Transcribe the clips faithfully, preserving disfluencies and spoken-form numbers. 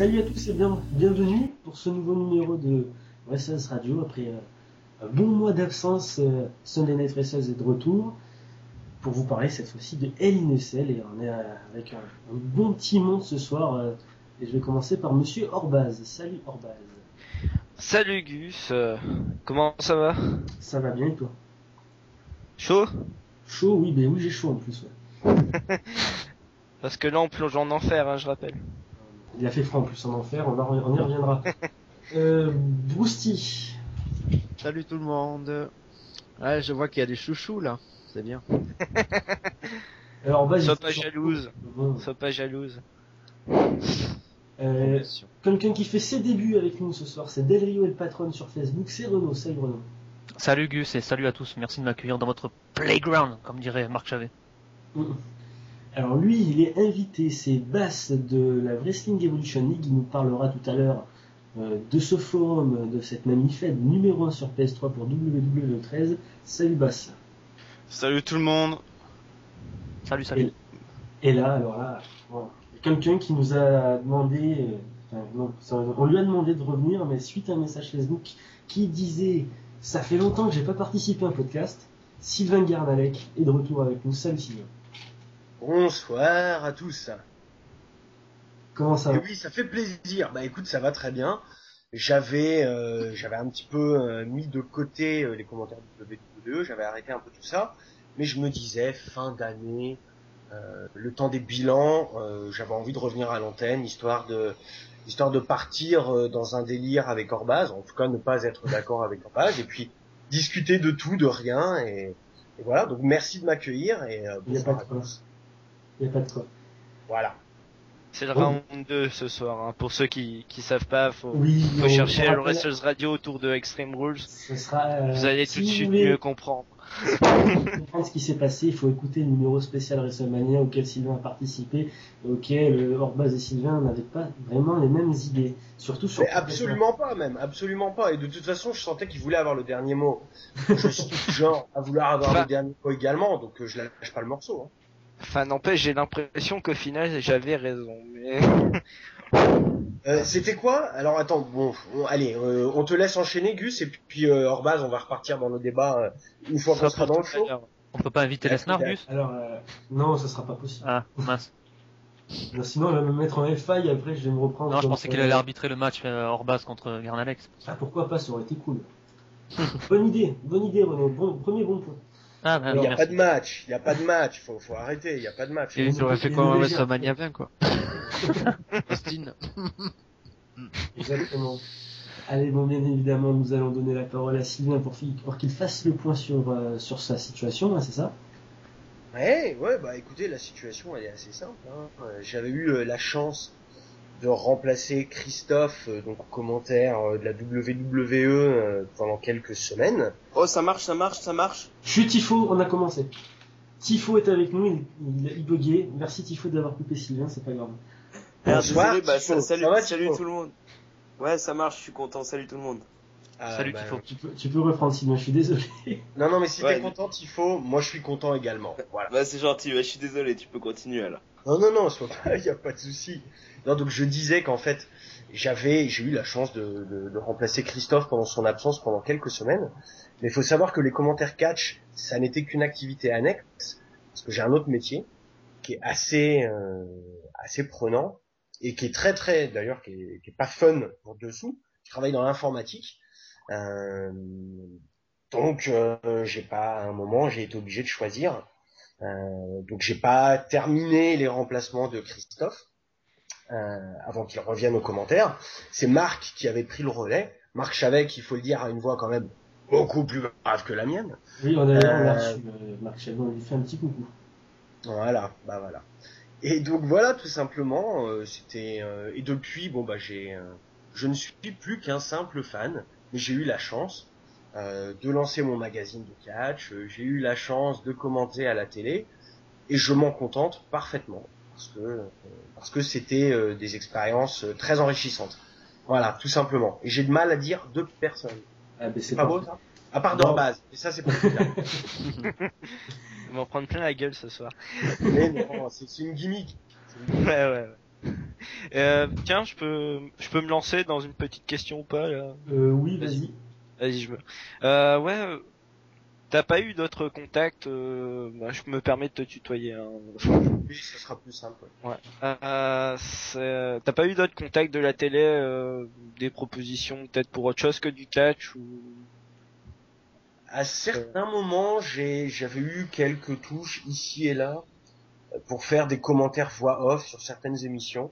Salut à tous et bien, bienvenue pour ce nouveau numéro de Wrestlers Radio. Après euh, un bon mois d'absence, euh, Sunday Night Wrestlers est de retour pour vous parler cette fois-ci de Hell in a Cell. Et on est euh, avec un, un bon petit monde ce soir. Euh, et je vais commencer par Monsieur Orbaz. Salut Orbaz. Salut Gus, euh, comment ça va? Ça va bien et toi? Chaud? Chaud, oui, ben oui, j'ai chaud en plus. Ouais. Parce que là on plonge en enfer, hein, je rappelle. Il a fait froid en plus en enfer, on, en, on y reviendra. euh, Brousty. Salut tout le monde. Ouais, je vois qu'il y a des chouchous là, c'est bien. Alors, bah, Sois pas jalouse, bon. Sois pas jalouse. Euh, quelqu'un qui fait ses débuts avec nous ce soir, c'est Del Rio et le patron sur Facebook, c'est Renaud. Salut Renaud. Salut Gus et salut à tous, merci de m'accueillir dans votre playground, comme dirait Marc Chavet. Mmh. Alors lui, il est invité, c'est Bass de la Wrestling Evolution League, il nous parlera tout à l'heure euh, de ce forum, de cette manifeste numéro un sur P S trois pour W W E treize. Salut Bass. Salut tout le monde. Salut, salut. Et, et là, alors là, bon, quelqu'un qui nous a demandé, euh, enfin, non, ça, on lui a demandé de revenir, mais suite à un message Facebook qui disait « Ça fait longtemps que j'ai pas participé à un podcast », Sylvain Garnalec est de retour avec nous. Salut Sylvain. Bonsoir à tous. Comment ça va? Et oui, ça fait plaisir. Bah écoute, ça va très bien. J'avais euh, j'avais un petit peu euh, mis de côté euh, les commentaires de W W E, j'avais arrêté un peu tout ça, mais je me disais fin d'année, euh, le temps des bilans, euh, j'avais envie de revenir à l'antenne histoire de histoire de partir euh, dans un délire avec Orbaz, en tout cas ne pas être d'accord avec Orbaz et puis discuter de tout, de rien et, et voilà. Donc merci de m'accueillir et euh, Il n'y a pas de quoi. Il n'y a pas de quoi. Voilà. C'est le round deux ce soir, hein. Pour ceux qui qui savent pas, faut, oui, faut chercher le Wrestlers Radio autour de Extreme Rules. Ce sera, euh, vous allez si tout de suite voulez... mieux comprendre. Si vous voulez comprendre ce qui s'est passé, il faut écouter le numéro spécial WrestleMania auquel Sylvain a participé, et auquel Orbaz et Sylvain n'avaient pas vraiment les mêmes idées. Surtout sur... Mais absolument pas même, absolument pas. Et de toute façon, je sentais qu'il voulait avoir le dernier mot. Je suis du genre à vouloir avoir bah... le dernier mot également, donc euh, je lâche pas le morceau. Hein. Enfin, n'empêche, j'ai l'impression qu'au final, j'avais raison. Mais... euh, c'était quoi? Alors attends, bon, on, allez, euh, on te laisse enchaîner, Gus, et puis euh, Orbaz, on va repartir dans nos débats euh, une fois qu'on sera dans le show. On peut pas inviter Lesnar, Gus? Alors, euh, non, ça sera pas possible. Ah, mince. Non, sinon, il va me mettre en F I, après je vais me reprendre. Non, je pensais qu'il allait arbitrer le match euh, Orbaz contre Garnalex. Ah, pourquoi pas, ça aurait été cool. Bonne idée, bonne idée, Renaud. Bon, premier bon point. Ah, bah, il n'y a merci. pas de match, il n'y a pas de match, faut, faut arrêter, il n'y a pas de match. Et il aurait fait quoi un WrestleMania vingt, quoi. Austin. Exactement. Allez, bon, bien évidemment, nous allons donner la parole à Sylvain pour, pour qu'il fasse le point sur, euh, sur sa situation, hein, c'est ça? Ouais, ouais, bah écoutez, la situation, elle est assez simple. Hein. J'avais eu euh, la chance de remplacer Christophe, euh, donc au commentaire euh, de la W W E euh, pendant quelques semaines. Oh, ça marche, ça marche, ça marche. Chut, Tifo, on a commencé. Tifo est avec nous, il, il, il buguait. Merci Tifo d'avoir coupé Sylvain, c'est pas grave. Bonsoir, désolé, bah, ça, salut, ça va, salut tout le monde. Ouais, ça marche, je suis content, salut tout le monde. Ah, salut bah, Tifo. Tu peux, tu peux reprendre Sylvain, je suis désolé. Non, non, mais si ouais, t'es content Tifo, moi je suis content également. Voilà. Bah c'est gentil, bah, je suis désolé, tu peux continuer alors. Non, non, non, sois pas, y a pas de souci. Non, donc je disais qu'en fait, j'avais, j'ai eu la chance de, de, de remplacer Christophe pendant son absence pendant quelques semaines. Mais il faut savoir que les commentaires catch, ça n'était qu'une activité annexe, parce que j'ai un autre métier qui est assez, euh, assez prenant et qui est très, très, d'ailleurs, qui est, qui est pas fun pour dessous. Je travaille dans l'informatique, euh, donc euh, j'ai pas, à un moment, j'ai été obligé de choisir. Euh, donc j'ai pas terminé les remplacements de Christophe euh, avant qu'il revienne aux commentaires. C'est Marc qui avait pris le relais. Marc Chavet, il faut le dire, a une voix quand même beaucoup plus grave que la mienne. Oui, on a, euh, on l'a reçu, euh, Marc Chavet, on lui fait un petit coucou. Voilà, bah voilà. Et donc voilà, tout simplement, euh, c'était euh, et depuis, bon bah j'ai, euh, je ne suis plus qu'un simple fan, mais j'ai eu la chance. Euh, de lancer mon magazine de catch, euh, j'ai eu la chance de commenter à la télé et je m'en contente parfaitement parce que euh, parce que c'était euh, des expériences euh, très enrichissantes. Voilà, tout simplement. Et j'ai de mal à dire de personne. Ah, ben c'est pas beau ça? À part d'Orbaz, et ça c'est pas Ils vont prendre plein la gueule ce soir. Mais non, c'est, c'est une gimmick. C'est une gimmick. Ouais, ouais, ouais. Euh, tiens, je peux, je peux me lancer dans une petite question ou pas là? Euh, oui, vas-y. Vas-y, je me. Euh, ouais. euh, T'as pas eu d'autres contacts euh... bah, je me permets de te tutoyer. Hein. Oui, ça sera plus simple. Ouais. Ouais. Euh, c'est- T'as pas eu d'autres contacts de la télé, euh, des propositions peut-être pour autre chose que du catch ou À certains moments, j'ai, j'avais eu quelques touches ici et là pour faire des commentaires voix off sur certaines émissions.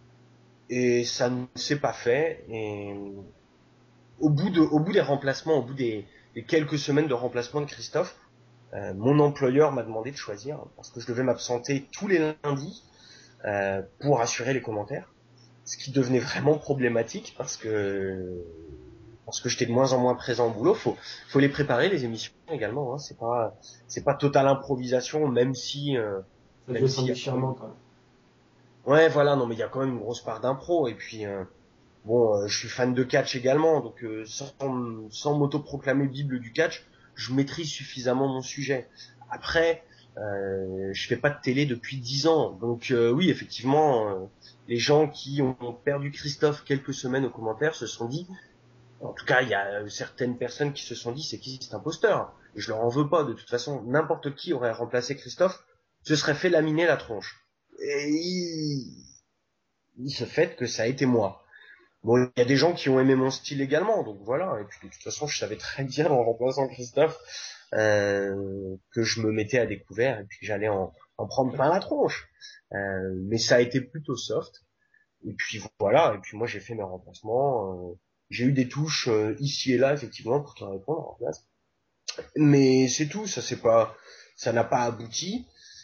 Et ça ne s'est pas fait. Et au bout de, au bout des remplacements, au bout des, des quelques semaines de remplacement de Christophe, euh, mon employeur m'a demandé de choisir parce que je devais m'absenter tous les lundis euh, pour assurer les commentaires, ce qui devenait vraiment problématique parce que parce que j'étais de moins en moins présent au boulot. Faut, faut les préparer les émissions également. Hein. C'est pas, c'est pas totale improvisation, même si. Euh, Ça même doit si être déchirement quand même. Ouais, voilà, non, mais il y a quand même une grosse part d'impro. Et puis, euh, bon, euh, je suis fan de catch également, donc euh, sans, sans m'autoproclamer bible du catch, je maîtrise suffisamment mon sujet. Après, euh, je fais pas de télé depuis dix ans, donc euh, oui, effectivement, euh, les gens qui ont perdu Christophe quelques semaines aux commentaires se sont dit, en tout cas, il y a certaines personnes qui se sont dit, c'est qui cet imposteur? Et je leur en veux pas, de toute façon, n'importe qui aurait remplacé Christophe, se serait fait laminer la tronche. Et il, il se fait que ça a été moi. Bon, il y a des gens qui ont aimé mon style également, donc voilà. Et puis de toute façon, je savais très bien en remplaçant Christophe euh, que je me mettais à découvert et puis que j'allais en, en prendre plein la tronche. Euh, mais ça a été plutôt soft. Et puis voilà. Et puis moi, j'ai fait mes remplacements. Euh, j'ai eu des touches euh, ici et là, effectivement, pour te répondre en place. Mais c'est tout. Ça c'est pas, ça n'a pas abouti.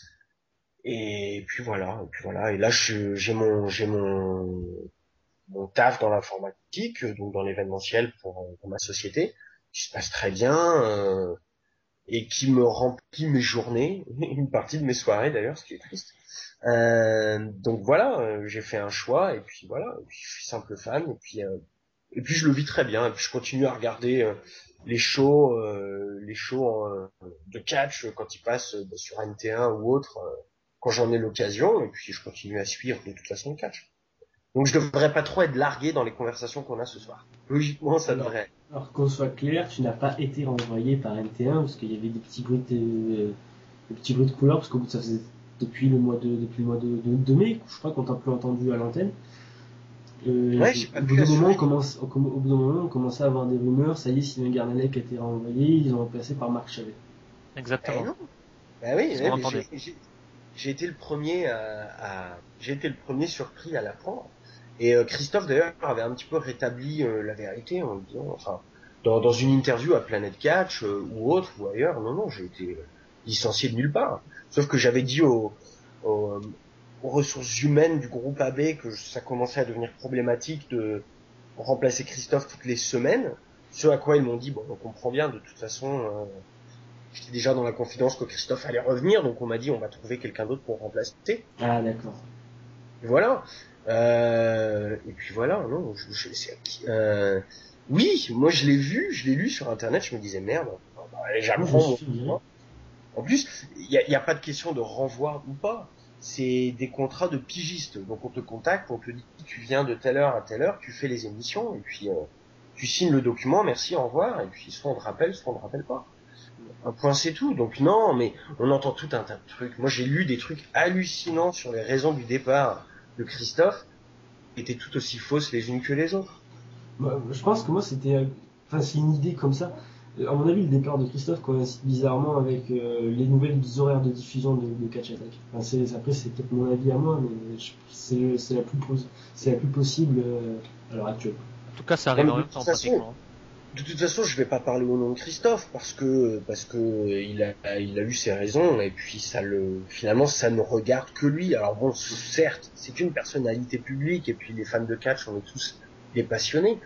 Et puis voilà. Et puis voilà. Et là, je, j'ai mon, j'ai mon mon taf dans l'informatique, donc dans l'événementiel pour, pour ma société, qui se passe très bien euh, et qui me remplit mes journées, une partie de mes soirées d'ailleurs, ce qui est triste. Euh, donc voilà, euh, j'ai fait un choix et puis voilà, et puis je suis simple fan et puis euh, et puis je le vis très bien et puis je continue à regarder euh, les shows, euh, les shows euh, de catch quand ils passent euh, sur N T un ou autre, euh, quand j'en ai l'occasion et puis je continue à suivre de toute façon le catch. Donc je devrais pas trop être largué dans les conversations qu'on a ce soir. Logiquement, ça Alors, devrait. alors qu'on soit clair, tu n'as pas été renvoyé par N T un parce qu'il y avait des petits bruits de, des petits bruits de couleur parce qu'au bout de ça faisait depuis le mois de depuis le mois de, de, de mai, je crois qu'on t'a plus entendu à l'antenne. Euh, Ouais, j'ai pas au, pu bout d'un moment, on assurer. commence, au, au bout d'un moment, on commençait à avoir des rumeurs. Ça y est, Sylvain Garnelec a été renvoyé. Ils ont remplacé par Marc Chavet. Eh Exactement. non. Bah oui, Qu'est-ce ouais, qu'on mais entendait j'ai, j'ai, j'ai été le premier à, à j'ai été le premier surpris à l'apprendre. Et euh, Christophe d'ailleurs avait un petit peu rétabli euh, la vérité en disant, enfin, dans, dans une interview à Planet Catch euh, ou autre ou ailleurs, non non, j'ai été euh, licencié de nulle part. Sauf que j'avais dit aux, aux, aux ressources humaines du groupe A B que ça commençait à devenir problématique de remplacer Christophe toutes les semaines. Ce à quoi ils m'ont dit, bon, on comprend bien, de toute façon, euh, j'étais déjà dans la confidence que Christophe allait revenir, donc on m'a dit, on va trouver quelqu'un d'autre pour remplacer. Ah d'accord. Et voilà. Euh, et puis voilà, non, je, je, c'est, euh, oui, moi je l'ai vu, je l'ai lu sur internet, je me disais merde, bah, j'apprends. Je suis viré. En plus, il n'y a, y a pas de question de renvoi ou pas. C'est des contrats de pigistes. Donc on te contacte, on te dit tu viens de telle heure à telle heure, tu fais les émissions et puis euh, tu signes le document, merci, au revoir. Et puis soit on te rappelle, soit on te rappelle pas. Un point c'est tout. Donc non, mais on entend tout un tas de trucs. Moi j'ai lu des trucs hallucinants sur les raisons du départ de Christophe, qui étaient tout aussi fausses les unes que les autres. Bah, je pense que moi c'était, euh, enfin c'est une idée comme ça. Euh, À mon avis, le départ de Christophe coïncide bizarrement avec euh, les nouvelles horaires de diffusion de, de Catch Attack. Enfin, c'est, après c'est peut-être mon avis à moi, mais je- c'est, c'est la plus pos- c'est la plus possible euh, à l'heure actuelle. En tout cas, ça arrive Non, en mais même de temps, toute façon, pratiquement. De toute façon, je vais pas parler au nom de Christophe parce que parce que il a il a eu ses raisons et puis ça le finalement ça ne regarde que lui. Alors bon, certes, c'est une personnalité publique et puis les fans de catch on est tous des passionnés,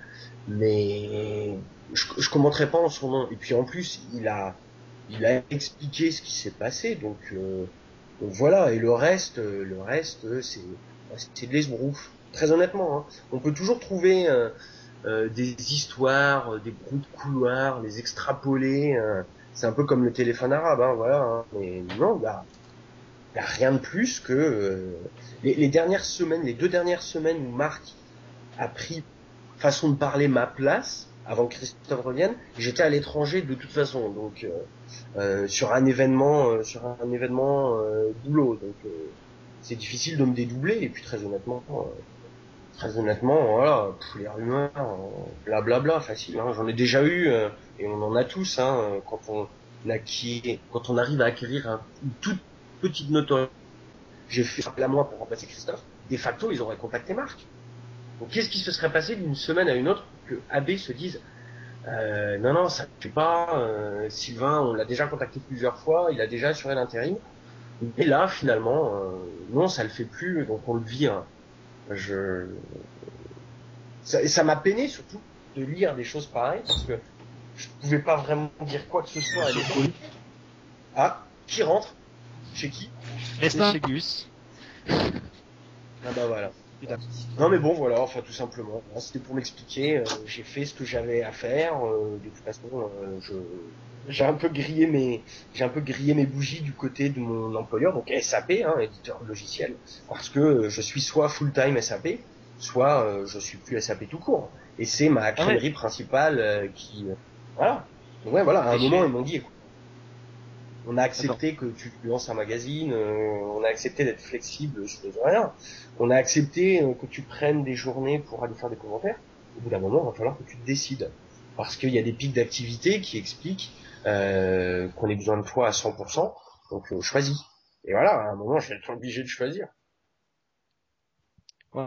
mais je je commenterai pas en son nom. Et puis en plus, il a il a expliqué ce qui s'est passé, donc euh, donc voilà. Et le reste euh, le reste euh, c'est c'est de l'esbrouf. Très honnêtement, hein. On peut toujours trouver euh, Euh, des histoires, euh, des bruits de couloir, les extrapoler. Euh, c'est un peu comme le téléphone arabe, hein, voilà. Hein, mais non, bah, Il n'y a rien de plus que euh, les, les dernières semaines, les deux dernières semaines où Marc a pris façon de parler ma place avant que Christophe revienne. J'étais à l'étranger de toute façon, donc euh, euh, sur un événement, euh, sur un, un événement euh, boulot. Donc euh, c'est difficile de me dédoubler. Et puis très honnêtement, euh, très honnêtement, voilà, pff, les rumeurs, blablabla, bla, bla, facile. Hein, j'en ai déjà eu euh, et on en a tous. Hein, quand on acquiert, quand on arrive à acquérir un, une toute petite notoriété. J'ai fait appel à moi pour remplacer Christophe. De facto, ils auraient contacté Marc. Donc, qu'est-ce qui se serait passé d'une semaine à une autre que A B se dise euh, non, non, ça ne fait pas. Euh, Sylvain, on l'a déjà contacté plusieurs fois. Il a déjà assuré l'intérim. Et là, finalement, euh, non, ça le fait plus. Donc, on le vire. Je... Ça, ça m'a peiné, surtout, de lire des choses pareilles, parce que je pouvais pas vraiment dire quoi que ce soit à l'époque. Ah, qui rentre? Chez qui? C'est chez Gus. Ah bah voilà. Non mais bon voilà, enfin tout simplement. Voilà, c'était pour m'expliquer. Euh, j'ai fait ce que j'avais à faire. Euh, de toute façon, euh, je j'ai un peu grillé mes j'ai un peu grillé mes bougies du côté de mon employeur, donc S A P, hein, éditeur de logiciel, parce que euh, je suis soit full time S A P, soit euh, je suis plus S A P tout court. Et c'est ma crèmerie ah ouais. principale euh, qui euh, voilà. Donc ouais voilà. À un Et moment ils m'ont dit. Écoute, on a accepté Attends. que tu lances un magazine, euh, on a accepté d'être flexible, je ne fais rien. On a accepté euh, que tu prennes des journées pour aller faire des commentaires. Au bout d'un moment, il va falloir que tu te décides. Parce qu'il y a des pics d'activité qui expliquent euh, qu'on ait besoin de toi à cent pour cent. Donc euh, choisis. Et voilà, à un moment, je vais être obligé de choisir. Ouais.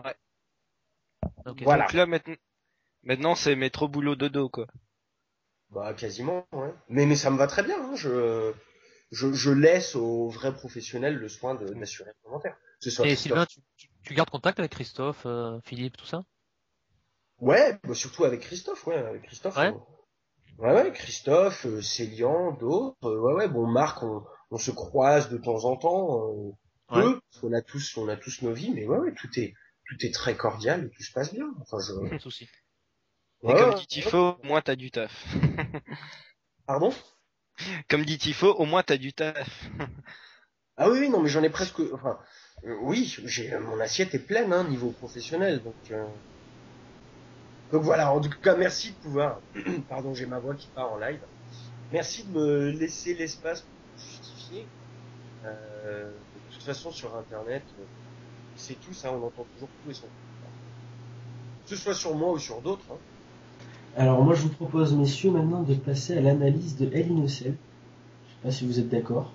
Okay. Voilà. Donc là, maintenant, maintenant c'est métro boulot dodo, quoi. Bah quasiment, ouais. Mais, mais ça me va très bien, hein. je... Je, je laisse aux vrais professionnels le soin de, d'assurer le commentaire. Ce soit Et Sylvain, tu, tu, tu gardes contact avec Christophe, euh, Philippe, tout ça? Ouais, bah surtout avec Christophe, ouais, avec Christophe. Ouais, on... ouais, ouais, Christophe, euh, Célian, d'autres. Euh, ouais, ouais, bon, Marc, on, on se croise de temps en temps, euh, peu, ouais. parce qu'on a tous, on a tous nos vies, mais ouais, ouais, tout est, tout est très cordial et tout se passe bien. Enfin, je. Pas de souci. Et ouais, comme dit Tifo, au moins t'as du taf. Pardon? Comme dit Tifo, au moins t'as du taf. Ah oui, non, mais j'en ai presque. Enfin, euh, oui, j'ai mon assiette est pleine, hein, niveau professionnel, donc. Euh... Donc voilà. En tout cas, merci de pouvoir. Pardon, j'ai ma voix qui part en live. Merci de me laisser l'espace pour justifier. Euh... De toute façon, sur Internet, c'est tout ça. On entend toujours tout et son. Que ce soit sur moi ou sur d'autres. Hein. Alors moi je vous propose, messieurs, maintenant de passer à l'analyse de Hell in a Cell. Je sais pas si vous êtes d'accord.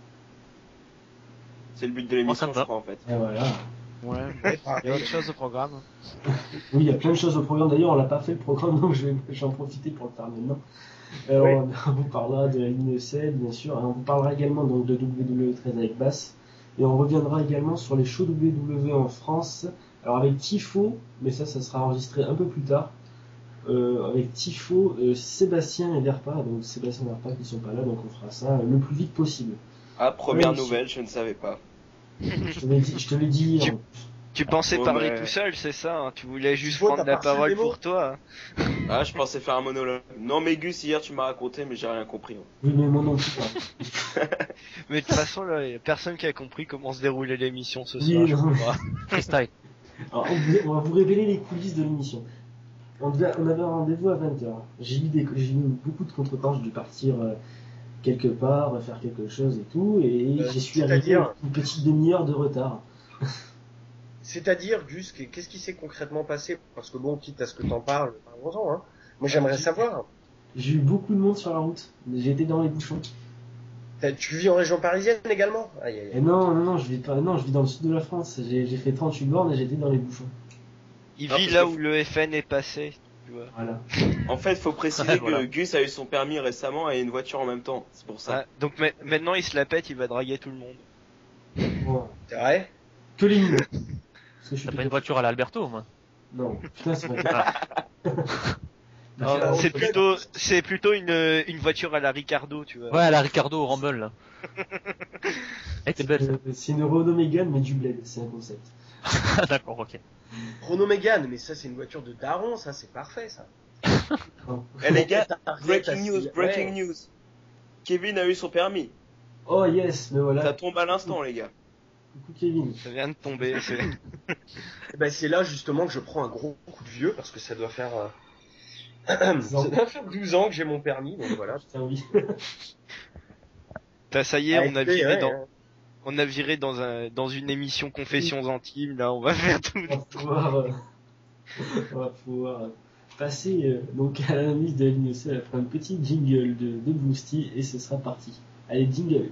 C'est le but de l'émission, je crois, en fait. Et voilà. Ouais, il y a autre chose au programme. Oui, il y a plein de choses au programme. D'ailleurs, on l'a pas fait le programme, donc je vais j'en profiter pour le faire maintenant. Euh, oui. On vous parlera de Hell in a Cell, bien sûr. Et on vous parlera également donc de W W E treize avec Bass. Et on reviendra également sur les shows W W E en France. Alors avec Tifo, mais ça, ça sera enregistré un peu plus tard. Euh, avec Tifo, euh, Sébastien et Verpa, donc Sébastien et Verpa qui sont pas là, donc on fera ça le plus vite possible. Ah, première ouais, nouvelle, je ne savais pas. Je te l'ai dit, je te l'ai dit. Tu, hein. tu pensais ouais, parler mais... tout seul, c'est ça, hein, tu voulais juste Tifo, prendre la parole pour toi. Hein. Ah, je pensais faire un monologue. Non, mais Gus, hier tu m'as raconté, mais j'ai rien compris. Hein. Oui, mais moi non plus. Hein. Mais de toute façon, là, y a personne qui a compris comment se déroulait l'émission ce oui, soir. Je non, crois. Freestyle. Alors, on, vous, on va vous révéler les coulisses de l'émission. On, devait, on avait un rendez-vous à vingt heures. J'ai eu, des, j'ai eu beaucoup de contretemps, j'ai dû partir euh, quelque part, faire quelque chose et tout, et euh, j'y suis arrivé avec une petite demi-heure de retard. C'est-à-dire, Gus, qu'est-ce qui s'est concrètement passé? Parce que bon, quitte à ce que t'en parles, parlons-en, hein. Moi j'aimerais j'ai, savoir. J'ai eu beaucoup de monde sur la route, j'ai été dans les bouchons. T'as, tu vis en région parisienne également? Aïe, aïe, aïe. Et non, non, non, je vis, non, je vis dans le sud de la France, j'ai, j'ai fait trente-huit bornes et j'étais dans les bouchons. Il vit là où le F N est passé. Tu vois. Voilà. En fait, il faut préciser ouais, voilà. que Gus a eu son permis récemment et une voiture en même temps. C'est pour ça. Ah, donc ma- maintenant, il se la pète, il va draguer tout le monde. Bon. C'est vrai? Que les minous. T'as pas une voiture à l'Alberto, moi? Non. Putain, c'est vrai. Non, non, c'est plutôt, c'est plutôt une, une voiture à la Ricardo, tu vois. Ouais, à la Ricardo au Rumble, là. Elle était belle, ça. C'est une Renault Mégane, mais du bled, c'est un concept. D'accord, ok. Renault Mégane, mais ça, c'est une voiture de daron, ça, c'est parfait, ça. Eh les gars, breaking news, breaking ouais. news. Kevin a eu son permis. Oh yes, mais voilà. Ça tombe à l'instant, les gars. Coucou Kevin. Ça vient de tomber. C'est... Et ben, c'est là justement que je prends un gros coup de vieux parce que ça doit faire, euh... ça doit faire douze ans que j'ai mon permis, donc voilà. Putain, oui. T'as, ça y est, Ah, on a écoutez, viré ouais, dans, hein. on a viré dans un, dans une émission Confessions Intimes, là, on va faire tout. On va pouvoir, euh, on va pouvoir euh, passer euh, donc à l'analyse de L N C après un petit jingle de, de Boosty et ce sera parti. Allez, jingle.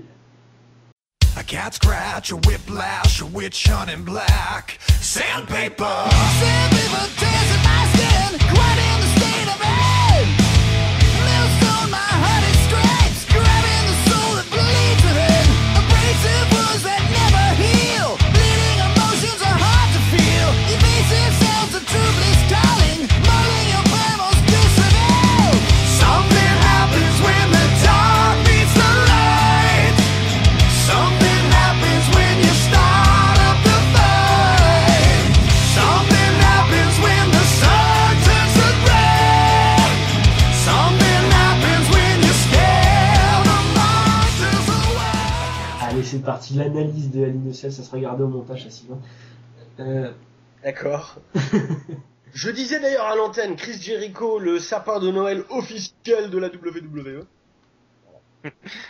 A cat scratch, a whiplash, a witch hunt in black. Sandpaper. Sandpaper dancing my skin, quite in the state of it. Millstone, my heart is stripes, grabbing the soul that bleeds within. Abrasive wounds that never heal. Bleeding emotions are hard to feel. Evasive sounds of truthless calling, mulling your primals to seville. Something happens when the dark meets the light. Something happens when you start up the fight. Something happens when the sun turns to gray. Something happens when you scare the monsters away. Allez, c'est parti. L'analyse de L N C, ça sera gardé au montage, à Sylvain. Euh... D'accord. Je disais d'ailleurs à l'antenne, Chris Jericho, le sapin de Noël officiel de la W W E.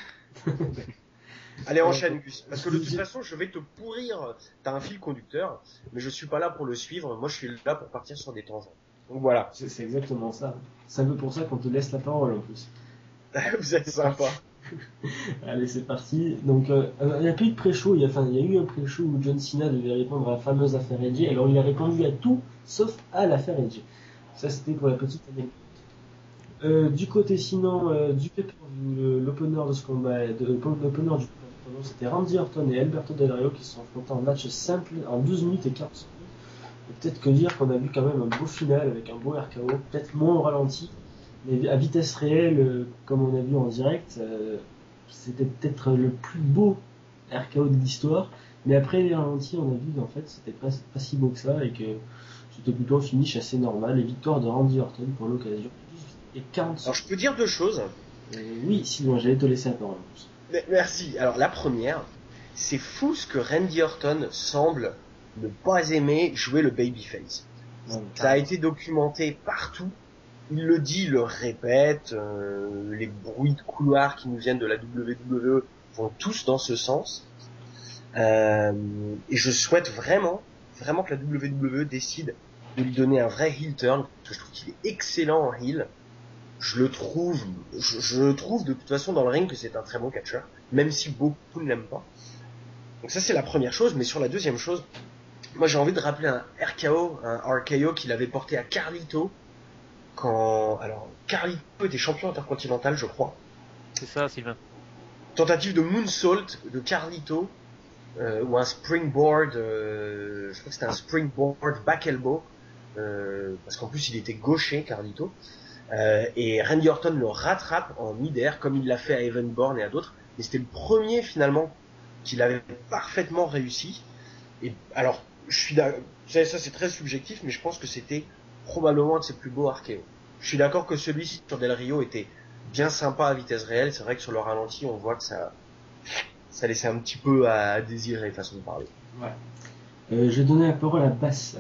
Allez, enchaîne, Gus. Parce que de toute façon, je vais te pourrir. T'as un fil conducteur, mais je suis pas là pour le suivre. Moi, je suis là pour partir sur des tangents. Donc voilà. C'est, c'est exactement ça. C'est un peu pour ça qu'on te laisse la parole en plus. Vous êtes sympa. Allez, c'est parti. Donc, euh, il n'y a pas eu de pré-show. Il y a, enfin, il y a eu un pré-show où John Cena devait répondre à la fameuse affaire Edge. Alors, il a répondu à tout, sauf à l'affaire Edge. Ça, c'était pour la petite anecdote. Euh, du côté sinon, euh, du pay-per-view, le- l'opener de ce combat, de, l'opener du combat, c'était Randy Orton et Alberto Del Rio qui se sont affrontés en match simple en douze minutes et quarante secondes. Et peut-être que dire qu'on a vu quand même un beau final avec un beau R K O, peut-être moins au ralenti, mais à vitesse réelle, euh, comme on a vu en direct, euh, c'était peut-être le plus beau R K O de l'histoire. Mais après les ralentis, on a vu qu'en fait c'était pas, pas si beau que ça et que c'était plutôt un finish assez normal. Et victoire de Randy Orton pour l'occasion. Et quarante Alors, je peux dire deux choses. Euh, oui, Sylvain, j'allais te laisser la parole. Mais- Merci. Alors, la première, c'est fou ce que Randy Orton semble ne pas aimer jouer le babyface. Non, Ça a été documenté partout. Il le dit, il le répète. euh, les bruits de couloir qui nous viennent de la W W E vont tous dans ce sens. Euh, et je souhaite vraiment, vraiment que la W W E décide de lui donner un vrai heel turn, parce que je trouve qu'il est excellent en heel. Je le trouve, je, je trouve de toute façon dans le ring que c'est un très bon catcheur, même si beaucoup ne l'aiment pas. Donc ça c'est la première chose, mais sur la deuxième chose, moi j'ai envie de rappeler un R K O, un R K O qu'il avait porté à Carlito, quand, alors Carlito était champion intercontinental je crois. C'est ça, Sylvain. Tentative de moonsault de Carlito, euh, ou un springboard, euh, je crois que c'était un springboard back elbow, euh, parce qu'en plus il était gaucher Carlito. Euh, et Randy Orton le rattrape en mid-air comme il l'a fait à Evan Bourne et à d'autres, mais c'était le premier finalement qu'il avait parfaitement réussi. Et alors, je suis d'accord, ça, ça c'est très subjectif, mais je pense que c'était probablement un de ses plus beaux R K O. Je suis d'accord que celui sur Del Rio était bien sympa à vitesse réelle. C'est vrai que sur le ralenti, on voit que ça, ça laissait un petit peu à désirer, façon de parler. Ouais. Euh, je vais donner la parole à Bass.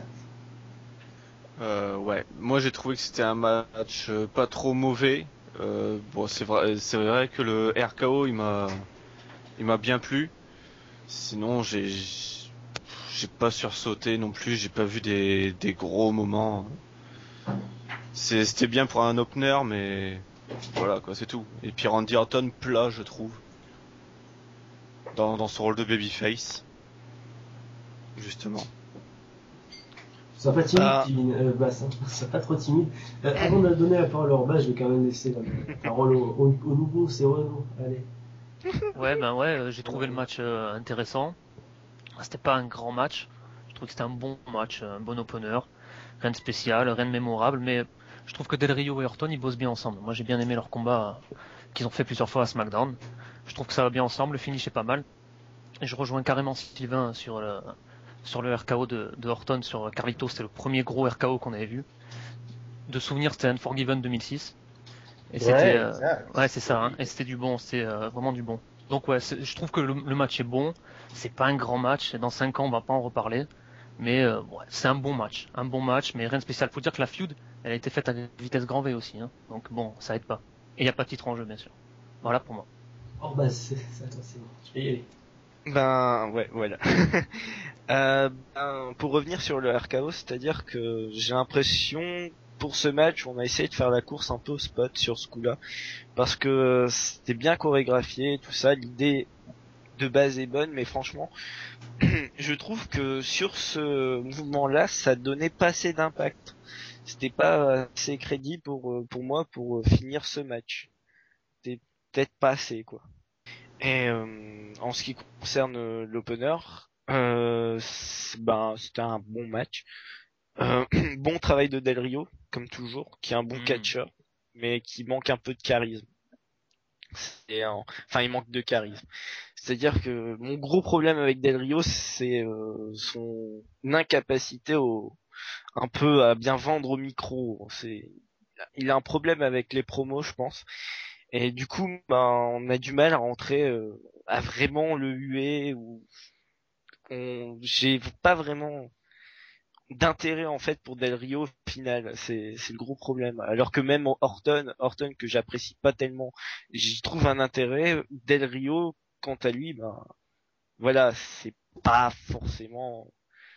Euh, ouais, moi j'ai trouvé que c'était un match euh, pas trop mauvais. Euh, bon, c'est vrai, c'est vrai que le R K O il m'a, il m'a bien plu. Sinon, j'ai, j'ai pas sursauté non plus. J'ai pas vu des, des gros moments. C'est, c'était bien pour un opener, mais voilà quoi, c'est tout. Et puis Randy Orton plat, je trouve, dans dans son rôle de babyface, justement. Sois pas timide, Ah. Kevin, euh, Bass, hein. Sois pas trop timide. Euh, avant de donner la parole à Orba, je vais quand même laisser la parole au, au, au nouveau, c'est Renaud. Allez. Ouais, ben ouais, euh, j'ai trouvé le match euh, intéressant. C'était pas un grand match. Je trouve que c'était un bon match, un bon opener. Rien de spécial, rien de mémorable, mais je trouve que Del Rio et Orton ils bossent bien ensemble. Moi j'ai bien aimé leur combat euh, qu'ils ont fait plusieurs fois à SmackDown. Je trouve que ça va bien ensemble, le finish est pas mal. Et je rejoins carrément Sylvain sur le, sur le R K O de, de Orton sur Carlito. C'était le premier gros R K O qu'on avait vu. De souvenir, c'était Unforgiven deux mille six. Et c'était, Ouais, euh, exact. ouais, c'est ça, hein. Et c'était du bon, c'était euh, vraiment du bon. Donc ouais, c'est- je trouve que le, le match est bon. C'est pas un grand match. Et dans cinq ans, on va pas en reparler. Mais euh, ouais, c'est un bon match, un bon match, mais rien de spécial. Faut dire que la feud, elle a été faite à vitesse grand V aussi, hein. Donc bon, ça aide pas. Et il y a pas de titre en jeu, bien sûr. Voilà pour moi. Oh bah c'est c'est à toi, c'est bon. Je vais y aller. Ben ouais, voilà. euh, ben, pour revenir sur le R K O, c'est-à-dire que j'ai l'impression pour ce match, on a essayé de faire la course un peu au spot sur ce coup-là, parce que c'était bien chorégraphié, tout ça. L'idée de base est bonne, mais franchement, je trouve que sur ce mouvement-là, ça donnait pas assez d'impact. C'était pas assez crédible pour pour moi pour finir ce match. C'était peut-être pas assez, quoi. Et euh, en ce qui concerne euh, l'opener, euh, c'est- ben c'était un bon match, euh, bon travail de Del Rio comme toujours, qui est un bon Mm. catcheur, mais qui manque un peu de charisme. C'est un- Enfin, il manque de charisme. C'est-à-dire que mon gros problème avec Del Rio, c'est euh, son incapacité au un peu à bien vendre au micro. C'est il a un problème avec les promos, je pense. Et du coup, ben, on a du mal à rentrer, euh, à vraiment le huer ou on, j'ai pas vraiment d'intérêt en fait pour Del Rio au final. C'est, c'est le gros problème. Alors que même en Orton, Orton que j'apprécie pas tellement, j'y trouve un intérêt. Del Rio, quant à lui, ben, voilà, c'est pas forcément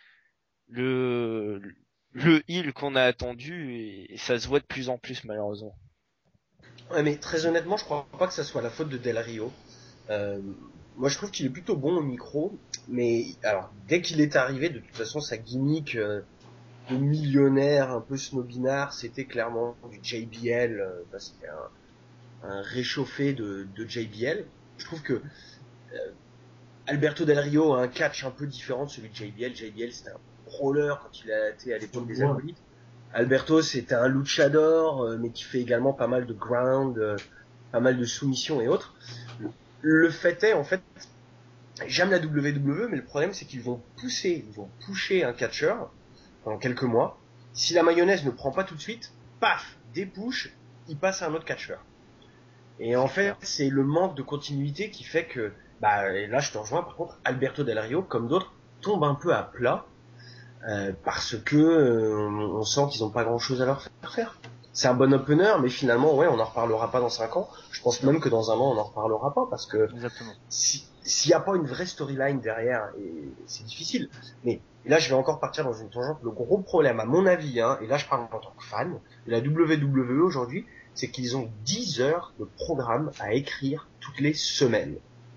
le, le heel qu'on a attendu et ça se voit de plus en plus malheureusement. Ouais, mais très honnêtement, je crois pas que ça soit la faute de Del Rio. Euh, moi, je trouve qu'il est plutôt bon au micro, mais alors dès qu'il est arrivé, de toute façon, sa gimmick euh, de millionnaire, un peu snobinard, c'était clairement du J B L. Euh, bah, c'était un, un réchauffé de, de J B L. Je trouve que euh, Alberto Del Rio a un catch un peu différent de celui de J B L. J B L, c'était un brawler quand il a été à l'époque des Ouais. Acolytes. Alberto, c'était un luchador, euh, mais qui fait également pas mal de ground, euh, pas mal de soumission et autres. Le fait est, en fait, j'aime la W W E, mais le problème, c'est qu'ils vont pousser, ils vont pusher un catcheur pendant quelques mois. Si la mayonnaise ne prend pas tout de suite, paf, des push, il passe à un autre catcheur. Et en fait, c'est le manque de continuité qui fait que, bah, et là, je te rejoins, par contre, Alberto Del Rio, comme d'autres, tombe un peu à plat. Euh, parce que euh, on, on sent qu'ils n'ont pas grand chose à leur faire faire. C'est un bon opener, mais finalement, ouais, on n'en reparlera pas dans cinq ans. Je pense même que dans un an, on n'en reparlera pas, parce que Exactement. si, s'il n'y a pas une vraie storyline derrière, et c'est difficile. Mais là, je vais encore partir dans une tangente. Le gros problème, à mon avis, hein, et là, je parle en tant que fan de la W W E aujourd'hui, c'est qu'ils ont dix heures de programme à écrire toutes les semaines.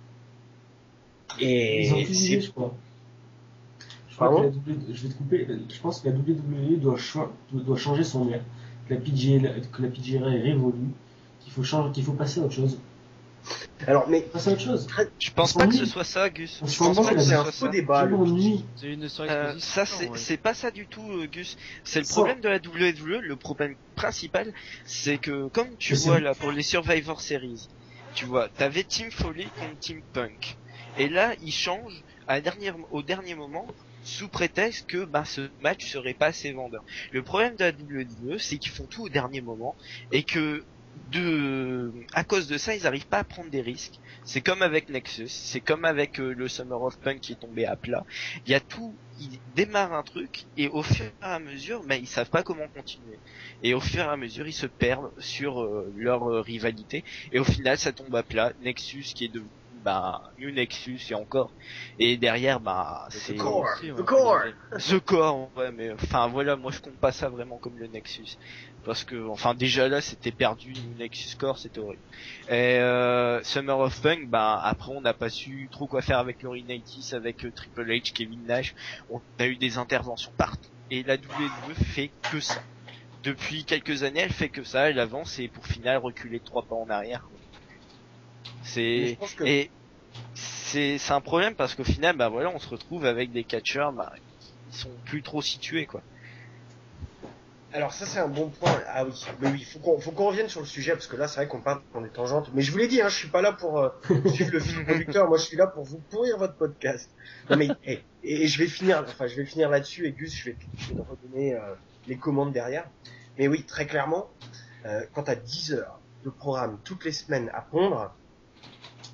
Et Ils ont plus c'est d'idées, je crois. Je, crois Pardon que la W- je vais te couper. Je pense que la W W E doit, cha- doit changer son air. Que la P G L, que la P G R est révolue. Qu'il faut changer, qu'il faut passer à autre chose. alors, mais Passer à autre chose. très, Je pense On pas que s'ennuie. ce soit ça, Gus. On Je s'ennuie, pense pas que là, ce c'est un soit faux ça. débat. Je le m'ennuie. C'est une Euh, surexposition. ça c'est ouais. c'est pas ça du tout, euh, Gus. C'est le Ça- problème de la W W E. Le problème principal, c'est que comme tu Mais c'est- vois là pour les Survivor Series, tu vois, t'avais Team Foley contre Team Punk, et là ils changent à dernier, au dernier moment sous prétexte que bah ce match serait pas assez vendeur. Le problème de la W W E, c'est qu'ils font tout au dernier moment et que de à cause de ça ils arrivent pas à prendre des risques. C'est comme avec Nexus, c'est comme avec euh, le Summer of Punk qui est tombé à plat. Il y a tout, ils démarrent un truc et au fur et à mesure, bah, ils savent pas comment continuer. Et au fur et à mesure, ils se perdent sur euh, leur euh, rivalité et au final, ça tombe à plat. Nexus qui est de bah New Nexus et encore, et derrière bah c'est The Core, aussi, ouais. The Core. The Core, ouais, mais enfin voilà, moi je compte pas ça vraiment comme le Nexus, parce que enfin déjà là c'était perdu, New Nexus Core c'était horrible. Et euh, Summer of Punk, bah après on n'a pas su trop quoi faire avec Laurinaitis, avec euh, Triple H, Kevin Nash, on a eu des interventions partout, et la W W E fait que ça. Depuis quelques années, elle fait que ça, elle avance et pour final reculer de trois pas en arrière. Mais C'est je pense que et c'est c'est un problème parce qu'au final bah voilà on se retrouve avec des catcheurs bah ils sont plus trop situés quoi. alors ça c'est un bon point. Ah oui, mais oui, faut qu'on faut qu'on revienne sur le sujet parce que là c'est vrai qu'on part dans des tangentes. Mais je vous l'ai dit, hein, je suis pas là pour euh, suivre le fil conducteur. Moi je suis là pour vous pourrir votre podcast. Non mais hey, et, et je vais finir, enfin je vais finir là-dessus et Gus, je vais, je vais te redonner euh, les commandes derrière. Mais oui, très clairement, euh, quand t'as dix heures de programme toutes les semaines à pondre,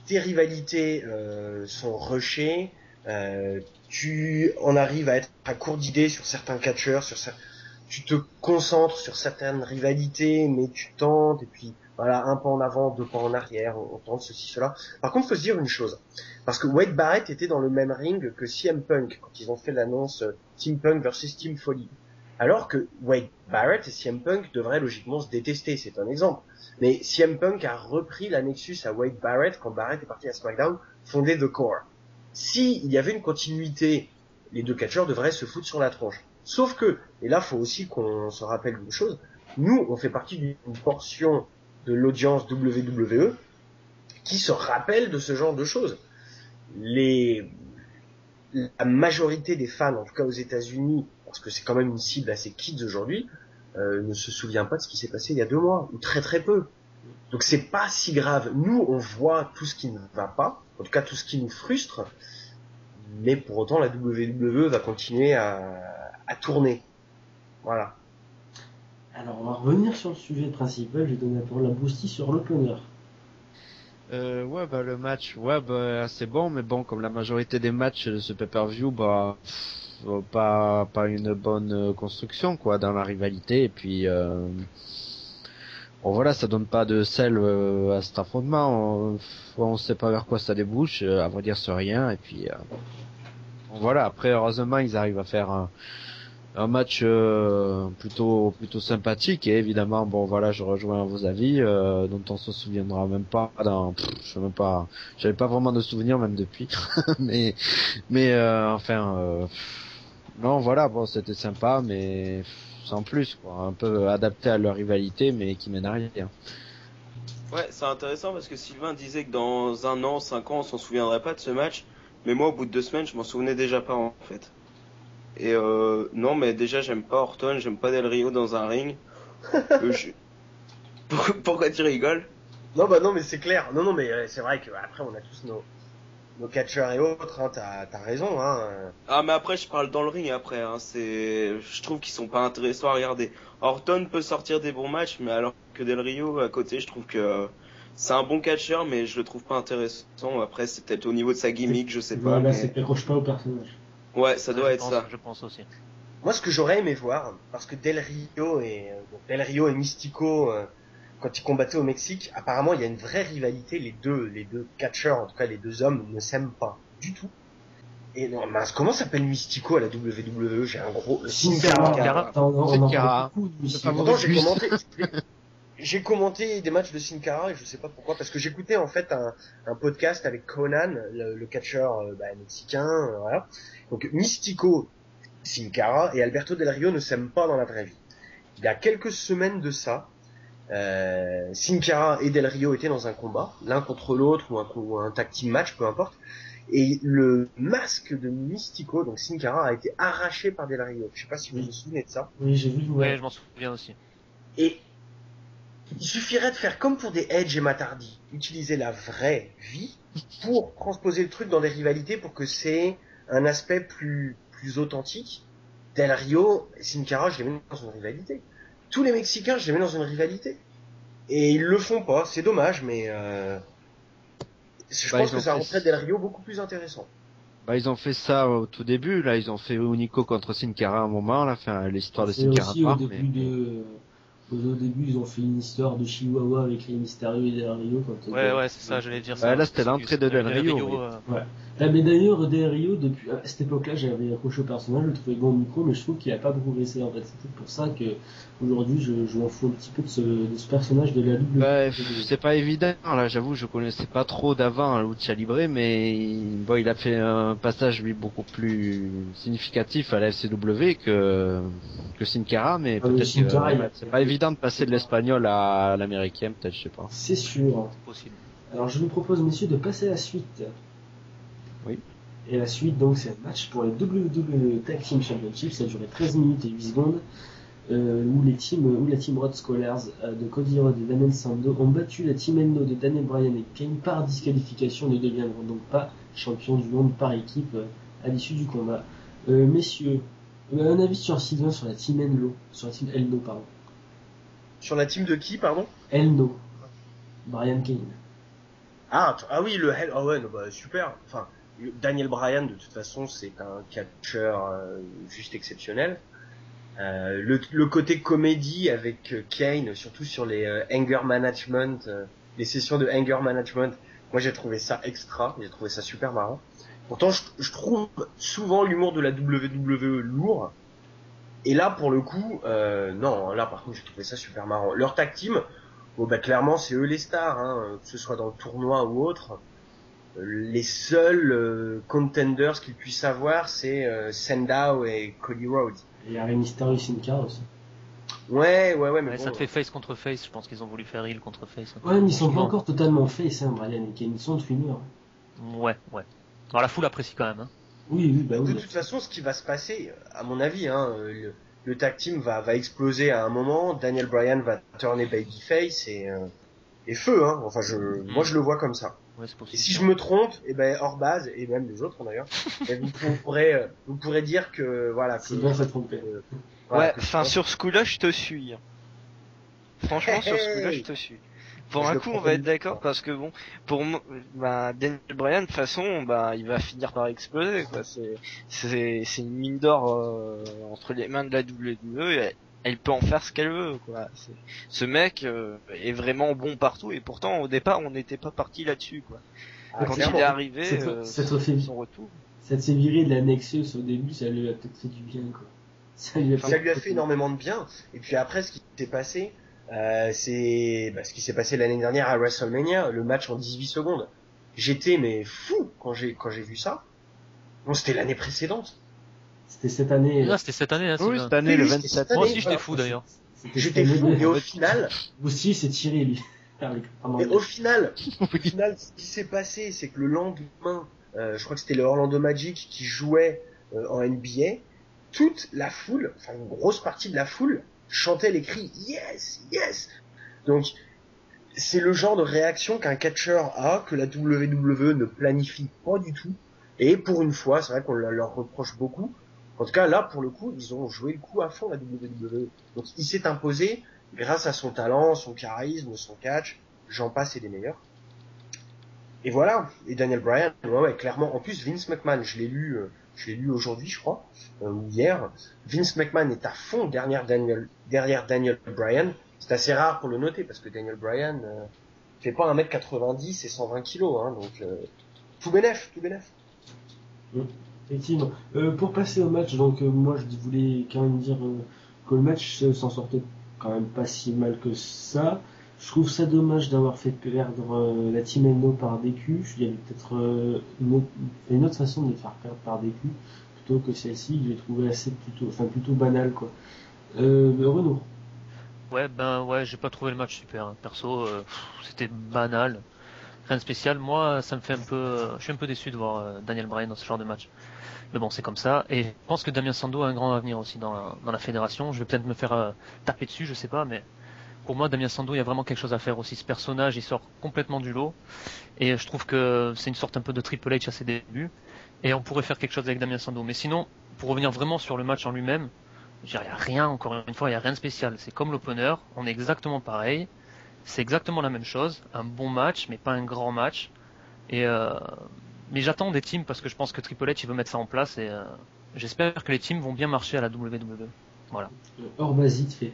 tes rivalités euh, sont rushées, euh, tu en arrives à être à court d'idées sur certains catcheurs, sur cer- tu te concentres sur certaines rivalités, mais tu tentes, et puis voilà, un pas en avant, deux pas en arrière, on, on tente ceci, cela. Par contre, faut se dire une chose, parce que Wade Barrett était dans le même ring que C M Punk, quand ils ont fait l'annonce euh, Team Punk versus Team Foley. Alors que Wade Barrett et C M Punk devraient logiquement se détester, c'est un exemple. Mais C M Punk a repris la Nexus à Wade Barrett quand Barrett est parti à SmackDown, fondé The Core. Si il y avait une continuité, les deux catcheurs devraient se foutre sur la tronche. Sauf que, et là faut aussi qu'on se rappelle d'une chose, nous on fait partie d'une portion de l'audience W W E qui se rappelle de ce genre de choses. Les, la majorité des fans, en tout cas aux États-Unis, parce que c'est quand même une cible assez kids aujourd'hui, euh, ne se souvient pas de ce qui s'est passé il y a deux mois, ou très très peu. Donc c'est pas si grave. Nous, on voit tout ce qui ne va pas, en tout cas tout ce qui nous frustre, mais pour autant la W W E va continuer à, à tourner. Voilà. Alors, on va revenir sur le sujet principal. Je vais donner la parole à Boosty sur l'opener. Euh, ouais, bah le match, ouais, bah c'est bon, mais bon, comme la majorité des matchs de ce pay-per-view, bah pff, pas pas une bonne euh, construction quoi dans la rivalité, et puis euh, bon voilà, ça donne pas de sel euh, à cet affrontement. On, on sait pas vers quoi ça débouche, euh, à vrai dire c'est rien, et puis euh, bon, voilà. Après, heureusement, ils arrivent à faire un un match euh, plutôt plutôt sympathique, et évidemment bon voilà, je rejoins vos avis euh, dont on se souviendra même pas dans pff, je sais même pas, j'avais pas vraiment de souvenirs même depuis mais mais euh, enfin euh, non voilà, bon c'était sympa, mais sans plus quoi, un peu adapté à leur rivalité, mais qui mène à rien. Ouais, c'est intéressant parce que Sylvain disait que dans un an, cinq ans, on s'en souviendrait pas de ce match, mais moi au bout de deux semaines, je m'en souvenais déjà pas en fait. Et euh, non, mais déjà j'aime pas Orton, j'aime pas Del Rio dans un ring. euh, je... Pourquoi tu rigoles? Non bah non mais c'est clair. Non non mais euh, c'est vrai que après on a tous nos nos catcheurs et autres. Hein, t'as t'as raison. Hein. Ah mais après je parle dans le ring après. Hein, c'est, je trouve qu'ils sont pas intéressants à regarder. Orton peut sortir des bons matchs, mais alors que Del Rio à côté, je trouve que euh, c'est un bon catcheur, mais je le trouve pas intéressant. Après c'est peut-être au niveau de sa gimmick, je sais pas. Voilà, mais... c'est qu'il accroche pas au personnage. Ouais, ça doit je être pense, ça. Je pense aussi. Moi ce que j'aurais aimé voir, parce que Del Rio et euh, Del Rio et Mystico euh, quand ils combattaient au Mexique, apparemment il y a une vraie rivalité. Les deux les deux catcheurs, en tout cas les deux hommes, ne s'aiment pas du tout. Et non, mince, comment s'appelle Mystico à la W W E? J'ai un gros Sin Cara. Attends, on en parle beaucoup de Mystico. Pourtant j'ai commenté j'ai commenté des matchs de Sin Cara et je sais pas pourquoi, parce que j'écoutais en fait un, un podcast avec Conan, le, le catcheur euh, bah, mexicain, euh, voilà. Donc Mystico, Sin Cara et Alberto Del Rio ne s'aiment pas dans la vraie vie. Il y a quelques semaines de ça, euh, Sin Cara et Del Rio étaient dans un combat, l'un contre l'autre ou un, ou un tag team match, peu importe. Et le masque de Mystico, donc Sin Cara, a été arraché par Del Rio. Je sais pas si vous vous souvenez de ça. Oui, j'ai vu. Ouais, je m'en souviens aussi. Et il suffirait de faire comme pour des Edge et Matt Hardy, utiliser la vraie vie pour transposer le truc dans des rivalités pour que c'est un aspect plus plus authentique. Del Rio et Sin Cara, je les mets dans une rivalité. Tous les Mexicains, je les mets dans une rivalité. Et ils le font pas, c'est dommage, mais euh, je bah, pense que ça fait... rendrait Del Rio beaucoup plus intéressant. Bah ils ont fait ça au tout début, là ils ont fait Unico contre Sin Cara à un moment, là, enfin l'histoire de Sin Cara. Aussi part, au début mais... de Au début, ils ont fait une histoire de Chihuahua avec les Mysterio et Del Rio. Quand ouais, ouais, c'est ça, j'allais dire ça. Ouais, là, c'était l'entrée de Del Rio. Rio oui. euh... Ouais. Là, mais d'ailleurs, Del Rio, depuis, à cette époque-là, j'avais accroché au personnage, je le trouvais bon au micro, mais je trouve qu'il n'a pas progressé, en fait. C'est peut-être pour ça que, aujourd'hui, je, je m'en fous un petit peu de ce, de ce personnage de la double. Bah, c'est pas évident, là, j'avoue, je connaissais pas trop d'avant Lucha Libre, mais bon, il a fait un passage, lui, beaucoup plus significatif à la F C W que, que Sin Cara, mais Ah, peut-être Sin Cara, que c'est pas évident de passer de l'espagnol à l'américain, peut-être, je sais pas. C'est sûr. C'est possible. Alors, je vous propose, messieurs, de passer à la suite. Oui. Et la suite, donc, c'est un match pour les W W E Tag Team Championship. Ça a duré treize minutes et huit secondes. Euh, où les teams, où la team Rod Scholars euh, de Cody Rhodes et Damian Sandow ont battu la team Endo de Daniel Bryan et Kane par disqualification, ne deviendront donc pas champions du monde par équipe euh, à l'issue du combat. Euh, messieurs, euh, un avis sur Sylvain sur la team Enlo, sur la team Elno, pardon. Sur la team de qui, pardon? Elno. Bryan Kane. Ah, t- ah oui, le Hell, ah ouais, non, bah, super. Enfin, le- Daniel Bryan, de toute façon, c'est un catcheur euh, juste exceptionnel. Euh, le, le côté comédie avec euh, Kane, surtout sur les euh, anger management, euh, les sessions de anger management, moi j'ai trouvé ça extra, j'ai trouvé ça super marrant. Pourtant, je, je trouve souvent l'humour de la W W E lourd. Et là, pour le coup, euh, non, là par contre, j'ai trouvé ça super marrant. Leur tag team, bon bah clairement, c'est eux les stars, hein, que ce soit dans le tournoi ou autre. Euh, Les seuls euh, contenders qu'ils puissent avoir, c'est euh, Sandow et Cody Rhodes. Et il y a Rey Mysterio et Sin Cara aussi. Ouais, ouais, ouais, mais Ouais, bon, ça te fait face contre face, je pense qu'ils ont voulu faire heel contre face. Ouais, mais ils sont pas encore totalement face, hein, Brian et Kane. Ils sont de fumeur. Ouais, ouais. Alors la foule apprécie quand même. Hein. Oui, oui, bah de oui. toute façon, ce qui va se passer, à mon avis, hein, le, le tag team va, va exploser à un moment. Daniel Bryan va tourner babyface et, euh, et feu, hein. Enfin, je, Mm. moi, je le vois comme ça. Ouais, c'est Et possible. si je me trompe, et ben hors base et même les autres d'ailleurs, eh, vous pourrez, euh, vous pourrez dire que voilà. Que, Sylvain s'est trompé. euh, voilà, Ouais, que- enfin sur ce coup-là, je te suis. hein. Franchement, sur ce coup-là, Hey je te suis. Pour Je un le coup, prends on va comme être d'accord ça. parce que bon, pour moi, bah, Daniel Bryan, de toute façon, bah, il va finir par exploser, quoi. C'est, c'est, c'est une mine d'or euh, entre les mains de la W W E. Et elle, elle peut en faire ce qu'elle veut, quoi. C'est, ce mec euh, est vraiment bon partout et pourtant, au départ, on n'était pas parti là-dessus, quoi. Ah, Quand clairement. il est arrivé, C'est- euh, c'est trop fait. son retour. Cette s'est virée de la Nexus au début, ça lui a peut-être fait du bien, quoi. Ça lui a Ça lui a fait énormément de bien. Et puis après, ce qui s'est passé, euh, c'est bah, ce qui s'est passé l'année dernière à WrestleMania, le match en dix-huit secondes. J'étais mais fou quand j'ai quand j'ai vu ça. Bon, c'était l'année précédente. C'était cette année. Là, c'était cette année, hein, Oui, Sylvain. cette année, le Oui, c'était vingt-sept. cette Moi année, aussi, j'étais voilà. fou d'ailleurs. C'était J'étais cette fou. année. Et au final, Aussi, c'est tiré, lui. Pendant et le- au final, au final, ce qui s'est passé, c'est que le lendemain, euh, je crois que c'était le Orlando Magic qui jouait euh, en N B A. Toute la foule, enfin une grosse partie de la foule, chantait les cris yes, yes. Donc c'est le genre de réaction qu'un catcheur a, que la W W E ne planifie pas du tout. Et pour une fois, c'est vrai qu'on la- leur reproche beaucoup. En tout cas, là, pour le coup, ils ont joué le coup à fond, la W W E. Donc il s'est imposé grâce à son talent, son charisme, son catch, j'en passe et des meilleurs. Et voilà. Et Daniel Bryan, ouais, ouais, clairement. En plus, Vince McMahon, je l'ai lu, euh, je l'ai lu aujourd'hui, je crois, euh, ou hier. Vince McMahon est à fond derrière Daniel, derrière Daniel Bryan. C'est assez rare pour le noter parce que Daniel Bryan euh, fait pas un mètre quatre-vingt-dix et cent vingt kilos, hein, donc euh, tout bénef, tout bénef. Effectivement. Euh, pour passer au match, donc euh, moi je voulais quand même dire euh, que le match euh, s'en sortait quand même pas si mal que ça. Je trouve ça dommage d'avoir fait perdre euh, la Team Endo par D Q. Il y avait peut-être euh, une, autre, une autre façon de les faire perdre par D Q plutôt que celle-ci. Je l'ai trouvé assez plutôt, enfin plutôt banal quoi. Euh, Renaud. Ouais, ben ouais, j'ai pas trouvé le match super. hein. Perso, euh, pff, c'était banal. Rien de spécial. Moi, ça me fait un peu, euh, je suis un peu déçu de voir euh, Daniel Bryan dans ce genre de match. Mais bon, c'est comme ça. Et je pense que Damien Sandow a un grand avenir aussi dans la, dans la fédération. Je vais peut-être me faire euh, taper dessus, je sais pas, mais pour moi, Damien Sandow, il y a vraiment quelque chose à faire aussi. Ce personnage, il sort complètement du lot. Et je trouve que c'est une sorte un peu de Triple H à ses débuts. Et on pourrait faire quelque chose avec Damien Sandow. Mais sinon, pour revenir vraiment sur le match en lui-même, il n'y a rien, encore une fois, il n'y a rien de spécial. C'est comme l'opener, on est exactement pareil. C'est exactement la même chose. Un bon match, mais pas un grand match. Et euh, mais j'attends des teams parce que je pense que Triple H il veut mettre ça en place et euh, j'espère que les teams vont bien marcher à la W W E. Voilà. Euh, Hors basite fait.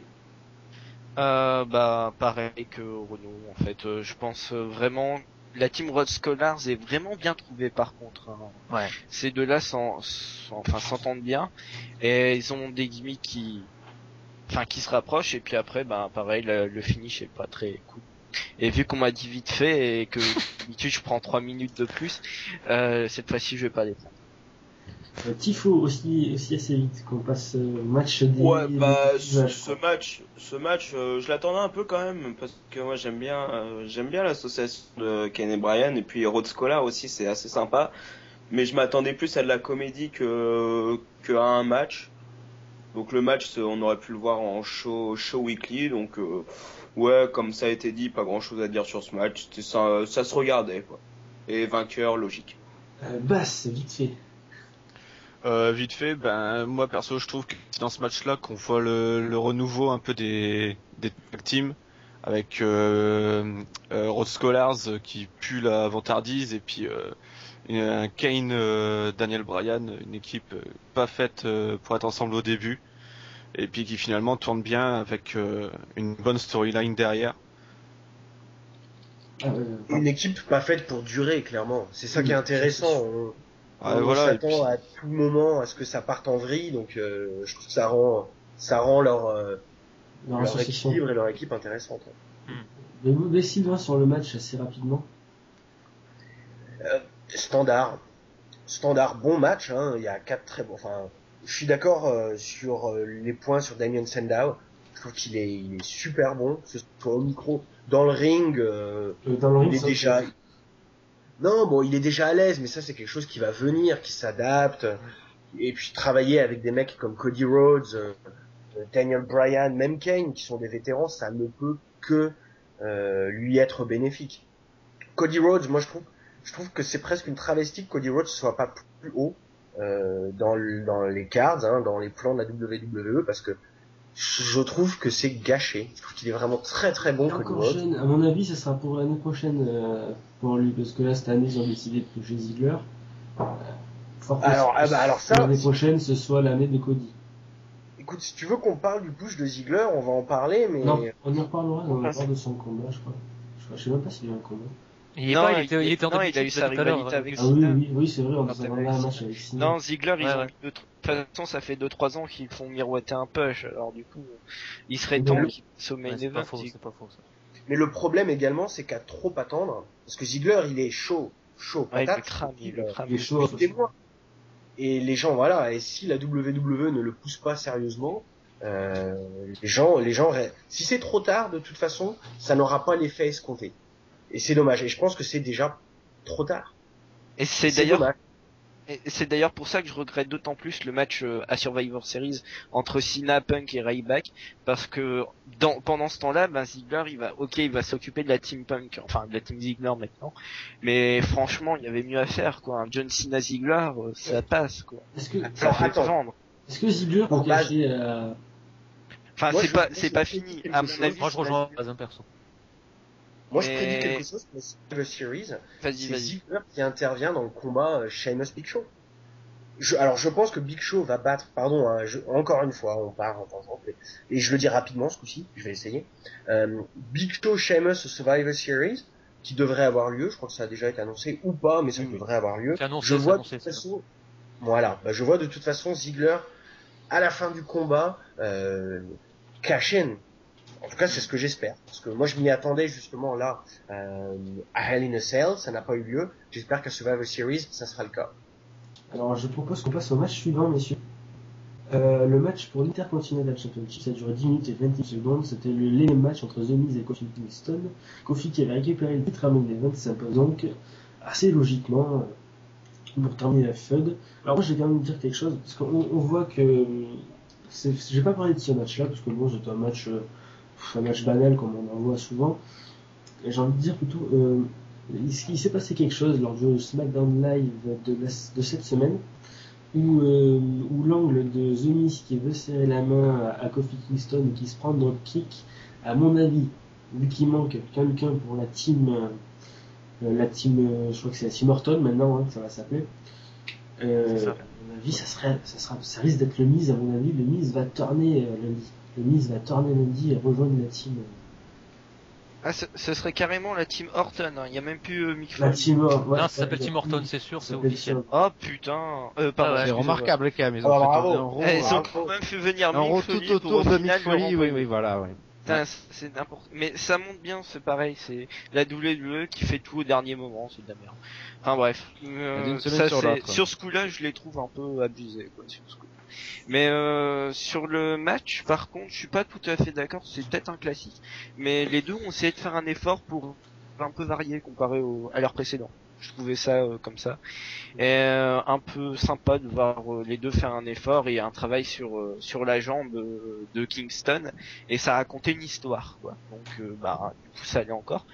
Euh, bah pareil que Renault en fait. Euh, je pense euh, vraiment la team Rod Scholars est vraiment bien trouvée par contre. hein. Ouais. Ces deux-là s'en- s'en- enfin s'entendent bien et ils ont des gimmicks qui, enfin qui se rapprochent et puis après bah pareil le, le finish est pas très cool. Et vu qu'on m'a dit vite fait et que d'habitude je prends trois minutes de plus, euh, cette fois-ci je vais pas les prendre. Euh, Tifo aussi, aussi assez vite qu'on passe euh, au match des. Ouais, bah des ce, visages, ce quoi. match, ce match, euh, je l'attendais un peu quand même parce que moi j'aime bien, euh, j'aime bien l'association de Ken et Bryan et puis Rhodes Scholar aussi, c'est assez sympa. Mais je m'attendais plus à de la comédie que que à un match. Donc le match, c'est- on aurait pu le voir en show show weekly. Donc euh, ouais, comme ça a été dit, pas grand chose à dire sur ce match. C'était ça, ça se regardait quoi. Et vainqueur logique. Euh, Basse, vite fait. Euh, vite fait, ben moi perso je trouve que c'est dans ce match-là qu'on voit le, le renouveau un peu des, des tag teams avec euh, euh, Rhodes Scholars euh, qui pue la vantardise et puis euh, un Kane euh, Daniel Bryan, une équipe euh, pas faite euh, pour être ensemble au début et puis qui finalement tourne bien avec euh, une bonne storyline derrière. Ah, euh, Une équipe pas faite pour durer, clairement. C'est ça qui est intéressant. On, Ouais, on voilà, et s'attend puis- à tout moment à ce que ça parte en vrille, donc euh, je trouve que ça rend, ça rend leur, euh, leur leur association. équilibre et leur équipe intéressante. Mais vous, des Sylvain sur le match assez rapidement. Standard, standard, bon match. Hein. Il y a quatre très bons. Enfin, je suis d'accord euh, sur euh, les points sur Damien Sandow. Je trouve qu'il est, il est super bon, que ce soit au micro, dans le ring. Euh, Euh, dans le ring, il est ça, déjà. c'est- Non, bon, il est déjà à l'aise, mais ça c'est quelque chose qui va venir, qui s'adapte. Et puis travailler avec des mecs comme Cody Rhodes, euh, Daniel Bryan, même Kane, qui sont des vétérans, ça ne peut que euh, lui être bénéfique. Cody Rhodes, moi je trouve, je trouve que c'est presque une travestie que Cody Rhodes soit pas plus haut euh, dans, le- dans les cards, hein, dans les plans de la W W E, parce que je trouve que c'est gâché. Je trouve qu'il est vraiment très très bon, Et Cody encore Rhodes. jeune, à mon avis, ça sera pour l'année prochaine euh, pour lui, parce que là, cette année, ils ont décidé de toucher Ziggler. Euh, fort Alors, possible ah bah, alors ça, que l'année si- prochaine, ce soit l'année de Cody. Écoute, si tu veux qu'on parle du push de Ziggler, on va en parler, mais Non, on y reparlera dans Ah, le part de son combat, je crois. Je, crois, je sais même pas s'il y a eu un combat. Il, est Non, pas, il, il- était, il était en non, début il a de eu titre sa tout à l'heure, rivalité euh, avec Ah oui, Cena. oui, oui, c'est vrai, on Ah, s'en t'avais va un raison. match avec Cena. Non, Ziggler, ils Ouais, ont ouais. mis deux, de toute façon, ça fait deux trois ans qu'ils font miroiter un push, alors du coup, il serait Mais temps le- qu'ils passent au main ouais, c'est pas event. faux, Ziggler. c'est pas faux ça. Mais le problème également, c'est qu'à trop attendre, parce que Ziggler, il est chaud, chaud, Ouais, il patate, le crame, il le crame. Il est chaud. depuis des mois. Et les gens, voilà, et si la W W E ne le pousse pas sérieusement, euh, les gens, les gens, ré- si c'est trop tard, de toute façon, ça n'aura pas l'effet escompté. Et c'est dommage. Et je pense que c'est déjà trop tard. Et c'est d'ailleurs, dommage. et c'est d'ailleurs pour ça que je regrette d'autant plus le match euh, à Survivor Series entre Cena, Punk et Ryback, parce que dans, pendant ce temps-là, ben Ziggler, il va, ok, il va s'occuper de la team Punk, enfin de la team Ziggler maintenant, mais franchement, il y avait mieux à faire, quoi. Un John Cena Ziggler, euh, ça passe, quoi. Est-ce que, Ça Alors, fait attends. vendre. est-ce que Ziggler peut Bon, bah, cacher euh, Enfin, Moi, c'est je pas, pense c'est que pas c'est fini. quelque À mon chose- avis, Moi je rejoins pas un perso. Moi, je Mais- prédis quelque chose pour Survivor Series. vas-y, C'est vas-y. Ziggler qui intervient dans le combat euh, Sheamus Big Show. Je, alors je pense que Big Show va battre, pardon, hein, je- encore une fois, on part en tangente, mais- et je le dis rapidement ce coup-ci, je vais essayer. Euh, Big Show Sheamus Survivor Series, qui devrait avoir lieu, je crois que ça a déjà été annoncé ou pas, mais ça Mhm. devrait avoir lieu. C'est annoncé, je c'est vois annoncé, de toute c'est façon, voilà, bah, je vois de toute façon Ziggler à la fin du combat euh, cash in. En tout cas, c'est ce que j'espère. Parce que moi, je m'y attendais justement là euh, à Hell in a Cell, ça n'a pas eu lieu. J'espère qu'à Survivor Series, ça sera le cas. Alors, je propose qu'on passe au match suivant, messieurs. Euh, le match pour l'Intercontinental Championship, ça a duré dix minutes et vingt secondes. C'était le l'énième match entre The Miz et Kofi Kingston. Kofi qui avait récupéré le titre à main event s'impose donc assez logiquement euh, pour terminer la feud. Alors moi, je vais quand même dire quelque chose parce qu'on on voit que c'est, je vais pas parler de ce match-là parce que bon, c'était un match, euh, un match banal comme on en voit souvent. Et j'ai envie de dire plutôt, euh, il, il s'est passé quelque chose lors du SmackDown Live de, la, de cette semaine. Où, euh, où l'angle de The Miz qui veut serrer la main à, à Kofi Kingston et qui se prend dans le kick, à mon avis, vu qu'il manque quelqu'un pour la team, euh, la team, euh, je crois que c'est la team Orton maintenant, hein, que ça va s'appeler. Euh, C'est ça. à mon avis, ça serait, ça sera, ça risque d'être le Miz. À mon avis, le Miz va tourner euh, lundi. Le Miz va tourner lundi et rejoindre la team. euh, Ah, ce, ce serait carrément la team Orton, hein. Il y a même plus euh, Mick la Foley. team. euh, ouais, Non, ça s'appelle ouais, Tim Horton, c'est sûr, ça c'est s'appelle officiel. Tim- Oh putain, euh, pardon. Ah ouais, C'est excusez-moi. remarquable quand même, ils ont Alors, fait bravo. tourner un rond, Eh, ils ont hein. quand même fait venir un rond Mick tout Foley pour autour au de Mick final le Foley, oui, renvoyer. oui, voilà, oui. Putain, c'est n'importe. Mais ça monte bien, c'est pareil, c'est la W W E qui fait tout au dernier moment, c'est de la merde. Enfin bref, euh, D'une semaine ça sur c'est l'autre. sur ce coup-là, je les trouve un peu abusés, quoi, sur ce coup. Mais euh, sur le match, par contre, je suis pas tout à fait d'accord. C'est peut-être un classique, mais les deux ont essayé de faire un effort pour un peu varier comparé au, à leur précédent. Je trouvais ça euh, comme ça, et euh, un peu sympa de voir euh, les deux faire un effort et un travail sur euh, sur la jambe euh, de Kingston, et ça racontait une histoire, quoi. Donc euh, bah du coup ça allait encore.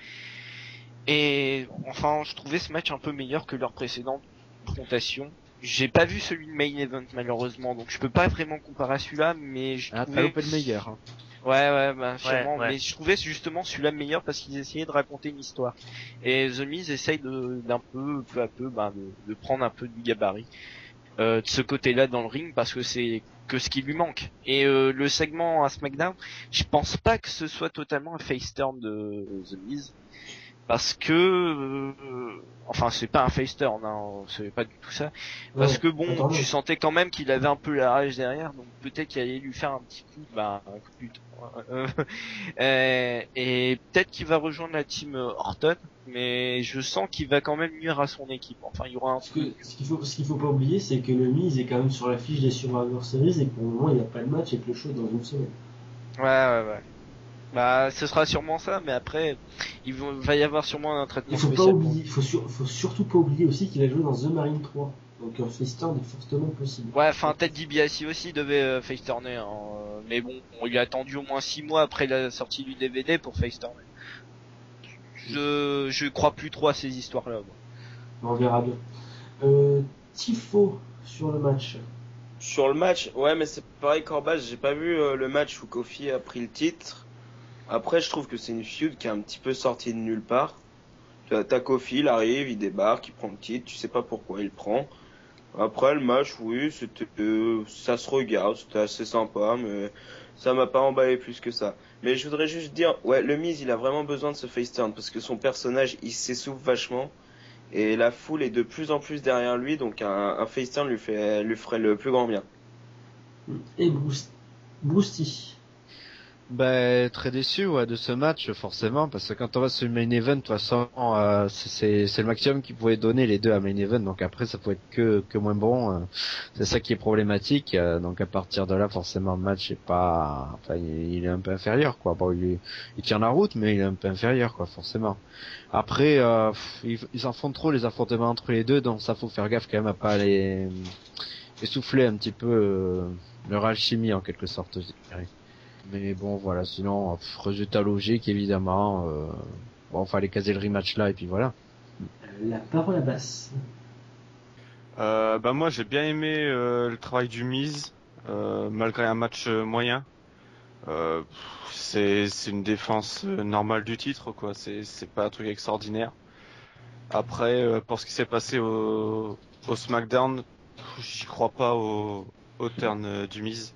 Et enfin, je trouvais ce match un peu meilleur que leur précédente confrontation. J'ai pas vu celui de main event malheureusement, donc je peux pas vraiment comparer à celui-là, mais je Ah, t'as trouvais loupé le meilleur. Hein. Ouais, ouais, bah, sûrement. ouais. Mais je trouvais justement celui-là meilleur parce qu'ils essayaient de raconter une histoire. Et The Miz essaye de, d'un peu, peu à peu, bah, de, de prendre un peu du gabarit, euh, de ce côté-là dans le ring parce que c'est que ce qui lui manque. Et, euh, le segment à SmackDown, je pense pas que ce soit totalement un face turn de The Miz. Parce que, euh, enfin, c'est pas un face turn, hein, c'est pas du tout ça. Parce Ouais, que bon, attendez. tu sentais quand même qu'il avait un peu la rage derrière, donc peut-être qu'il allait lui faire un petit coup, bah, un coup de pute. Euh, euh, et peut-être qu'il va rejoindre la team Orton, mais je sens qu'il va quand même nuire à son équipe. Enfin, il y aura un Ce que- truc. ce qu'il faut, ce qu'il faut pas oublier, c'est que le Miz est quand même sur la fiche des Survivor Series et que pour le moment, il n'y a pas de match avec le show dans une semaine. Ouais, ouais, ouais. Bah, ce sera sûrement ça, mais après, il va va y avoir sûrement un traitement Il faut pas spécial. pour- oublier, il faut, sur- faut surtout pas oublier aussi qu'il a joué dans The Marine trois. Donc un face turn est fortement possible. Ouais, enfin, Ted DiBiase aussi devait euh, face turner, hein. euh, mais bon, on lui a attendu au moins six mois après la sortie du D V D pour face turner. Je, je crois plus trop à ces histoires-là. moi. On verra bien. Euh, Tifo sur le match. Sur le match, ouais, mais c'est pareil qu'Orbas, j'ai pas vu euh, le match où Kofi a pris le titre. Après, je trouve que c'est une feud qui est un petit peu sortie de nulle part. T'as t'as Kofi, il arrive, il débarque, il prend le titre, tu sais pas pourquoi il le prend. Après, le match, oui, c'était, euh, ça se regarde, c'était assez sympa, mais ça m'a pas emballé plus que ça. Mais je voudrais juste dire, ouais, le Miz, il a vraiment besoin de ce face turn, parce que son personnage, il s'essouffle vachement. Et la foule est de plus en plus derrière lui, donc un, un face turn lui, fait, lui ferait le plus grand bien. Et Bruce, Boosty. Ben, très déçu, ouais, de ce match, forcément, parce que quand on va sur le main event, de toute façon, euh, c'est, c'est, c'est le maximum qu'ils pouvaient donner les deux à main event, donc après, ça peut être que, que moins bon, euh, c'est ça qui est problématique, euh, donc à partir de là, forcément, le match est pas, enfin, il, il est un peu inférieur, quoi. Bon, il, il tient la route, mais il est un peu inférieur, quoi, forcément. Après, euh, pff, ils, ils en font trop, les affrontements entre les deux, donc ça, faut faire gaffe quand même à pas les, essouffler un petit peu, euh, leur alchimie, en quelque sorte, je dirais. Mais bon, voilà, sinon, pff, résultat logique, évidemment. Euh, bon, fallait caser le rematch là, et puis voilà. La parole à basse. Euh, bah moi j'ai bien aimé euh, le travail du Miz, euh, malgré un match euh, moyen. Euh, pff, c'est c'est une défense euh, normale du titre, quoi. C'est c'est pas un truc extraordinaire. Après, euh, pour ce qui s'est passé au au SmackDown, pff, j'y crois pas au au turn euh, du Miz.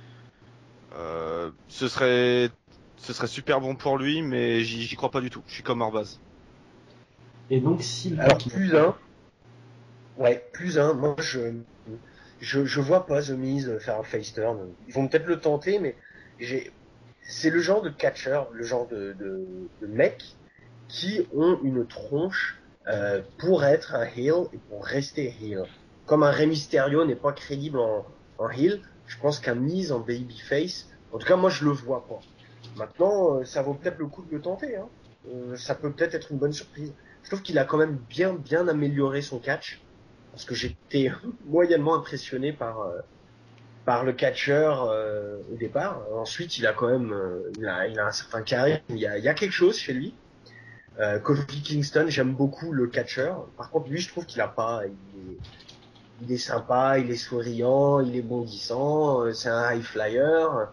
Euh, ce serait ce serait super bon pour lui, mais j'y j'y crois pas du tout. Je suis comme Orbaz. Et donc, Sylvain. Alors, plus un. Ouais, plus un. Moi, je, je, je vois pas The Miz faire un face turn. Ils vont peut-être le tenter, mais j'ai, c'est le genre de catcher, le genre de, de, de mecs qui ont une tronche, euh, pour être un heel et pour rester heel. Comme un Rey Mysterio n'est pas crédible en, en heel, je pense qu'un Miz en babyface, en tout cas, moi, je le vois pas. Maintenant, euh, ça vaut peut-être le coup de le tenter, hein. Euh, ça peut peut-être être une bonne surprise. Je trouve qu'il a quand même bien, bien amélioré son catch. Parce que j'étais moyennement impressionné par, euh, par le catcheur euh, au départ. Ensuite, il a quand même euh, il a, il a un certain charisme. Il y a, il y a quelque chose chez lui. Euh, Kofi Kingston, j'aime beaucoup le catcheur. Par contre, lui, je trouve qu'il a pas. Il est, il est sympa, il est souriant, il est bondissant. euh, C'est un high flyer.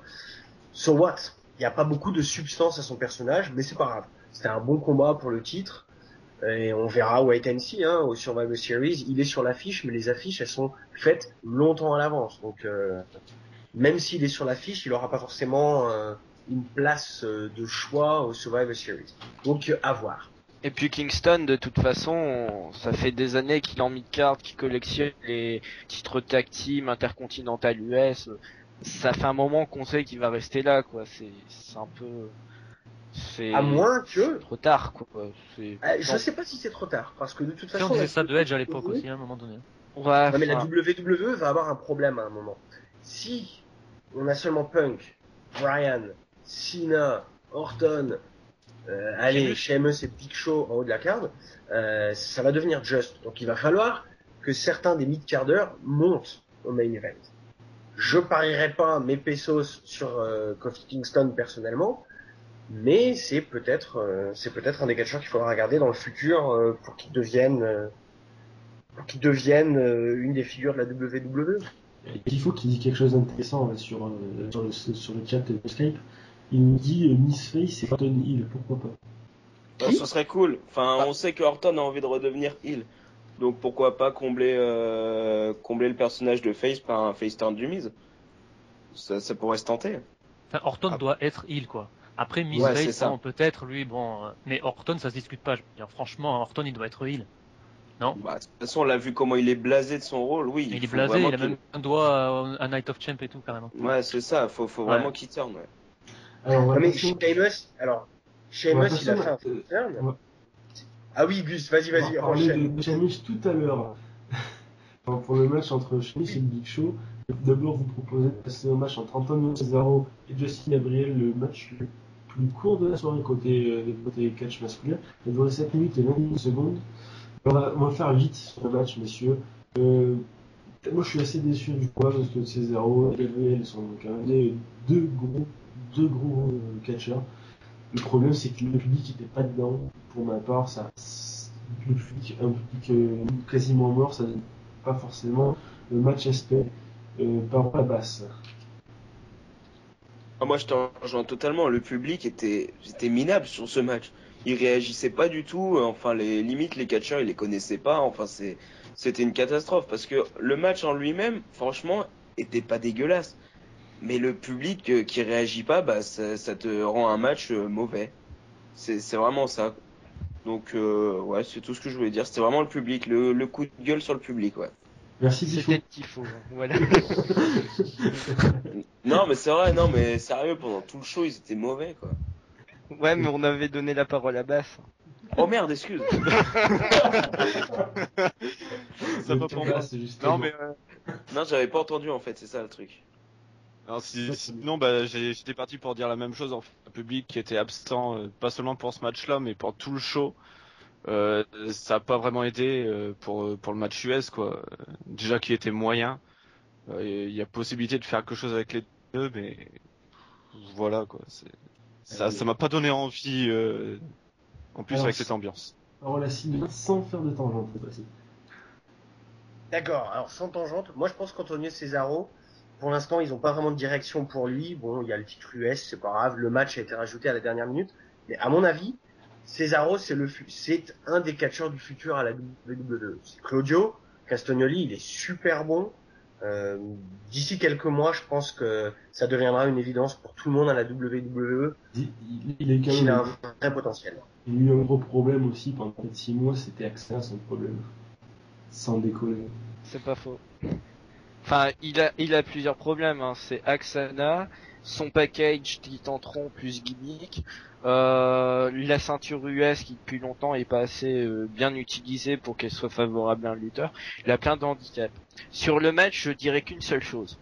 So what? Il n'y a pas beaucoup de substance à son personnage, mais c'est pas grave. C'était un bon combat pour le titre. Et on verra Wait and See, hein, au Survivor Series. Il est sur l'affiche, mais les affiches, elles sont faites longtemps à l'avance. Donc, euh, même s'il est sur l'affiche, il aura pas forcément euh, une place euh, de choix au Survivor Series. Donc, euh, à voir. Et puis Kingston, de toute façon, ça fait des années qu'il est en mid-card, qu'il collectionne les titres tag team, intercontinental U S. Ça fait un moment qu'on sait qu'il va rester là, quoi. C'est, c'est un peu... C'est... À moins que... c'est trop tard, quoi. C'est... Euh, je sais pas si c'est trop tard, parce que de toute Si façon... on disait la ça de Edge à l'époque W W E aussi, à un moment donné. Ouais, Non, mais la enfin, W W E va avoir un problème à un moment. Si on a seulement Punk, Bryan, Cena, Orton, euh, allez, Sheamus et Big Show en haut de la carte, euh, ça va devenir juste. Donc il va falloir que certains des mid-carders montent au main event. Je parierais pas mes pesos sur euh, Kofi Kingston personnellement, mais c'est peut-être euh, c'est peut-être un des catcheurs qu'il faudra regarder dans le futur euh, pour qu'il devienne euh, pour qu'il devienne euh, une des figures de la W W E. Il faut qu'il dise quelque chose d'intéressant là, sur, euh, sur, le, sur le chat de Skype. il nous dit euh, Miss Face et Orton Hill, pourquoi pas. Bah, ce serait cool. Enfin, on sait que Orton a envie de redevenir heel. Donc pourquoi pas combler euh, combler le personnage de Face par un face turn du Miz. Ça, ça pourrait se tenter. Enfin, Orton Ah. doit être heel, quoi. Après, Miz Ouais, c'est Face, ça. bon, peut-être, lui, bon, euh, mais Orton, ça se discute pas. Je veux dire, franchement, Orton, il doit être heel. Non? Bah, de toute façon, on l'a vu comment il est blasé de son rôle. Oui. Il est faut blasé, vraiment il a qu'il- même un doigt à, à Night of Champ et tout, carrément. Ouais, c'est ça. Faut, faut Ouais. vraiment qu'il turn. Ouais. Alors, on va Non, mais passer- Sheamus, alors, on va Sheamus, passer il a au- fait un euh, turn. on va- Ah oui, Gus, vas-y, On va vas-y, parler enchaîne. de Sheamus tout à l'heure. Enfin, pour le match entre Sheamus et le Big Show, je vais d'abord vous proposer de passer au match entre Antonio Cesaro et Justin Gabriel, le match le plus court de la soirée côté, euh, côté catch masculin. Il a duré sept minutes et vingt-et-une secondes. On va, on va faire vite sur le match, messieurs. Euh, moi, je suis assez déçu du poids parce que Cesaro et Gabriel sont quand même des- deux gros, deux gros euh, catcheurs. Le problème, c'est que le public n'était pas dedans. Pour ma part, ça, le public, un public euh, quasiment mort, ça donne pas forcément le match aspect euh, par la basse. Ah, moi, je t'en rejoins totalement. Le public était, était minable sur ce match. Il réagissait pas du tout. Enfin, les limites, les catcheurs, ils les connaissaient pas. Enfin, c'est, c'était une catastrophe parce que le match en lui-même, franchement, était pas dégueulasse. Mais le public euh, qui réagit pas, bah, ça, ça te rend un match euh, mauvais. C'est, c'est vraiment ça. Donc, euh, ouais, c'est tout ce que je voulais dire. C'était vraiment le public, le, le coup de gueule sur le public, ouais. Merci Tifo. C'était le tifo. hein, Voilà. Non, mais c'est vrai, non, mais sérieux, pendant tout le show, ils étaient mauvais, quoi. Ouais, mais on avait donné la parole à Bass. Oh merde, excuse. Ça va pour moi. C'est justement. Non, mais euh, Non, j'avais pas entendu, en fait, c'est ça le truc. non, si, sinon, bah, j'ai- j'étais parti pour dire la même chose. En fait, le public qui était absent, euh, pas seulement pour ce match-là, mais pour tout le show. Euh, ça a pas vraiment aidé euh, pour pour le match U S, quoi. Euh, Déjà qu'il était moyen. Euh, Il y a possibilité de faire quelque chose avec les deux, mais voilà, quoi. C'est ça, ça m'a pas donné envie. Euh... En plus Alors, avec cette ambiance. Alors la cible sans faire de tangente, c'est possible. D'accord, alors sans tangente, moi je pense qu'Antonio Cesaro, pour l'instant ils n'ont pas vraiment de direction pour lui. Bon, il y a le titre U S, c'est pas grave, le match a été rajouté à la dernière minute. Mais à mon avis, Cesaro c'est le fu- c'est un des catcheurs du futur à la W W E. C'est Claudio Castagnoli, il est super bon. Euh, d'ici quelques mois, je pense que ça deviendra une évidence pour tout le monde à la W W E. Il, il- il est quand Il a même. un vrai potentiel. Il y a eu un gros problème aussi pendant peut-être six mois, c'était Axel son problème. Sans décoller. C'est pas faux. Enfin, il a, il a plusieurs problèmes. Hein. C'est Axana, son package Titantron plus gimmick, euh, la ceinture U S qui depuis longtemps est pas assez euh, bien utilisée pour qu'elle soit favorable à un lutteur. Il a plein de handicaps. Sur le match, je dirais qu'une seule chose.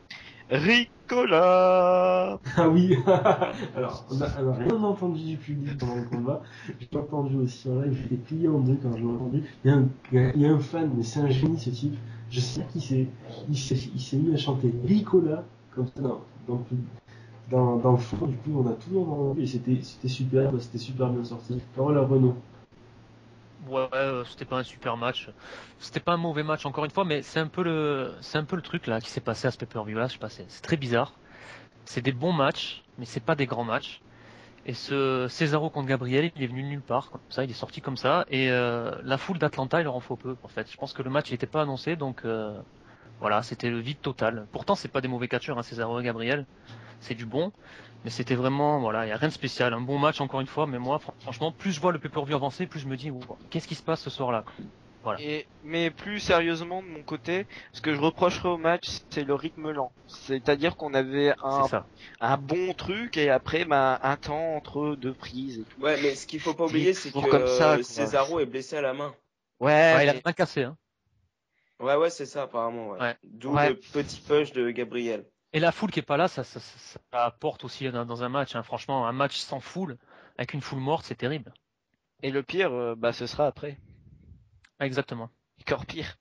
Ricola. Ah oui. Alors, on a, on a rien entendu du public pendant le combat. J'ai entendu aussi en live, j'étais plié en deux quand je l'ai entendu. Il y, a un, il, y a, il y a un fan, mais c'est un génie ce type. Je sais pas qui c'est. Il s'est, il s'est mis à chanter Ricola comme ça dans, dans, dans, dans le fond. Du coup, on a tout le monde entendu et c'était, c'était super, c'était super bien sorti. Parole à Renaud. Ouais, euh, c'était pas un super match. C'était pas un mauvais match encore une fois, mais c'est un peu le, c'est un peu le truc là qui s'est passé à ce pay-per-view là. Je sais pas, c'est, c'est très bizarre. C'est des bons matchs, mais c'est pas des grands matchs. Et ce Cesaro contre Gabriel, il est venu de nulle part, comme ça, il est sorti comme ça. Et euh, la foule d'Atlanta, il leur en faut peu, en fait. Je pense que le match il était pas annoncé, donc euh, voilà, c'était le vide total. Pourtant, c'est pas des mauvais catcheurs, hein, Cesaro et Gabriel, c'est du bon. Mais c'était vraiment, voilà, il n'y a rien de spécial. Un bon match encore une fois, mais moi, franchement, plus je vois le pay-per-view avancer, plus je me dis, oh, qu'est-ce qui se passe ce soir-là, quoi. Voilà. Et, mais plus sérieusement de mon côté, ce que je reprocherais au match, c'est le rythme lent. C'est-à-dire qu'on avait un, C'est ça. un bon truc et après, bah, un temps entre deux prises et tout. Ouais, mais ce qu'il faut pas oublier, c'est Toujours que comme ça, euh, quoi. Cesaro est blessé à la main. Ouais, Ouais, il a mais- rien cassé, hein. Ouais, ouais, c'est ça, apparemment, ouais. Ouais. D'où Ouais. le petit push de Gabriel. Et la foule qui est pas là, ça, ça, ça, ça apporte aussi dans, dans un match, hein. Franchement, un match sans foule, avec une foule morte, c'est terrible. et le pire, euh, bah, ce sera après. Ah, exactement. Encore pire.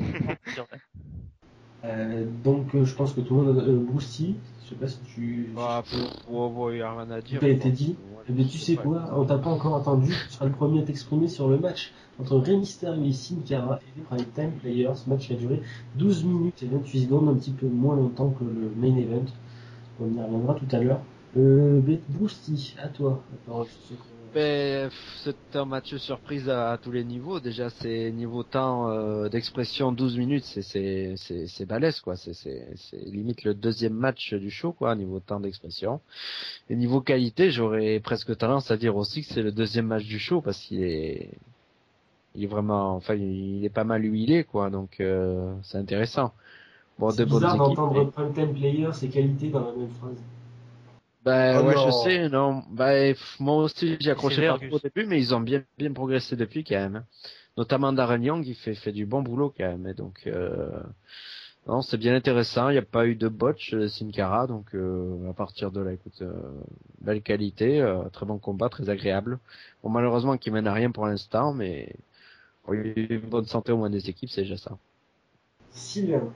Euh, donc, euh, je pense que tout le monde a. Euh, Brousty, je sais pas si tu. Bah, si tu- pff, ouais, ouais, y a rien à dire. Tout a été quoi. dit. Ouais, Eh bien, je tu sais sais pas. quoi, on t'a pas encore entendu, tu seras le premier à t'exprimer sur le match entre Rey Mysterio et Sin Cara et les Prime Time Players. Ce match qui a duré douze minutes et vingt-huit secondes, un petit peu moins longtemps que le main event. On y reviendra tout à l'heure. Euh, Brousty, à toi. La parole, je sais que- Ben, pff, c'est un match surprise à, à tous les niveaux. Déjà, c'est niveau temps euh, d'expression douze minutes, c'est c'est c'est c'est balèze quoi. C'est c'est c'est limite le deuxième match du show quoi, niveau temps d'expression. Et niveau qualité, j'aurais presque tendance à dire aussi que c'est le deuxième match du show parce qu'il est il est vraiment, enfin, il est pas mal huilé quoi. Donc euh, c'est intéressant. Bon, C'est de bonnes bizarre équipes. d'entendre mais- Primetime Players et qualité dans la même phrase. Bah Oh ouais, non. je sais, non. Bah pff, moi aussi j'ai accroché C'est pas Vergus. trop au début, mais ils ont bien bien progressé depuis quand même. Hein. Notamment Darren Young, il fait fait du bon boulot quand même. Et donc euh... non, c'est bien intéressant. Il n'y a pas eu de botch euh, Sin Cara, donc euh, à partir de là, écoute, euh, belle qualité, euh, très bon combat, très agréable. Bon, malheureusement, qui mène à rien pour l'instant, mais bon, il y a eu une bonne santé au moins des équipes, c'est déjà ça. Sylvain.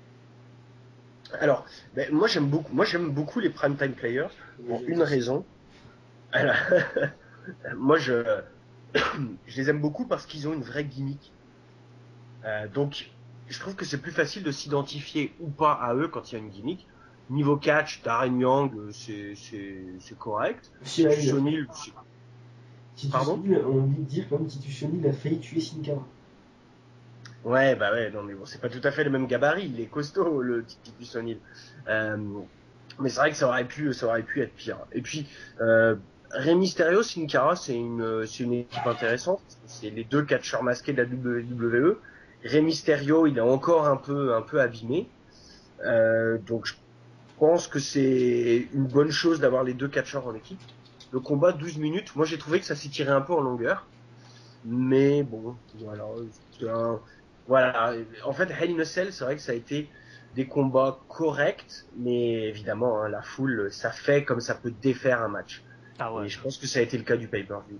Alors, ben, moi j'aime beaucoup, moi j'aime beaucoup les primetime players pour une raison. Alors, moi je, je les aime beaucoup parce qu'ils ont une vraie gimmick. Euh, donc, je trouve que c'est plus facile de s'identifier ou pas à eux quand il y a une gimmick. Niveau catch, Darren Young, euh, c'est c'est c'est correct. Si, Titus O'Neil, c'est- Titus Pardon O'Neil, on dit dire comme Titus O'Neil a failli tuer Sin Cara. ouais, bah ouais, non mais bon, c'est pas tout à fait le même gabarit. Il est costaud le Titus O'Neil. Euh, mais c'est vrai que ça aurait pu, ça aurait pu être pire. Et puis, euh, Rey Mysterio, Sin Cara, c'est une, c'est une équipe intéressante. C'est les deux catcheurs masqués de la W W E. Rey Mysterio, il est encore un peu, un peu abîmé. Euh, donc, je pense que c'est une bonne chose d'avoir les deux catcheurs en équipe. Le combat, douze minutes. Moi, j'ai trouvé que ça s'est tiré un peu en longueur. Mais bon, voilà. C'est un, voilà. En fait, Hell in a Cell, c'est vrai que ça a été des combats corrects, mais évidemment, hein, la foule, ça fait comme ça peut défaire un match. Ah ouais. Et je pense que ça a été le cas du pay-per-view.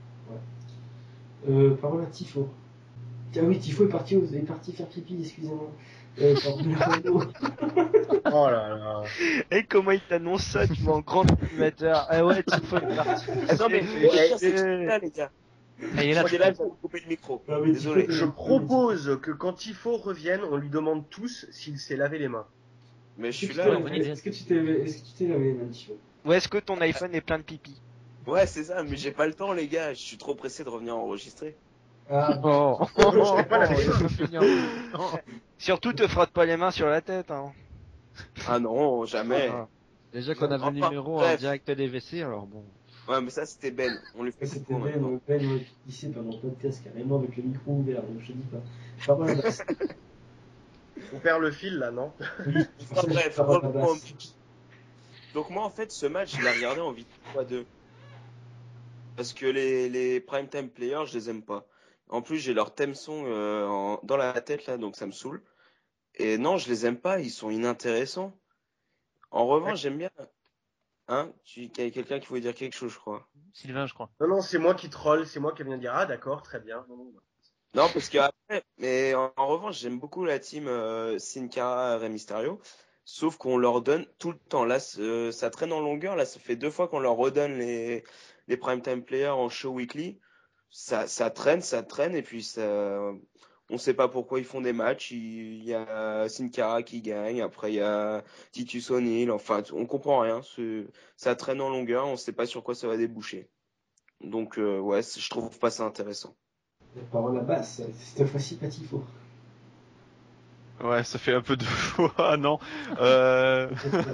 Euh, parole à Tifo. Ah oui, Tifo est parti, est parti faire pipi, excusez-moi. Euh, pardon. Oh là là. Et comment il t'annonce ça, tu vois, en grand animateur. Ah ouais, tu faut le partir. Ah non, mais le pire, c'est que c'est là, les gars. Et là, Moi, j'ai là, je vais vous couper le micro. Ah, mais Désolé. Tifo, Je propose que quand Tifo revienne, on lui demande tous s'il s'est lavé les mains. Mais je Est-ce que suis tu là. t'es- là. bonne idée. Est-ce que tu t'es est-ce que tu t'es lavé les mains, Tifo? Ou est-ce que ton iPhone est plein de pipi? Ouais, c'est ça, mais j'ai pas le temps, les gars. Je suis trop pressé de revenir enregistrer. Ah, Oh, Je vais pas laver les mains. Surtout, te frotte pas les mains sur la tête, hein. Ah non, jamais. Ah. Déjà qu'on avait le Enfin, numéro en bref. direct des W C, alors bon. Ouais, mais ça, c'était Ben. On lui fait c'était coucou maintenant. Ben, Ben ici pendant le podcast carrément avec le micro ouvert, donc je te dis pas. Parole à Basse. On perd le fil là, non? Oui, Enfin, bref, parole à reprends. Basse. Donc moi, en fait, ce match, je l'ai regardé en vitesse fois deux. Parce que les, les primetime players, je les aime pas. En plus, j'ai leur theme song euh, en- dans la tête, là, donc ça me saoule. Et non, je les aime pas, ils sont inintéressants. En revanche, j'aime bien... Hein? Tu, il y a quelqu'un qui voulait dire quelque chose, je crois. Sylvain, je crois. Non, non, c'est moi qui troll, c'est moi qui viens de dire, ah d'accord, très bien. Non, non, non. Non, parce que après, mais en, en revanche, j'aime beaucoup la team euh, Sin Cara, Rey Mysterio. Sauf qu'on leur donne tout le temps. Là, ce- ça traîne en longueur. Là, ça fait deux fois qu'on leur redonne les, les primetime players en show weekly. Ça, ça traîne, ça traîne, et puis ça, on sait pas pourquoi ils font des matchs. Il, il y a Sin Cara qui gagne, après il y a Titus O'Neil. Enfin, on comprend rien. C'est- Ça traîne en longueur, on sait pas sur quoi ça va déboucher. Donc, euh, ouais, c'est- je trouve pas ça intéressant. Parole à Basse, cette fois-ci pas Tifo. Ouais, ça fait un peu de fois, non. Euh...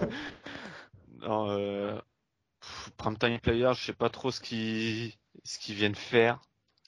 non, euh... pff, Primetime Player, je sais pas trop ce qu'ils ce qu'ils viennent faire.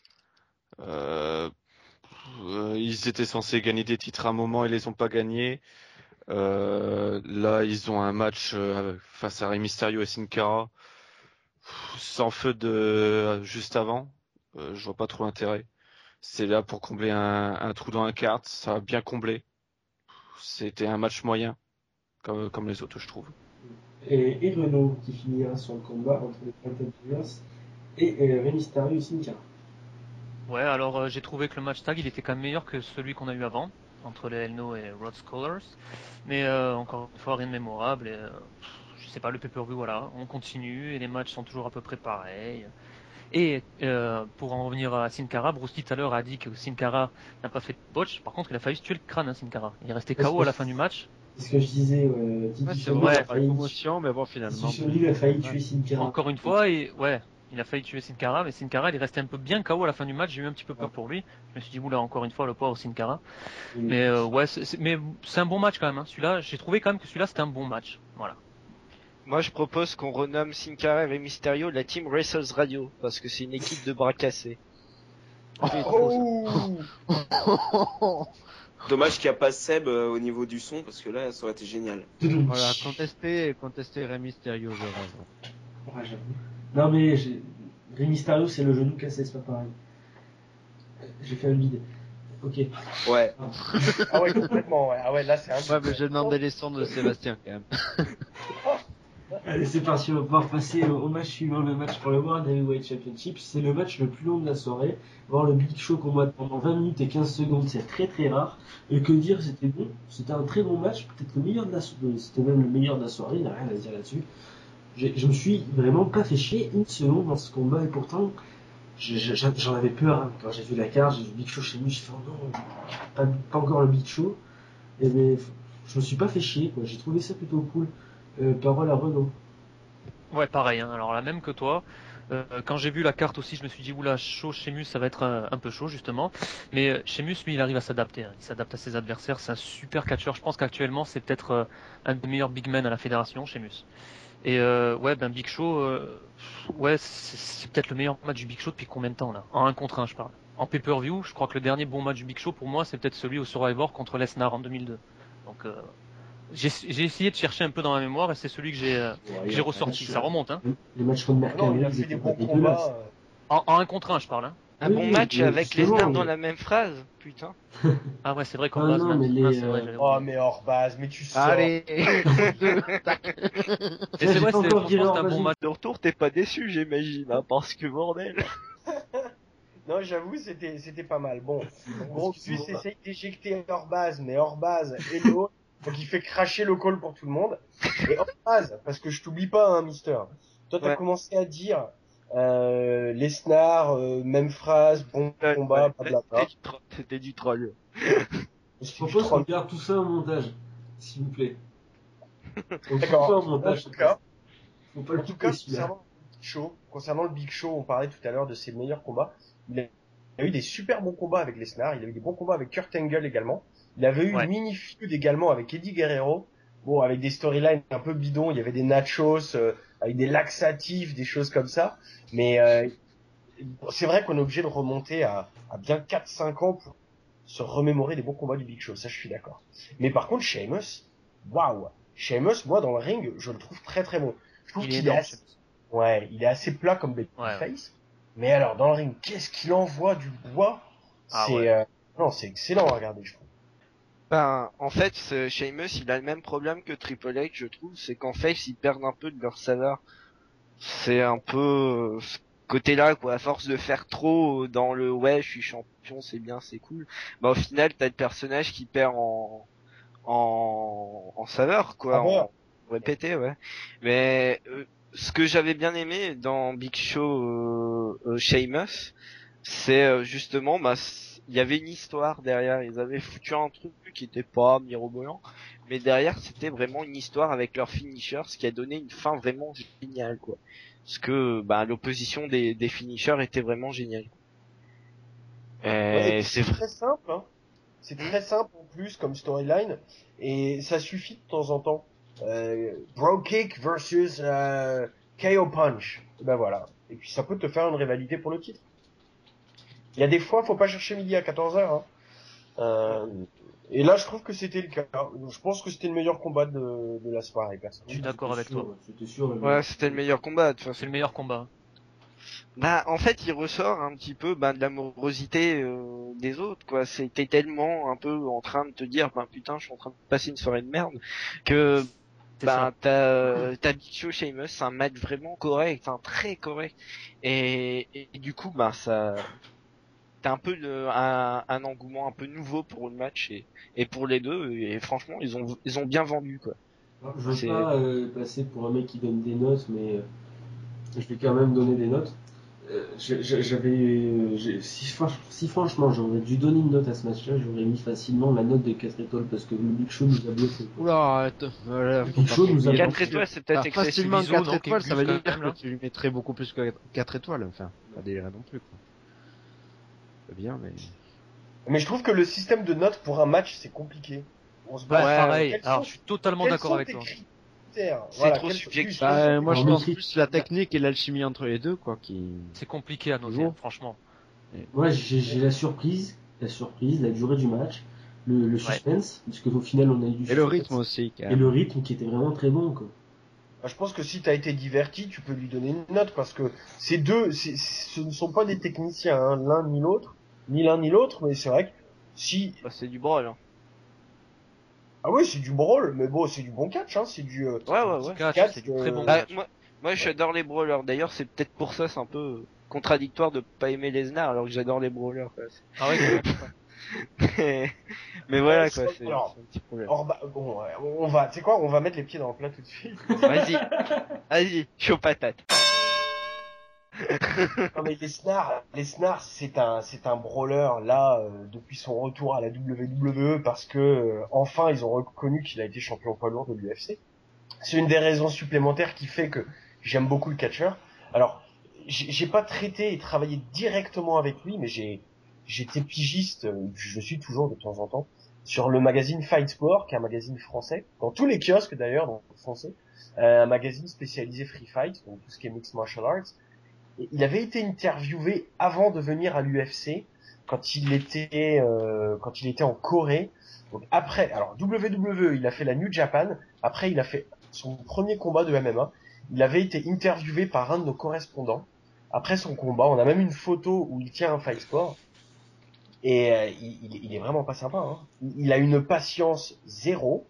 Euh... euh, Ils étaient censés gagner des titres à un moment, ils les ont pas gagnés. Euh... Là, ils ont un match euh, face à Rey Mysterio et Sin Cara. Pff, Sans feu de juste avant. Euh, je vois pas trop l'intérêt. C'est là pour combler un, un trou dans la carte, ça a bien comblé. C'était un match moyen, comme, comme les autres, je trouve. Et, et Renault qui finira son combat entre les Primetime Players et euh, Rey Mysterio et Sin Cara. Ouais, alors euh, j'ai trouvé que le match tag il était quand même meilleur que celui qu'on a eu avant, entre les Elno et Rod Scholars. Mais euh, encore une fois, rien de mémorable. Et, euh, je sais pas, le pay-per-view, voilà, on continue et les matchs sont toujours à peu près pareils. Et euh, pour en revenir à Sin Cara, Bruce Lee tout à l'heure a dit que Sin Cara n'a pas fait de botch. Par contre, il a failli se tuer le crâne, hein, Sin Cara. Il est resté K O à la fin du match. C'est ce que je disais, ouais. Titi Ouais, c'est Sholil vrai, a pas failli- de promotion, mais bon, finalement. Titi Sholil a failli tuer Sin Cara. Encore une fois, et ouais, il a failli tuer Sin Cara, mais Sin Cara il est resté un peu bien K O à la fin du match. J'ai eu un petit peu peur pour lui. Je me suis dit oula, encore une fois le pauvre Sin Cara. Oui. Mais euh, ouais, c'est, c'est- mais c'est un bon match quand même. Hein. Celui-là, j'ai trouvé quand même que celui-là c'était un bon match. Voilà. Moi, je propose qu'on renomme Sin Cara et Rey Mysterio la Team Racers Radio, parce que c'est une équipe de bras cassés. Oh Dommage qu'il n'y a pas Seb euh, au niveau du son, parce que là, ça aurait été génial. Voilà, contester, contester Rey Mysterio, je rêve. Ouais, j'avoue. Non, mais j'ai- Rey Mysterio, c'est le genou cassé, c'est pas pareil. J'ai fait un vide. Ok. Ouais. Ah ouais, complètement, ouais. Ah ouais, là, c'est un Ouais, mais j'ai demandé les sons de Sébastien quand même. Allez, c'est parti, on va pouvoir passer au au match suivant, le match pour le World Heavyweight Championship. C'est le match le plus long de la soirée. Voir le Big Show combattre pendant vingt minutes et quinze secondes, c'est très très rare. Et que dire, c'était bon. C'était un très bon match, peut-être le meilleur de la soirée. C'était même le meilleur de la soirée, il n'y a rien à dire là-dessus. J'ai- Je me suis vraiment pas fait chier une seconde dans ce combat et pourtant, je- je- j'en avais peur hein. Quand j'ai vu la carte, j'ai vu Big Show chez lui, j'ai fait oh non, pas, pas encore le Big Show. Et mais je me suis pas fait chier, quoi. J'ai trouvé ça plutôt cool. Euh, parole à Renaud. Ouais, pareil. Hein. Alors la même que toi. Euh, quand j'ai vu la carte aussi, je me suis dit oula, chaud Sheamus, ça va être un, un peu chaud justement. Mais euh, Sheamus, lui, il arrive à s'adapter. Hein. Il s'adapte à ses adversaires. C'est un super catcheur. Je pense qu'actuellement, c'est peut-être euh, un des meilleurs big men à la fédération, Sheamus. Et euh, ouais, ben Big Show, euh, ouais, c'est, c'est peut-être le meilleur match du Big Show depuis combien de temps là? En un contre un, je parle. En pay-per-view, je crois que le dernier bon match du Big Show pour moi, c'est peut-être celui au Survivor contre Lesnar en deux mille deux. Donc euh, j'ai, j'ai essayé de chercher un peu dans ma mémoire et c'est celui que j'ai, euh, Ouais, que j'ai ressorti. Ça remonte, hein. Les matchs contre Ah non, il Mercury, a ils fait étaient des pas bons dégueulasses. combats. euh. En, en un contre un, je parle. Hein. Un Oui, bon oui, match mais avec justement, Lesnar mais- dans la même phrase, putain. Ah ouais, c'est vrai qu'en Ah base, non, là, mais les, ah, c'est vrai, euh, j'avais Oh, oublié. mais hors base, mais tu sors. Allez, tac. Et j'ai c'est vrai, pas c'est, encore franchement, viré c'est en un bon basique. match. De retour, t'es pas déçu, j'imagine, hein, parce que bordel. Non, j'avoue, c'était, c'était pas mal. Bon, en gros, Gus Excuse-moi. essaye d'éjecter hors base, mais hors base et l'autre, donc il fait cracher le call pour tout le monde. Et hors base, parce que je t'oublie pas, hein, Mister. Toi, t'as Ouais. commencé à dire, euh, Lesnar, euh, même phrase, bon combat, Ouais, blablabla. C'était du troll. C'était du troll. Je propose qu'on garde tout ça au montage, s'il vous plaît. On coupe D'accord. pas au montage. En tout cas, faut pas le En tout couper cas, celui-là. concernant le Big Show, concernant le Big Show, on parlait tout à l'heure de ses meilleurs combats. Il a, il a eu des super bons combats avec Lesnar. Il a eu des bons combats avec Kurt Angle également. Il avait eu Ouais. une mini feud également avec Eddie Guerrero. Bon, avec des storylines un peu bidons. Il y avait des nachos, euh, avec des laxatifs, des choses comme ça. Mais euh, c'est vrai qu'on est obligé de remonter à, à bien quatre cinq ans pour se remémorer des bons combats du Big Show. Ça, je suis d'accord. Mais par contre, Sheamus, waouh, Sheamus, moi, dans le ring, je le trouve très très bon. Je trouve Il est qu'il est énorme, assez, ouais, il est assez plat comme babyface. Ouais, ouais. Mais alors, dans le ring, qu'est-ce qu'il envoie du bois? Ah C'est, ouais. euh, non, c'est excellent à regarder, je trouve. Ben, en fait, ce Sheamus, il a le même problème que Triple H, je trouve, c'est qu'en face, ils perdent un peu de leur saveur. C'est un peu euh, ce côté-là, quoi, à force de faire trop dans le ouais, je suis champion, c'est bien, c'est cool. Ben, au final, t'as le personnage qui perd en en, en saveur, quoi, Saveur. en répété, ouais. Mais euh, ce que j'avais bien aimé dans Big Show euh, euh, Sheamus, c'est euh, justement, bah, il y avait une histoire derrière. Ils avaient foutu un truc qui était pas mirobolant, mais derrière c'était vraiment une histoire avec leur finisher, ce qui a donné une fin vraiment géniale, quoi. Parce que bah, l'opposition des, des finishers était vraiment géniale. Et Ouais, et puis c'est c'est vrai. très simple, hein. C'est très simple en plus comme storyline, et ça suffit de temps en temps. Euh, Bro Kick versus euh, K O Punch. Ben voilà. Et puis ça peut te faire une rivalité pour le titre. Il y a des fois, faut pas chercher midi à quatorze heures. Hein. Euh, et là, je trouve que c'était le cas. Je pense que c'était le meilleur combat de, de la soirée, Je personnellement. suis d'accord avec toi. C'était sûr. le Ouais, mec. c'était le meilleur combat de toute façon. C'est le meilleur combat. Bah, en fait, il ressort un petit peu bah, de l'amorosité euh, des autres, quoi. C'était tellement un peu en train de te dire, ben putain, je suis en train de passer une soirée de merde, que C'est bah ça. t'as t'as Big Show Sheamus, c'est un match vraiment correct, un très correct, et, et, et du coup, bah ça, t'as un peu de, un, un engouement un peu nouveau pour le match et, et pour les deux, et franchement, ils ont ils ont bien vendu, quoi. Alors, je veux C'est- pas euh, passer pour un mec qui donne des notes, mais euh, je vais quand même donner des notes. Euh, je- je- j'avais, euh, j'ai- si, franch- si franchement j'aurais dû donner une note à ce match-là, j'aurais mis facilement la note de quatre étoiles parce que le Big Show nous a bluffé. Oula, arrête. Voilà, faut Big pas Show nous a oublier. quatre bluffé. étoiles, c'est peut-être Alors, excessif. facilement Bizot, quatre donc, étoiles, et ça veut Gus, dire quand même, que là. tu lui mettrais beaucoup plus que quatre étoiles, enfin. Pas délire non plus, quoi. C'est bien, mais... Mais je trouve que le système de notes pour un match, c'est compliqué. On se Ouais, base. pareil. Quels Alors, sont- je suis totalement quels d'accord sont avec tes toi. critères C'est Voilà, trop quels- subjectif. Gus, Bah, moi, je Alors, pense mais- plus la technique et l'alchimie entre les deux, quoi, qui... C'est compliqué à noter, Toujours. franchement. Moi j'ai, j'ai la surprise, la surprise, la durée du match, le, le suspense, parce qu'au final on a eu du Et le suspense. rythme aussi, quand Et même. le rythme qui était vraiment très bon, quoi. Bah, je pense que si t'as été diverti, tu peux lui donner une note parce que ces deux, c'est- ce ne sont pas des techniciens, hein, l'un ni l'autre, ni l'un ni l'autre, mais c'est vrai que si, Bah, c'est du brawl. Hein. ah oui, c'est du brawl, mais bon, c'est du bon catch, hein, c'est du, euh, Ouais, ouais, ouais. Catch, catch, c'est du très bon euh, Bah, catch. moi, moi j'adore les brawlers. D'ailleurs, c'est peut-être pour ça, c'est un peu contradictoire de pas aimer Lesnar alors que j'adore les brawlers. Quoi. Ah ouais, mais, mais voilà, Ouais, quoi, c'est- c'est alors, c'est un petit problème. Or, bah, bon, ouais, on va, tu sais quoi, on va mettre les pieds dans le plat tout de suite. Vas-y, vas-y, chaud patate. Non mais Lesnar, Lesnar c'est un c'est un brawler là euh, depuis son retour à la W W E parce que euh, enfin ils ont reconnu qu'il a été champion poids lourd de l'U F C. C'est une des raisons supplémentaires qui fait que j'aime beaucoup le catcheur. Alors j'ai j'ai pas traité et travaillé directement avec lui, mais j'ai j'étais pigiste, euh, je le suis toujours de temps en temps, sur le magazine Fight Sport, qui est un magazine français, dans tous les kiosques d'ailleurs, dans le français, euh, un magazine spécialisé free fight, donc tout ce qui est mixed martial arts. Et il avait été interviewé avant de venir à l'U F C, quand il était euh, quand il était en Corée. Donc après, alors W W E, il a fait la New Japan. Après, il a fait son premier combat de M M A. Il avait été interviewé par un de nos correspondants. Après son combat, on a même une photo où il tient un fight sport. Et euh, il, il est vraiment pas sympa. Hein. Il a une patience zéro.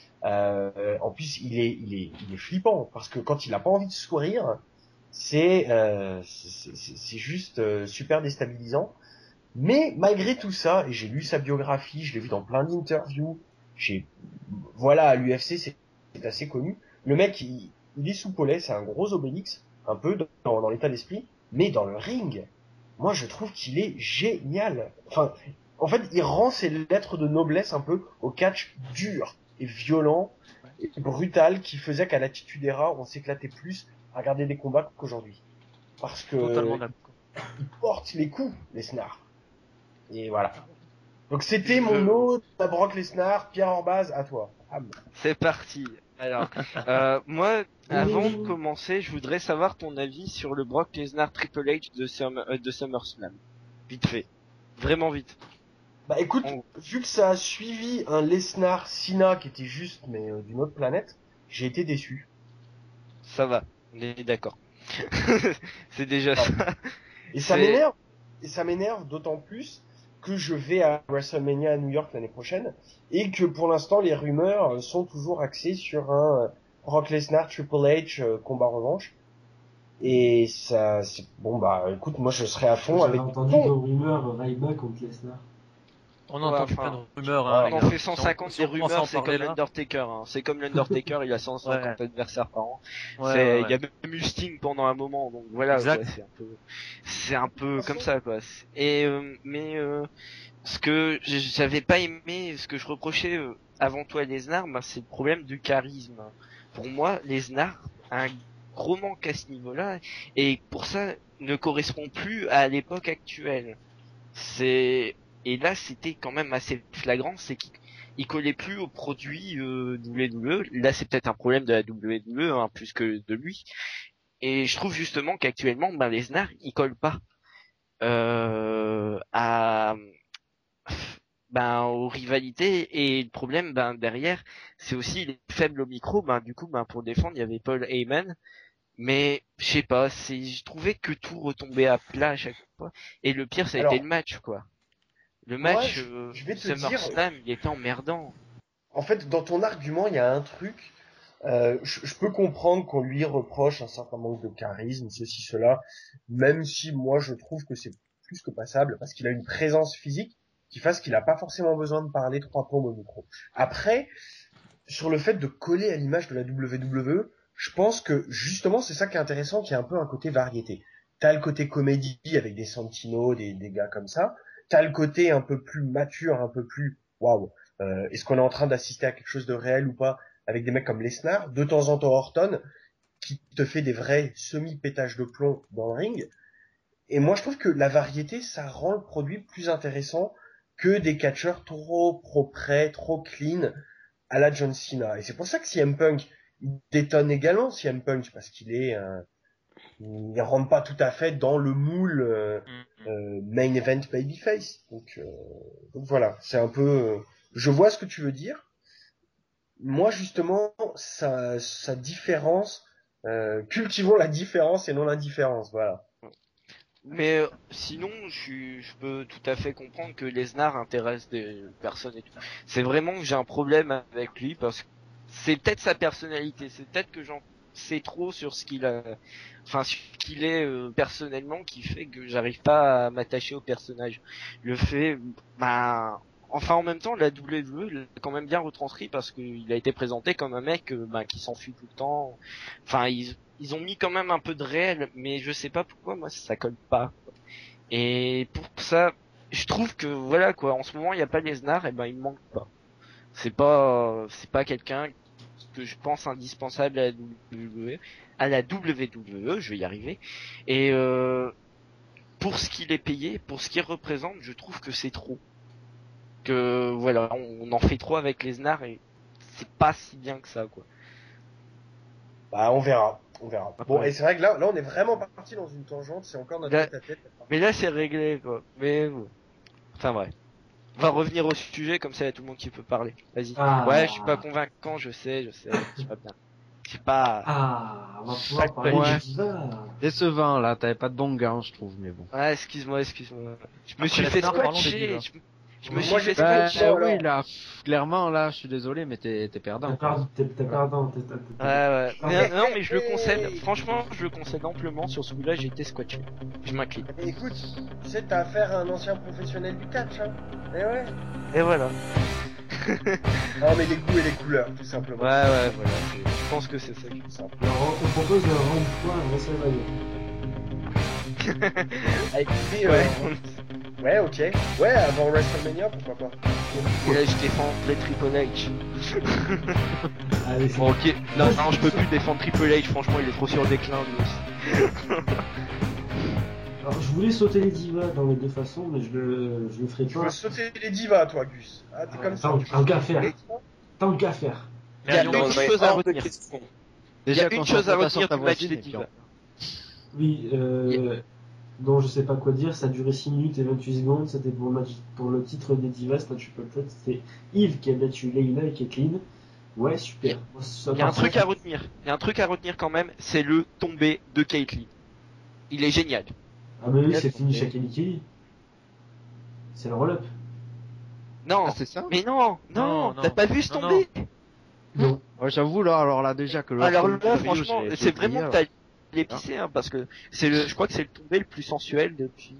Euh, en plus, il est, il est, il est flippant parce que quand il a pas envie de sourire, c'est, euh, c'est, c'est, c'est juste euh, super déstabilisant. Mais malgré tout ça, et j'ai lu sa biographie, je l'ai vu dans plein d'interviews. J'ai, voilà, à l'U F C, c'est, c'est assez connu. Le mec, il, il est sous Paulet, c'est un gros Obélix, un peu dans, dans l'état d'esprit, mais dans le ring, moi je trouve qu'il est génial. Enfin, en fait, il rend ses lettres de noblesse un peu au catch dur et violent et brutal qui faisait qu'à l'Attitude Era, on s'éclatait plus à regarder des combats qu'aujourd'hui. Parce que Totalement d'accord. il porte les coups, Lesnar. Et voilà. Donc c'était Je mon veux- ode à Brock Lesnar. Pierre Orbaz, à toi. Ah, bon. C'est parti. Alors, euh, moi, avant de commencer, je voudrais savoir ton avis sur le Brock Lesnar Triple H de, Summer, euh, de SummerSlam. Vite fait. Vraiment vite. Bah écoute, On- vu que ça a suivi un Lesnar Cena qui était juste mais euh, d'une autre planète, j'ai été déçu. Ça va. On est d'accord. C'est déjà Ah. ça. Et ça C'est- m'énerve. Et ça m'énerve d'autant plus que je vais à WrestleMania à New York l'année prochaine et que pour l'instant les rumeurs sont toujours axées sur un euh, Brock Lesnar Triple H euh, combat revanche. Et ça, c'est bon bah écoute, moi je serai à fond J'avais avec. entendu dans rumeur Ryback contre Lesnar. On Ouais, entend enfin, plein de rumeurs, hein, ouais, les On gars. fait cent cinquante Si des on commence à en rumeurs, c'est parler comme là. l'Undertaker. Hein. C'est comme l'Undertaker, il a cent cinquante Ouais. adversaires par an. Ouais, C'est- ouais, Il ouais. y a même eu Sting pendant un moment, donc voilà. Exact. quoi, C'est un peu, c'est un peu comme ça, quoi. Et euh, mais euh, ce que j'avais pas aimé, ce que je reprochais euh, avant tout à Lesnar, bah, c'est le problème du charisme. Pour moi, Lesnar a un gros manque à ce niveau-là, et pour ça ne correspond plus à l'époque actuelle. C'est et là c'était quand même assez flagrant, c'est qu'il il collait plus aux produits euh, W W E. Là c'est peut-être un problème de la W W E hein, plus que de lui. Et je trouve justement qu'actuellement, ben Lesnar il colle pas euh, à ben aux rivalités, et le problème ben derrière c'est aussi il est faible au micro. Ben du coup ben pour défendre il y avait Paul Heyman. Mais je sais pas, c'est je trouvais que tout retombait à plat à chaque fois. Et le pire, ça a Alors, été le match, quoi. Le moi, match, je- euh, je vais te SummerSlam, il était emmerdant. En fait, dans ton argument, il y a un truc. Euh, je, je peux comprendre qu'on lui reproche un certain manque de charisme, ceci, cela, même si moi je trouve que c'est plus que passable parce qu'il a une présence physique qui fasse qu'il n'a pas forcément besoin de parler trois plombes au micro. Après, sur le fait de coller à l'image de la W W E, je pense que justement c'est ça qui est intéressant, qu'il y a un peu un côté variété. t'as le côté comédie avec des Santino, des, des gars comme ça. T'as le côté un peu plus mature, un peu plus waouh. Euh, est-ce qu'on est en train d'assister à quelque chose de réel ou pas avec des mecs comme Lesnar, de temps en temps Orton, qui te fait des vrais semi-pétages de plomb dans le ring. Et moi, je trouve que la variété, ça rend le produit plus intéressant que des catcheurs trop propres, trop clean à la John Cena. Et c'est pour ça que C M Punk, il détonne également C M Punk, parce qu'il est, euh, il rentre pas tout à fait dans le moule euh, euh, main event babyface. Donc, euh, donc voilà, c'est un peu. Euh, je vois ce que tu veux dire. Moi, justement, sa, sa différence, euh, cultivons la différence et non l'indifférence. Voilà. Mais euh, sinon, je, suis- je peux tout à fait comprendre que Lesnar intéresse des personnes et tout. C'est vraiment que j'ai un problème avec lui parce que c'est peut-être sa personnalité, c'est peut-être que j'en sais trop sur ce qu'il a, enfin ce qu'il est euh, personnellement qui fait que j'arrive pas à m'attacher au personnage. Le fait, bah, enfin en même temps, la W W E l'a quand même bien retranscrit parce qu'il a été présenté comme un mec euh, bah, qui s'enfuit tout le temps. Enfin, ils ils ont mis quand même un peu de réel, mais je sais pas pourquoi moi ça colle pas. Et pour ça, je trouve que voilà quoi, en ce moment il y a pas Lesnar, et ben il me manque pas. C'est pas c'est pas quelqu'un que je pense indispensable à la W W E, à la W W E, je vais y arriver. Et euh, pour ce qu'il est payé, pour ce qu'il représente, je trouve que c'est trop. Que voilà, on, on en fait trop avec Lesnar et c'est pas si bien que ça quoi. Bah, on verra. On verra. Bon, Ouais. et c'est vrai que là, là, on est vraiment parti dans une tangente. C'est encore notre Là- tête à tête. Mais là c'est réglé quoi. Mais bon. Enfin bref. On va revenir au sujet, comme ça il y a tout le monde qui peut parler. Vas-y. Ah. Ouais, je suis pas convaincant, je sais, je sais, je suis pas bien. Je sais pas. Ah, on va pouvoir parler Ouais. de Diva. Décevant, là, t'avais pas de bon gars, je trouve, mais bon. Ouais, excuse-moi, excuse-moi. Je me Après suis fait Lesnar, parlons des squatcher. divas. Je, je me Moi, suis j'ai fait pas- squatcher. Bon, oui, alors. là, pff, clairement, là, je suis désolé, mais t'es, t'es T'as perdant. quoi. perdu, t'es t'es perdant. t'es- t'es- t'es- Ouais, ouais. Ah, Mais, mais- non, mais je le concède. Franchement, je le concède amplement. Sur ce coup-là, j'ai été squatché. Je m'incline. Et écoute, tu sais, t'as affaire à un ancien professionnel du catch, hein. Et ouais. Et voilà. Non, mais les goûts et les couleurs, tout simplement. Ouais, ouais, voilà. c'est- Je pense que c'est ça. qui me semble. Alors, on propose un round point à WrestleMania. Ah, écoutez, Ouais. euh, ouais, ok. Ouais, avant WrestleMania, pourquoi pas. Et là, je défends les Triple H. Allez, c'est Bon, ok. Non, non, je peux plus défendre Triple H. Franchement, il est trop sur le déclin, lui aussi. Alors, je voulais sauter les divas dans les deux façons, mais je le, je le ferai Tu pas. veux sauter les divas, toi, Gus. Ah, t'es Ouais, comme ça. tant- tu tant qu'à veux faire. sauter- Tant qu'à faire. Il y a Mais une Lyon, mais chose à hors de retenir. question. Il y a Déjà, une chose à concentre-toi sur retenir ta du match voisine, des et puis divas. Oui, euh, dont je sais pas quoi dire, ça a duré six minutes et vingt-huit secondes, c'était pour le match, pour le titre des divas, c'était un triple threat, c'était Eve qui a battu Layla et Kathleen. Ouais, super. Il y a un truc à retenir. Il y a un truc à retenir quand même, c'est le tombé de Caitlyn. Il est génial. Ah, mais oui, c'est Quel fini tombé. chez Kelly Kelly. C'est le roll-up. Non, Ah, c'est ça? mais non, non, Non, t'as non. pas vu ce Non, tombé? Non. Ouais, j'avoue, là, alors là, déjà que le. Alors le là, trio, franchement, j'ai- j'ai c'est oublié, vraiment alors. que t'as l'épicé, hein, parce que c'est le, je crois que c'est le tombé le plus sensuel depuis.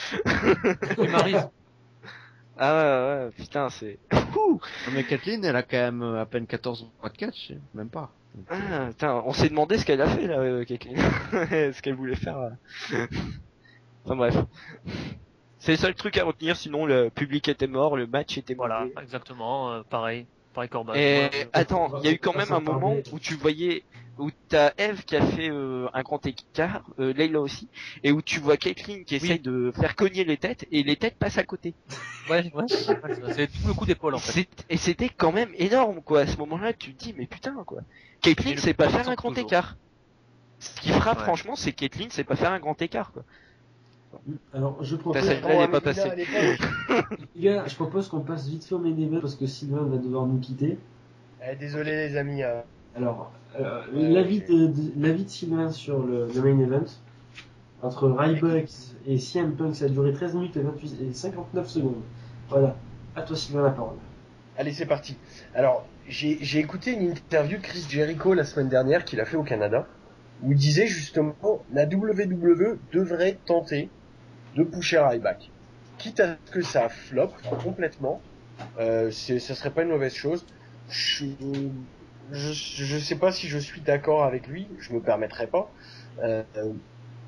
Tu Maryse. Ah ouais, ouais, putain, c'est. Ouh. Non, mais Kathleen, elle a quand même euh, à peine quatorze mois de catch, même pas. Donc, euh, Ah, putain, on s'est demandé ce qu'elle a fait là, euh, Kathleen. ce qu'elle voulait faire. euh. Enfin bref. C'est le seul truc à retenir, sinon le public était mort, le match était Voilà, mauvais. exactement, euh, pareil. Pareil Corban. Et Ouais, attends, il y a eu quand on même va un s'en moment parler. où tu voyais, où t'as Eve qui a fait euh, un grand écart, euh, Layla aussi, et où tu vois Caitlyn qui essaye de faire cogner les têtes, et les têtes passent à côté. ouais, ouais, c'est c'est tout le coup d'épaule en fait. C'est- Et c'était quand même énorme, quoi. À ce moment-là, tu te dis, mais putain, quoi. Et Caitlyn le sait pas public faire un sort grand toujours. écart. Ce qui frappe, Ouais. franchement, c'est que Caitlyn sait pas faire un grand écart, quoi. Alors, je propose, T'as celle-là, elle est pas passée. les gars, je propose qu'on passe vite fait au main event parce que Sylvain va devoir nous quitter. Eh, désolé, les amis. hein. Alors, euh, Ouais, l'avis ok. de, de- l'avis de Sylvain sur le, le main event, entre Ryback et C M Punk, ça a duré treize minutes et, vingt-huit, et cinquante-neuf secondes. Voilà. À toi, Sylvain, la parole. Allez, c'est parti. Alors, j'ai j'ai écouté une interview de Chris Jericho la semaine dernière qu'il a fait au Canada, où il disait justement la W W E devrait tenter de pusher Ryback. Quitte à ce que ça flop complètement, euh, c'est- ça serait pas une mauvaise chose. Je, je, je sais pas si je suis d'accord avec lui, je me permettrai pas. Euh,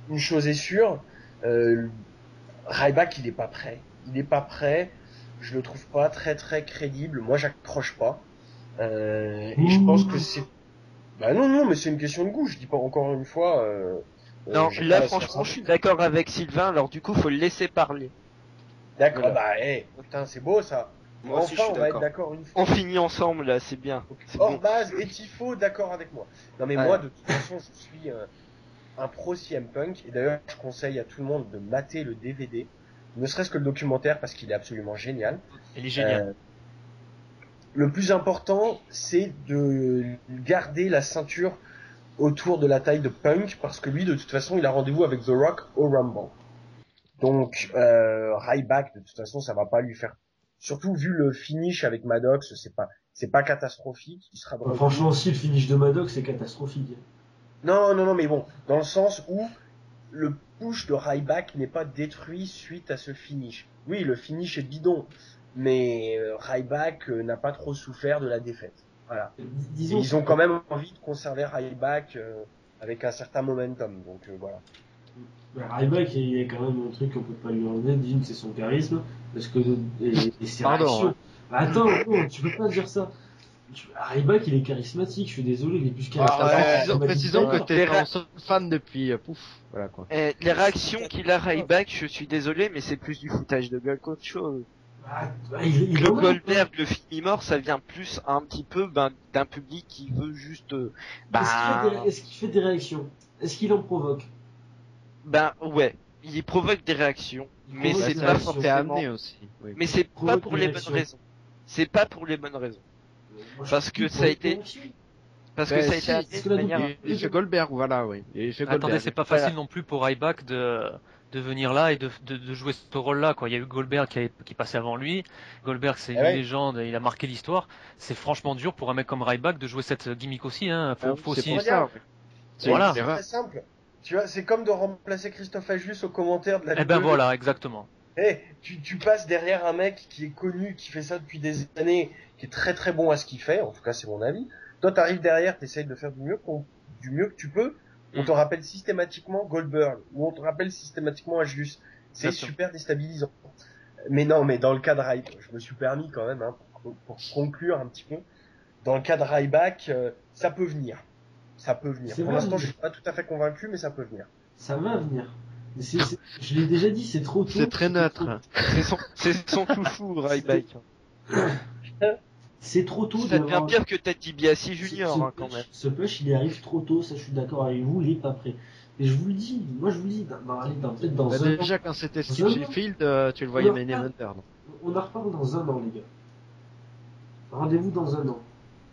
une chose est sûre, euh, Ryback il est pas prêt. Il est pas prêt. Je le trouve pas très très crédible. Moi j'accroche pas. Euh, et je pense que c'est. Bah non non mais c'est une question de goût. Je dis pas encore une fois. Euh, Non, euh, là franchement je suis d'accord avec Sylvain, alors du coup faut le laisser parler. D'accord, Voilà. bah hey, putain c'est beau ça. Moi aussi, Enfin je suis on va être d'accord. d'accord une fois. On finit ensemble là, c'est bien. C'est Hors bon. base et Tifo d'accord avec moi. Non mais Ouais. moi de toute façon je suis euh, un pro C M Punk et d'ailleurs je conseille à tout le monde de mater le D V D, ne serait-ce que le documentaire parce qu'il est absolument génial. Il est génial. Euh, le plus important c'est de garder la ceinture autour de la taille de Punk parce que lui de toute façon il a rendez-vous avec The Rock au Rumble. Donc euh, Ryback de toute façon ça va pas lui faire, surtout vu le finish avec Maddox, c'est pas c'est pas catastrophique, il sera de Enfin, retour. franchement, si le finish de Maddox, c'est catastrophique. Non non non mais bon, dans le sens où le push de Ryback n'est pas détruit suite à ce finish. Oui, le finish est bidon, mais euh, Ryback euh, n'a pas trop souffert de la défaite. Voilà. Et Disons, ils ont quand même envie de conserver Ryback euh, avec un certain momentum, donc euh, voilà. Bah, Ryback, il y a quand même un truc qu'on peut pas lui enlever. D'une, c'est son charisme, parce que et, et ses Pardon, réactions. hein. Bah, attends, non, tu peux pas dire ça. Tu- Ryback, il est charismatique. Je suis désolé, il est plus Ah, charismatique. ouais, que précisons que Ryback. t'es un seul fan depuis, euh, pouf, voilà quoi. Eh, les réactions qu'il a Ryback, je suis désolé, mais c'est plus du foutage de gueule qu'autre chose. Bah, bah, il, il Le en a, Goldberg, le film mort, ça vient plus un petit peu ben, d'un public qui veut juste, euh, bah, Est-ce qu'il fait des- est-ce qu'il fait des réactions? Est-ce qu'il en provoque? ben ouais, il provoque des réactions, mais provoque c'est des pas réactions. T'es forcément. amené aussi. Oui. Mais c'est pas provoque pour des les bonnes réactions. raisons. C'est pas pour les bonnes raisons. Moi, je Parce trouve que qu'il ça a provoque été- des réactions. Parce que Ben, ça a si, été amené parce que de la manière. double- Il, il fait Goldberg, voilà, oui. Il fait Attendez, Goldberg. c'est pas Voilà. facile non plus pour Ryback de, de venir là et de, de, de jouer ce rôle-là, quoi. Il y a eu Goldberg qui, a- qui passait avant lui. Goldberg, c'est une Ah ouais. légende, il a marqué l'histoire. C'est franchement dur pour un mec comme Ryback de jouer cette gimmick aussi, hein. Faut, Ah, faut c'est aussi. pour ça. oui. C'est Voilà. une C'est erreur. très simple. Tu vois, c'est comme de remplacer Christophe Ajus au commentaire de la Eh ben W. voilà, exactement. Eh, tu, tu passes derrière un mec qui est connu, qui fait ça depuis des années, qui est très très bon à ce qu'il fait, en tout cas c'est mon avis. Toi t'arrives derrière, t'essayes de faire du mieux, qu'on- du mieux que tu peux, on Mm. te rappelle systématiquement Goldberg, ou on te rappelle systématiquement Ajus. C'est Exactement. super déstabilisant. Mais non, mais dans le cas de Ryback, je me suis permis quand même, hein, pour, pour conclure un petit peu, dans le cas de Ryback, euh, ça peut venir. Ça peut venir. C'est Pour vrai, l'instant, mais- je suis pas tout à fait convaincu, mais ça peut venir. Ça va venir. Mais c'est- c'est- je l'ai déjà dit, c'est trop tôt. C'est très neutre. C'est son, c'est son chouchou, Ryback. C'est trop tôt. Ça devient d'avoir- pire que Ted DiBiase Ce- Junior, ce hein, quand push- même. Ce push, il y arrive trop tôt, ça je suis d'accord avec vous, il est pas prêt. Et je vous le dis, moi je vous le dis, dans, dans, allez, dans- peut-être dans Bah, un an, déjà quand c'était Dans Steve un an. Sheffield, euh, tu le voyais Alors, main ah. eventer. non on en reparle dans un an, les gars. Rendez-vous dans un an.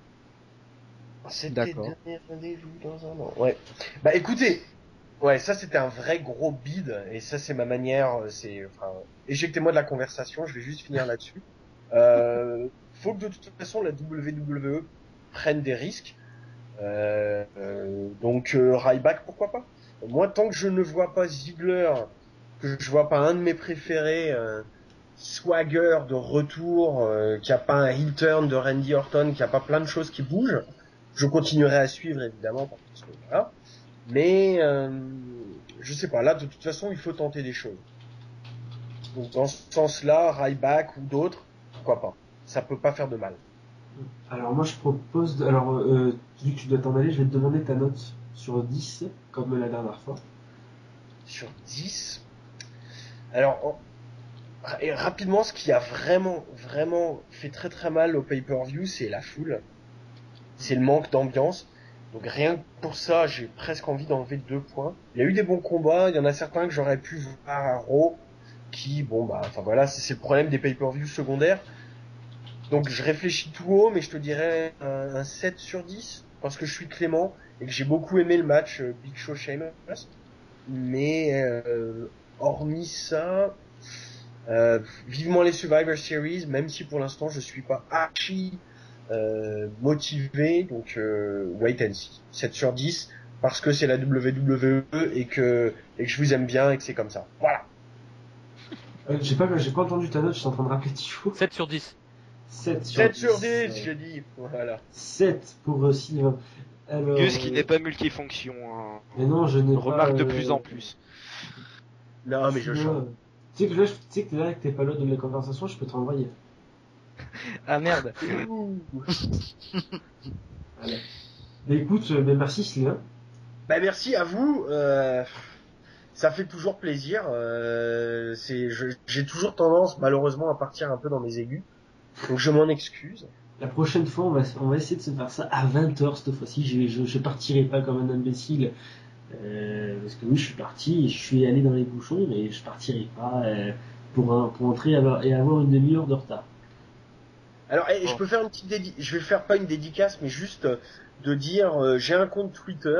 C'était D'accord. dernier rendez-vous dans un an. Ouais. Bah écoutez, ouais, ça c'était un vrai gros bide, et ça c'est ma manière, euh, c'est, enfin, éjectez-moi de la conversation, je vais juste finir là-dessus. Euh, faut que de toute façon la W W E prenne des risques. Euh, euh, donc euh, Ryback, pourquoi pas. Moi, tant que je ne vois pas Ziggler, que je vois pas un de mes préférés, euh, Swagger de retour, euh, qu'il n'y a pas un heel turn de Randy Orton, qu'il n'y a pas plein de choses qui bougent, je continuerai à suivre évidemment parce que voilà. Mais euh, je sais pas, là de toute façon il faut tenter des choses. Donc dans ce sens-là, Ryback ou d'autres, pourquoi pas. Ça peut pas faire de mal. Alors moi je propose, de- alors euh, vu que tu dois t'en aller, je vais te demander ta note sur dix, comme la dernière fois. Sur dix. Alors en- et rapidement, ce qui a vraiment, vraiment fait très très mal au pay-per-view, c'est la foule. C'est le manque d'ambiance. Donc rien que pour ça, j'ai presque envie d'enlever deux points. Il y a eu des bons combats, il y en a certains que j'aurais pu voir à Raw, qui, bon bah, enfin voilà, c'est c'est le problème des pay-per-view secondaires. Donc je réfléchis tout haut, mais je te dirais un, un sept sur dix, parce que je suis clément, et que j'ai beaucoup aimé le match euh, Big Show Sheamus. Mais euh, hormis ça, euh, vivement les Survivor Series, même si pour l'instant je suis pas archi euh, motivé, donc euh, wait and see. sept sur dix, parce que c'est la W W E et que, et que je vous aime bien et que c'est comme ça. Voilà. Euh, j'ai pas, j'ai pas entendu ta note, je suis en train de rappeler Tifo. sept sur dix. sept sur sept dix. sur dix, euh, j'ai dit. Voilà. sept pour euh, Sylvain. Alors, Gus qui euh, n'est pas multifonction. Hein. Mais non, je n'ai On remarque pas, de euh, plus en plus. Non, mais je tu chante. vois, Tu sais que là, je- tu sais que là, que t'es pas l'autre de la conversation, je peux te renvoyer. Ah merde. Voilà. Mais écoute, euh, ben merci Sylvain. Bah merci à vous. Euh, ça fait toujours plaisir. Euh, c'est, je- j'ai toujours tendance, malheureusement, à partir un peu dans mes aigus. Donc je m'en excuse. La prochaine fois, on va, on va essayer de se faire ça à vingt heures cette fois-ci. Je, je, je partirai pas comme un imbécile. Euh, parce que oui, je suis parti, je suis allé dans les bouchons, mais je partirai pas euh, pour, un, pour entrer et avoir, et avoir une demi-heure de retard. Alors, eh, je Bon. peux faire une petite dédi- je vais faire pas une dédicace, mais juste euh, de dire, euh, j'ai un compte Twitter.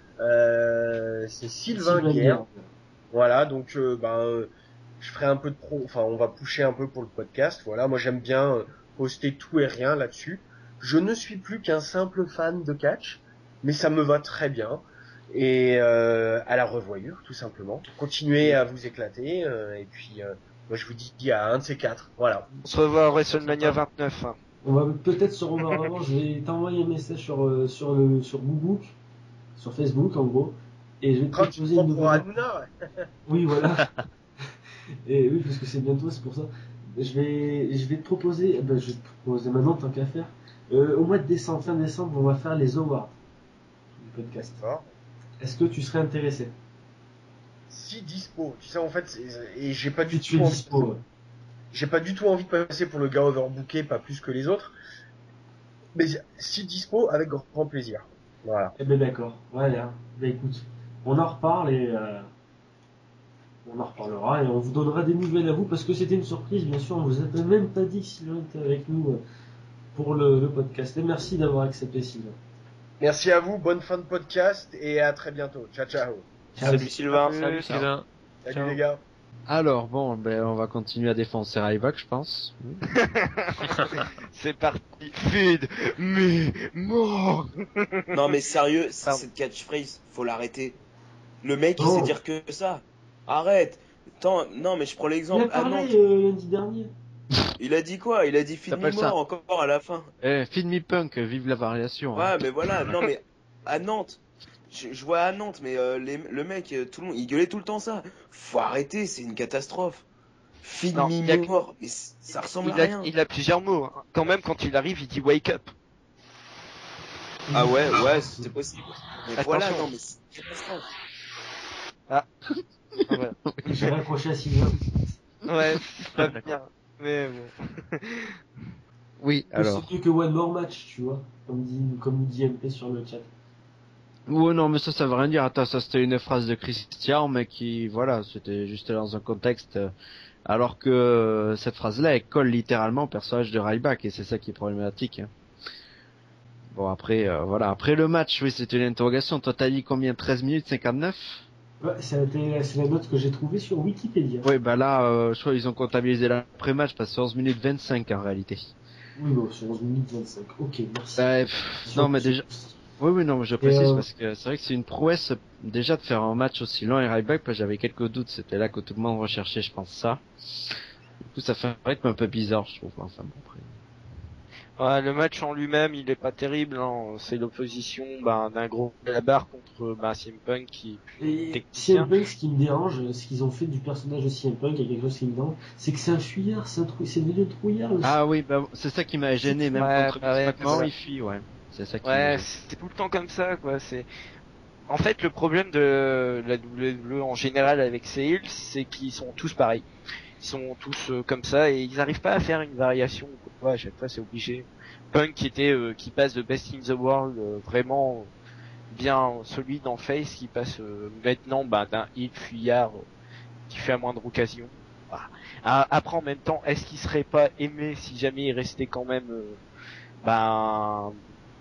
Euh, c'est Sylvain Guerre. Guerre. Voilà, donc euh, ben, euh, je ferai un peu de pro, enfin on va pousser un peu pour le podcast. Voilà, moi j'aime bien euh, poster tout et rien là-dessus. Je ne suis plus qu'un simple fan de catch, mais ça me va très bien. Et euh, à la revoyure, tout simplement. Continuez à vous éclater, euh, et puis euh, moi je vous dis à un de ces quatre. Voilà. On se revoit à WrestleMania vingt-neuf. Hein. On va peut-être se revoir avant. Je vais t'envoyer un message sur, euh, sur, le, sur Boobook, sur Facebook en gros. Et je vais te Quand tu proposer prends une pour nouvelle. Hanouna, Oui, voilà. Et oui, parce que c'est bientôt, c'est pour ça. Je vais, je vais te proposer, eh ben, je vais te proposer maintenant, tant qu'à faire. Euh, au mois de décembre, fin décembre, on va faire les awards du podcast. D'accord. Est-ce que tu serais intéressé? si dispo. Tu sais en fait, c'est- et j'ai pas du Si tu es tout envie- dispo. j'ai pas du tout envie de passer pour le gars overbooké, pas plus que les autres. Mais si dispo, avec grand plaisir. Voilà. Eh ben d'accord. Voilà. Ben écoute, on en reparle et euh, on en reparlera et on vous donnera des nouvelles à vous parce que c'était une surprise, bien sûr. On vous a même pas dit que Sylvain était avec nous euh, pour le, le podcast. Et merci d'avoir accepté, Sylvain. Merci à vous, bonne fin de podcast et à très bientôt. Ciao ciao. Salut Sylvain. Salut Sylvain. Salut Ciao. les gars. Alors bon, ben on va continuer à défoncer Ryback, je pense. C'est parti. Feed me more. Non mais sérieux, c- Pardon. cette catchphrase, faut l'arrêter. Le mec il Oh. sait dire que ça. Arrête. Attends, non mais je prends Il a l'exemple. Ah parlé non, euh, lundi dernier. il a dit quoi? Il a dit feed me T'appelles ça more encore à la fin. Eh, Feed Me Punk, vive la variation. hein. Ouais mais voilà, non mais à Nantes. Je, je vois à Nantes, mais euh, les- le mec, euh, tout le monde, il gueulait tout le temps ça. Faut arrêter, c'est une catastrophe. Feed Non, me il a- more, mais c- ça ressemble Il à a, rien. il a plusieurs mots. hein. Quand même, quand il arrive, il dit wake up. Ah ouais, ouais, c'est possible. Mais Attention. voilà, non mais c'est une catastrophe. Ah, voilà. J'ai raccroché à Sylvain. Ouais, c'est pas bien. Mais bon. Oui, alors. C'est mieux que One More Match, tu vois. Comme dit, comme dit M P sur le chat. Ouais, non, mais ça, ça veut rien dire. Attends, ça c'était une phrase de Christian, mais qui, voilà, c'était juste dans un contexte. euh, Alors que euh, cette phrase-là, elle colle littéralement au personnage de Ryback, et c'est ça qui est problématique. hein. Bon, après, euh, voilà. Après le match, oui, c'était une interrogation. Toi, t'as dit combien? treize minutes cinquante-neuf? Ouais, ça a été- c'est la note que j'ai trouvée sur Wikipédia. Oui, bah là, euh, je crois qu'ils ont comptabilisé l'après-match, parce que c'est onze minutes vingt-cinq en réalité. Oui, bon, c'est onze minutes vingt-cinq. Ok, merci. Bah, pff, non, mais déjà. Oui, oui, non, mais je précise euh, parce que c'est vrai que c'est une prouesse déjà de faire un match aussi long et Ryback, parce que j'avais quelques doutes, c'était là que tout le monde recherchait, je pense, ça. Du coup, ça fait un rythme un peu bizarre, je trouve. Enfin, bon, après. Ouais, le match en lui-même, il est pas terrible. Hein. C'est l'opposition ben, d'un gros de la barre contre ben, C M Punk qui Et technicien. C M Punk, ce qui me dérange, ce qu'ils ont fait du personnage de C M Punk, il y a quelque chose qui me dérange, c'est que c'est un fuyard, c'est un trou... c'est devenu un trouillard. Le... Ah oui, bah, c'est ça qui m'a gêné, même Ouais, contre bah ouais, Vince McMahon, c'est ça. il fuit, ouais. C'est ça qui m'a Ouais, gêné. c'est tout le temps comme ça, quoi. C'est en fait le problème de la W W E en général avec ces heels, c'est qu'ils sont tous pareils. Ils sont tous euh, comme ça et ils arrivent pas à faire une variation. Quoi. Ouais, à chaque fois, c'est obligé. Punk qui était euh, qui passe de Best in the World euh, vraiment bien solide en face, qui passe euh, maintenant bah, d'un heel fuyard euh, qui fait à moindre occasion. Voilà. Ah, après en même temps, est-ce qu'il serait pas aimé si jamais il restait quand même euh, ben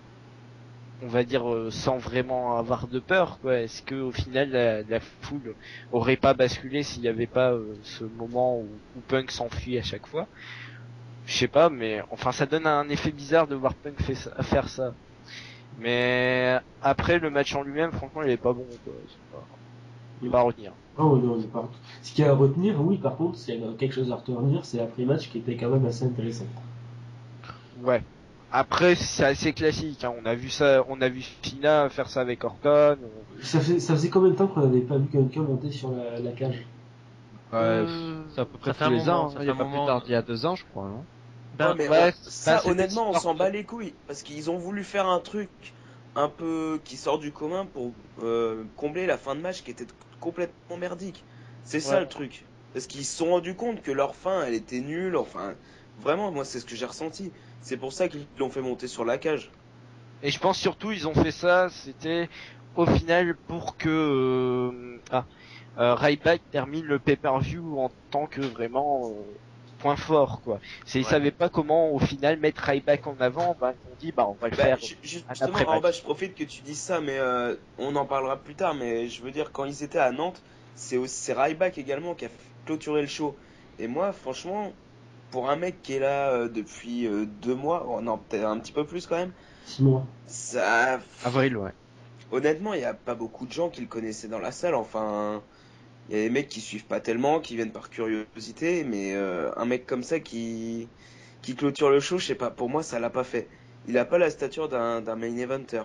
on va dire euh, sans vraiment avoir de peur quoi. Est-ce que au final la, la foule aurait pas basculé s'il y avait pas euh, ce moment où, où Punk s'enfuit à chaque fois? Je sais pas, mais enfin ça donne un effet bizarre de voir Punk fait ça, faire ça. Mais après le match en lui-même, franchement, il est pas bon quoi. C'est pas... Il va retenir. Oh non, c'est pas... Ce qu'il y a à retenir, oui, par contre, s'il y a quelque chose à retenir, c'est l'après-match qui était quand même assez intéressant. Ouais. Après, c'est assez classique. Hein. On a vu ça, on a vu Cena faire ça avec Orton. Ça, fait, ça faisait combien de temps qu'on n'avait pas vu quelqu'un monter sur la, la cage? Ouais, Euh, c'est à peu près ça fait tous un les moment, ans. ça hein. fait Il y a un pas moment. plus tard, il y a deux ans, je crois, non? Ben, Ouais, mais ouais, on- ça, bah, c'était honnêtement, on sport- s'en bat les couilles. Parce qu'ils ont voulu faire un truc un peu qui sort du commun pour euh, combler la fin de match qui était complètement merdique. C'est ça Ouais. le truc. Parce qu'ils se sont rendus compte que leur fin, elle était nulle. Enfin, vraiment, moi, c'est ce que j'ai ressenti. C'est pour ça qu'ils l'ont fait monter sur la cage. Et je pense surtout ils ont fait ça, c'était au final pour que euh, ah, euh, Ryback termine le pay-per-view en tant que vraiment euh, point fort quoi. C'est ils Ouais. savaient pas comment au final mettre Ryback en avant, bah ils ont dit bah on va le Bah, faire. ju- ju- un justement, après-match. en bas, je profite que tu dises ça, mais euh, on en parlera plus tard. Mais je veux dire, quand ils étaient à Nantes, c'est aussi c'est Ryback également qui a clôturé le show. Et moi, franchement, pour un mec qui est là euh, depuis euh, deux mois, oh, non, peut-être un petit peu plus quand même, Six mois. ça, Avril, ouais. honnêtement, il n'y a pas beaucoup de gens qui le connaissaient dans la salle. Enfin, il y a des mecs qui suivent pas tellement, qui viennent par curiosité, mais euh, un mec comme ça qui qui clôture le show, je sais pas, pour moi, ça l'a pas fait. Il a pas la stature d'un d'un main eventer.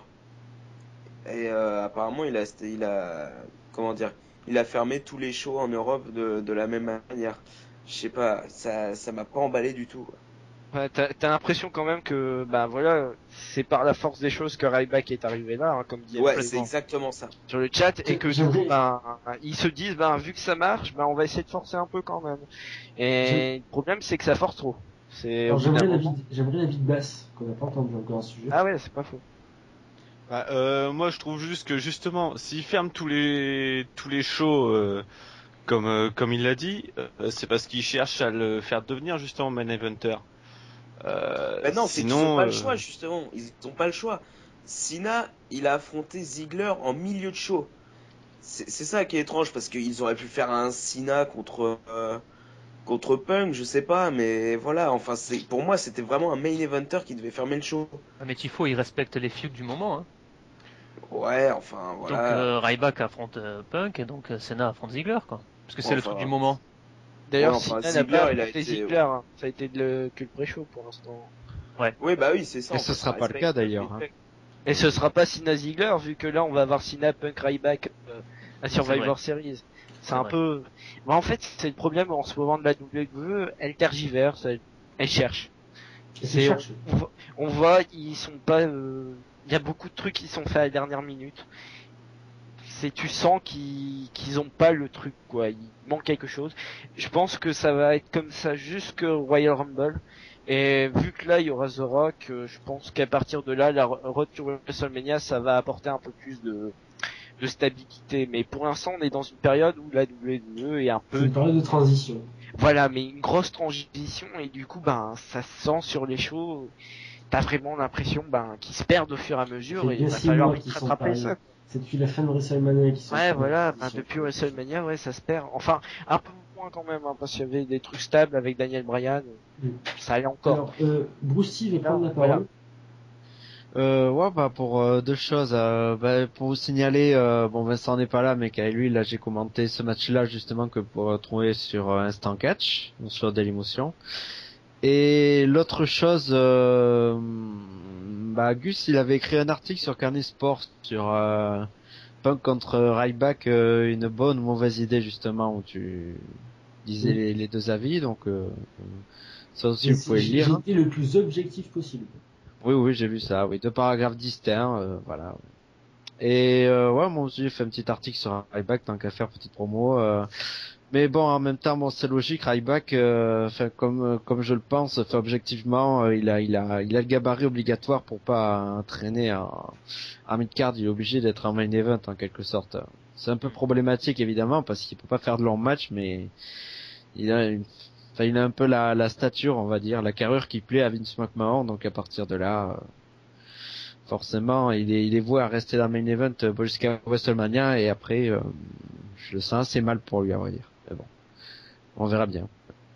Et euh, apparemment, il a, il a, comment dire, il a fermé tous les shows en Europe de, de la même manière. Je sais pas, ça, ça m'a pas emballé du tout. Ouais, t'as, t'as l'impression quand même que bah voilà c'est par la force des choses que Ryback est arrivé là, hein, comme dit Ouais, Alfred c'est exactement ça. sur le chat, et que du J'aimerais- coup bah ils se disent bah vu que ça marche, bah on va essayer de forcer un peu quand même. Et le problème c'est que ça force trop. C'est Alors, au bout d'un j'aimerais la moment- vie, j'aimerais la vie de basse, qu'on n'a pas entendu encore un sujet. Ah ouais, c'est pas faux. Bah, euh, moi, je trouve juste que justement, s'il ferme tous les tous les shows euh, comme euh, comme il l'a dit, euh, c'est parce qu'il cherche à le faire devenir justement main eventer. Euh, Ben non, c'est qu'ils sinon, ont pas le euh, choix, justement. Ils ont pas le choix. Cena, il a affronté Ziggler en milieu de show. C'est c'est ça qui est étrange, parce qu'ils auraient pu faire un Cena contre, euh, contre Punk, je sais pas, mais voilà, enfin, c'est, pour moi, c'était vraiment un main eventer qui devait fermer le show. Ah, mais Tifo, il respecte les feuds du moment. Hein. Ouais, enfin, Donc voilà. euh, Ryback affronte euh, Punk et donc euh, Cena affronte Ziggler, quoi. Parce que c'est Ouais, le enfin, truc du moment. D'ailleurs, Ouais, enfin, Cena n'a Ziggler, pas il a affronté été- Ziggler, hein. Ça a été de le... que le pré-show pour l'instant. Oui, bah oui, c'est ça. Et en ce fait, sera ça pas le respecte. cas d'ailleurs. Hein. Et ce sera pas Cena Ziggler vu que là on va avoir Cena Punk Ryback euh, à Survivor Series. C'est C'est un vrai. peu. Bah, en fait, c'est le problème en ce moment de la W W E. Elle tergiverse, elle, elle cherche. Et C'est- c'est cherche. On, voit- on voit, ils sont pas. euh, Il y a beaucoup de trucs qui sont faits à la dernière minute. C'est, tu sens qu'ils qu'ils ont pas le truc quoi. Il manque quelque chose. Je pense que ça va être comme ça jusque Royal Rumble. Et vu que là il y aura The Rock, euh, je pense qu'à partir de là, la re- Road to WrestleMania, ça va apporter un peu plus de, de stabilité. Mais pour l'instant, on est dans une période où la W W E est un C'est peu, une période de transition. voilà, mais une grosse transition et du coup, ben, ça se sent sur les shows. T'as vraiment l'impression, ben, qu'ils se perdent au fur et à mesure Ça fait et il bien va six falloir mois vite qu'ils sont rattraper pareils. ça. C'est depuis la fin de WrestleMania qui sont. Ouais, sur la voilà, ben, transition. depuis WrestleMania, ouais, ça se perd. Enfin, un peu moins quand même, hein, parce qu'il y avait des trucs stables avec Daniel Bryan. Mm. Ça allait encore. Alors, euh, Bruce T va prendre la Voilà. parole. Euh, ouais, bah pour euh, deux choses. Euh, bah, pour vous signaler, euh, bon Vincent n'est pas là, mais qu'avec lui, là, j'ai commenté ce match-là justement que pour retrouver sur euh, Instant Catch, sur Dailymotion. Et l'autre chose, euh, bah Gus, il avait écrit un article sur Carney Sport sur euh, Punk contre Ryback, euh, une bonne ou mauvaise idée justement, où tu disais Oui. les, les deux avis, donc euh, ça aussi Et vous pouvez le c'est- lire. J'ai hein. été le plus objectif possible. Oui, oui, j'ai vu ça, oui. Deux paragraphes distincts, euh, voilà. Et euh, ouais, moi aussi, j'ai fait un petit article sur Ryback, tant qu'à faire, petite promo. Euh, mais bon, en même temps, bon, c'est logique, Ryback, euh, enfin, comme euh, comme je le pense, enfin, objectivement, euh, il a il a il a le gabarit obligatoire pour pas entraîner en, en mid-card. Il est obligé d'être en main event en quelque sorte. C'est un peu problématique évidemment parce qu'il peut pas faire de long match, mais il a une Enfin, il a un peu la, la stature, on va dire, la carrure qui plaît à Vince McMahon, donc à partir de là, euh, forcément, il est, il est voué à rester dans le main event euh, jusqu'à WrestleMania, et après, euh, je le sens assez mal pour lui, à vrai dire. Mais bon, on verra bien.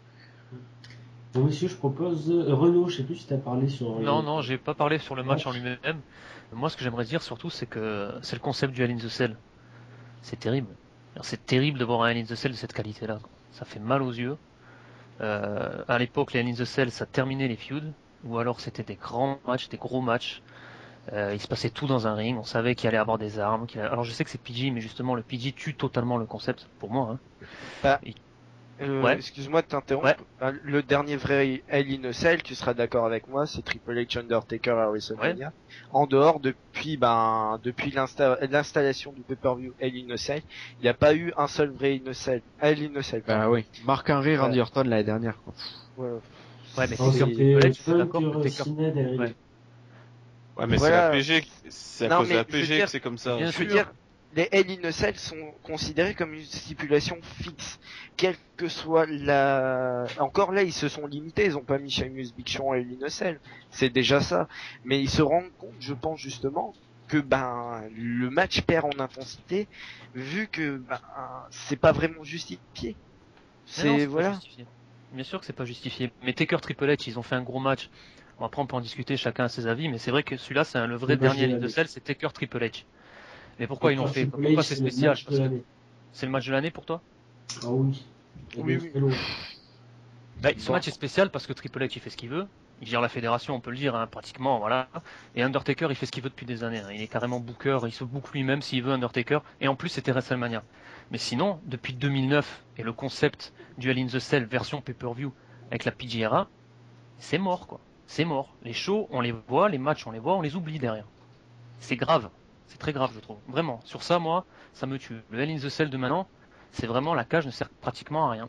Bon, monsieur, je propose. euh, Renaud, je sais plus si tu as parlé sur. euh, Non, non, j'ai pas parlé sur le match en lui-même. Moi, ce que j'aimerais dire surtout, c'est que c'est le concept du Hell in the Cell. C'est terrible. Alors, C'est terrible de voir un Hell in the Cell de cette qualité-là. Ça fait mal aux yeux. Euh, à l'époque, les Hell in the Cell, ça terminait les feuds. ou alors c'était des grands matchs, des gros matchs. Euh, il se passait tout dans un ring, on savait qu'il allait avoir des armes. Qu'il allait... Alors je sais que c'est P G, mais justement le P G tue totalement le concept, pour moi. Hein. Bah, Et- euh, Ouais. excuse-moi de t'interrompre. Ouais. Bah, le dernier vrai Hell in a Cell, tu seras d'accord avec moi, c'est Triple H, Undertaker à WrestleMania. En dehors, depuis ben depuis l'insta- l'installation du pay-per-view Hell in a Cell, il n'y a pas eu un seul vrai in a Cell. Hell in a Cell. Bah oui. Mark Henry, Randy Ouais. Orton l'année dernière, quoi. Ouais. Ouais, mais Non, Taker c'était Triple H, je suis Punk, d'accord que euh, Taker. Cena, Del Rio. Ouais. Ouais, mais Voilà. c'est la P G, c'est à Non, cause de mais la je veux P G dire- que c'est comme ça. Bien Je veux sûr. dire, les Hell in a Cell sont considérés comme une stipulation fixe. Quelle que soit la... Encore là, ils se sont limités, ils ont pas mis Sheamus, Big Show en Hell in a Cell. C'est déjà ça. Mais ils se rendent compte, je pense justement, que ben le match perd en intensité, vu que ben c'est pas vraiment justifié. Mais non, C'est pas voilà. justifié. Bien sûr que c'est pas justifié. Mais Taker Triple H, ils ont fait un gros match. Bon, après, on peut en discuter, chacun a ses avis, mais c'est vrai que celui-là, c'est un- le vrai Le match dernier de ligne de l'année. sel, c'est Taker Triple H. Mais pourquoi ils l'ont fait? Triple H, Pourquoi c'est c'est le spécial? match de Parce que l'année. c'est le match de l'année pour toi? Ah oui. Oui, Et oui. c'est long. Bah, ce Bon. match est spécial parce que Triple H, il fait ce qu'il veut. Il gère la fédération, on peut le dire, hein, pratiquement, voilà. Et Undertaker, il fait ce qu'il veut depuis des années. Hein. Il est carrément booker, il se book lui-même s'il veut, Undertaker. Et en plus, c'était WrestleMania. Mais sinon, depuis deux mille neuf, et le concept du Hell in the Cell version pay-per-view avec la P G R A, c'est mort, quoi. C'est mort. Les shows, on les voit, les matchs, on les voit, on les oublie derrière. C'est grave. C'est très grave, je trouve. Vraiment. Sur ça, moi, ça me tue. Le Hell in the Cell de maintenant, c'est vraiment, la cage ne sert pratiquement à rien.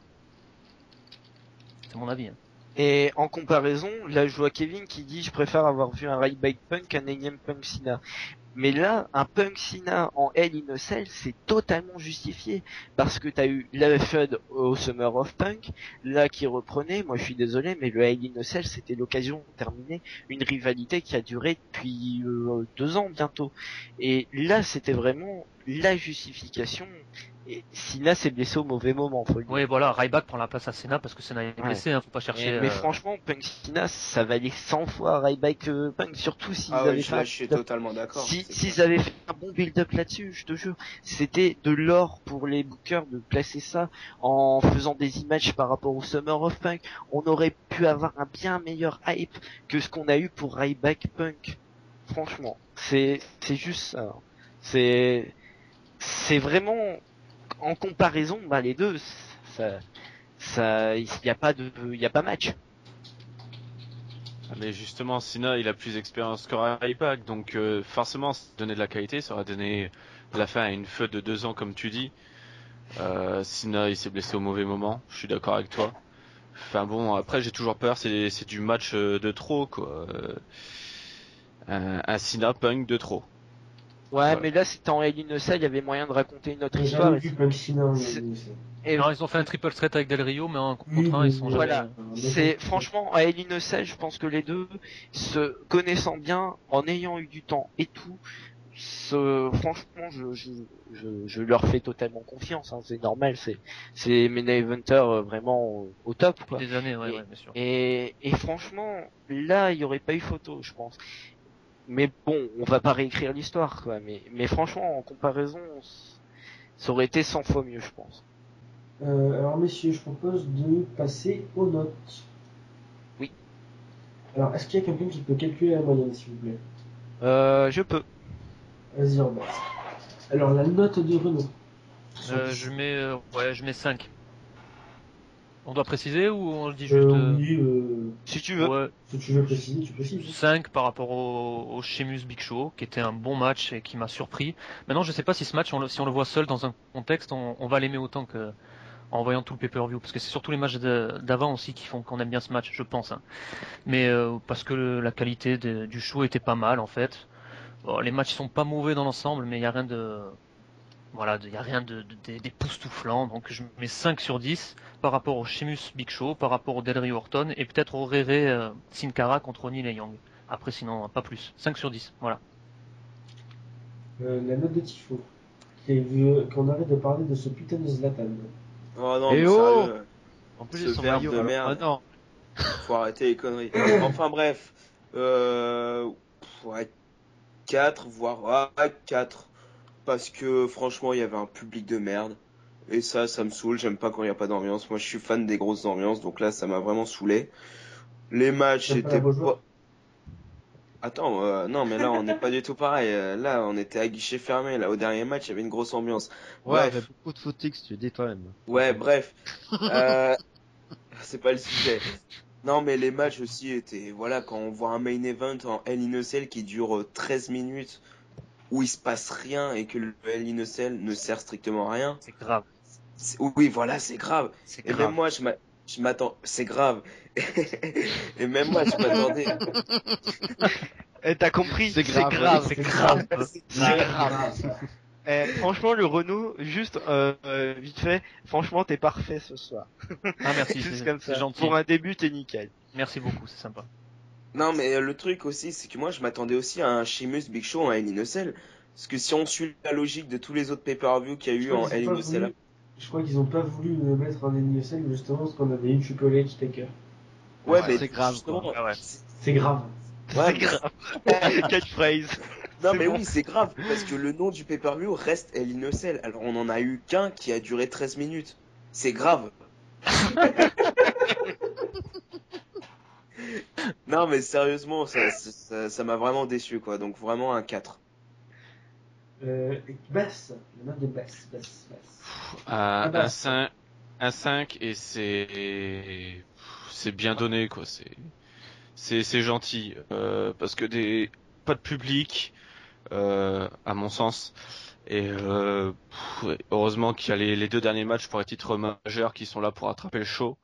C'est mon avis. Hein. Et en comparaison, là je vois Kevin qui dit je préfère avoir vu un Ryback Punk qu'un énième Punk Cena. Mais là, un Punk Cena en Hell in a Cell, c'est totalement justifié. Parce que t'as eu la F U D au Summer of Punk, là qui reprenait, moi je suis désolé, mais le Hell in a Cell, c'était l'occasion de terminer une rivalité qui a duré depuis euh, deux ans bientôt. Et là, c'était vraiment la justification. Et Cena s'est blessé au mauvais moment, faut le dire. Oui, voilà, Ryback prend la place à Cena parce que Cena est Ouais. blessé, hein, faut pas chercher. Mais, mais euh, franchement, Punk Cena, ça valait cent fois Ryback euh, Punk, surtout s'ils Ah avaient ouais, fait je, un là, je suis build-up. totalement d'accord. Si, c'est s'ils clair. avaient fait un bon build-up là-dessus, je te jure, c'était de l'or pour les bookers de placer ça en faisant des images par rapport au Summer of Punk. On aurait pu avoir un bien meilleur hype que ce qu'on a eu pour Ryback Punk. Franchement, c'est, c'est juste ça. C'est, c'est vraiment, en comparaison, bah, les deux, ça, ça, il y a pas de, il y a pas match. Ah, mais justement, Cena, il a plus d'expérience que Ryback, donc euh, forcément, ça donnait de la qualité, ça aurait donné de la fin à une feud de deux ans, comme tu dis. Euh, Cena, il s'est blessé au mauvais moment, je suis d'accord avec toi. Enfin bon, après, j'ai toujours peur, c'est, c'est du match euh, de trop, quoi. Euh, un, un Cena Punk de trop. Ouais, Voilà. mais là, c'était en Hell in a Cell, il y avait moyen de raconter une autre J'ai histoire. jamais et vu c'est- Punk Cena en c'est- L N C. et Non, ils ont fait un triple threat avec Del Rio, mais en Oui, contre un, mais ils sont jamais. voilà. Euh, C'est franchement à Hell in a Cell, je pense que les deux se connaissant bien, en ayant eu du temps et tout, se, franchement, je, je, je, je leur fais totalement confiance. Hein, c'est normal, c'est c'est main eventer euh, vraiment au, au top. Quoi. Depuis des années, ouais, Et- ouais, bien sûr. Et, et franchement, là, il y aurait pas eu photo, je pense. Mais bon, on va pas réécrire l'histoire, quoi. Mais, mais franchement, en comparaison, ça aurait été cent fois mieux, je pense. Euh, alors messieurs, je propose de passer aux notes. Oui. Alors, est-ce qu'il y a quelqu'un qui peut calculer la moyenne, s'il vous plaît? Euh, je peux. Vas-y, Robert. Alors, la note de Renault. Euh, je mets, euh, ouais, je mets cinq. On doit préciser ou on le dit juste Euh, euh, oui, euh, Si tu veux. ouais, si tu veux préciser, tu précises. cinq par rapport au, au Sheamus Big Show, qui était un bon match et qui m'a surpris. Maintenant, je sais pas si ce match, on le, si on le voit seul dans un contexte, on, on va l'aimer autant que en voyant tout le pay-per-view, parce que c'est surtout les matchs de- d'avant aussi qui font qu'on aime bien ce match, je pense. Hein. Mais euh, parce que le- la qualité de- du show était pas mal en fait. Bon, les matchs sont pas mauvais dans l'ensemble, mais il y a rien de voilà, il y a rien de, de- de- d'époustouflant, donc je mets cinq sur dix par rapport au Sheamus Big Show, par rapport au Del Rio Orton et peut-être au Rere euh, Sin Cara contre Neil et Young. Après sinon pas plus, cinq sur dix, voilà. Euh, la note de Tifo. Qui veut qu'on arrête de parler de ce putain de Zlatan. Oh non, Eh mais oh sérieux, En plus, Ce ils sont verbe maillot. de alors- merde. Ah non. faut arrêter les conneries. Enfin bref, euh, ouais, quatre, voire ouais, quatre. Parce que franchement, il y avait un public de merde. Et ça, ça me saoule. J'aime pas quand il n'y a pas d'ambiance. Moi, je suis fan des grosses ambiances. Donc là, ça m'a vraiment saoulé. Les matchs T'aimes pas étaient la Beaujoire pas... Attends, euh, non, mais là, on n'est pas du tout pareil. Euh, Là, on était à guichet fermé. Là, au dernier match, il y avait une grosse ambiance. Ouais, avec Bref, beaucoup de footix, tu dis toi-même. ouais, bref. Euh, c'est pas le sujet. Non, mais les matchs aussi étaient... Voilà, quand on voit un main event en Hell in a Cell qui dure euh, treize minutes, où il se passe rien et que le Hell in a Cell ne sert strictement à rien. C'est grave. c'est- Oui, voilà, c'est grave. C'est Et grave. même moi, je m'a- je m'attends... C'est grave. Et même moi, je m'attendais... Eh, t'as compris? C'est grave. C'est grave. C'est grave. Eh, franchement, le Renault, juste euh, euh, vite fait, franchement, t'es parfait ce soir. Ah, merci, Juste c'est comme c'est ça. gentil. Pour un début, t'es nickel. Merci beaucoup, c'est sympa. Non, mais euh, le truc aussi, c'est que moi, je m'attendais aussi à un Sheamus Big Show en Hell in a Cell. Parce que si on suit la logique de tous les autres pay-per-view qu'il y a Je eu crois en qu'ils Hell ont in pas a Cell. voulu- je crois qu'ils ont pas voulu le mettre en N S L justement parce qu'on avait eu Triple H Taker. Ouais, Ouais, mais c'est grave, justement, quoi. Ah ouais. c'est- C'est grave. ouais, C'est mais- grave. Catchphrase. Non, C'est mais bon. oui, c'est grave, parce que le nom du pay-per-view reste Hell in a Cell. Alors, on en a eu qu'un qui a duré treize minutes. C'est grave. Non, mais sérieusement, ça, ça, ça m'a vraiment déçu, quoi. Donc, vraiment un quatre. Euh, basse, la note de basse, basse, basse. Un, bah, un cinq, un cinq et c'est c'est bien donné quoi. C'est c'est c'est gentil euh, parce que des pas de public euh, à mon sens et euh, pff, ouais, heureusement qu'il y a les, les deux derniers matchs pour les titres majeurs qui sont là pour attraper le show.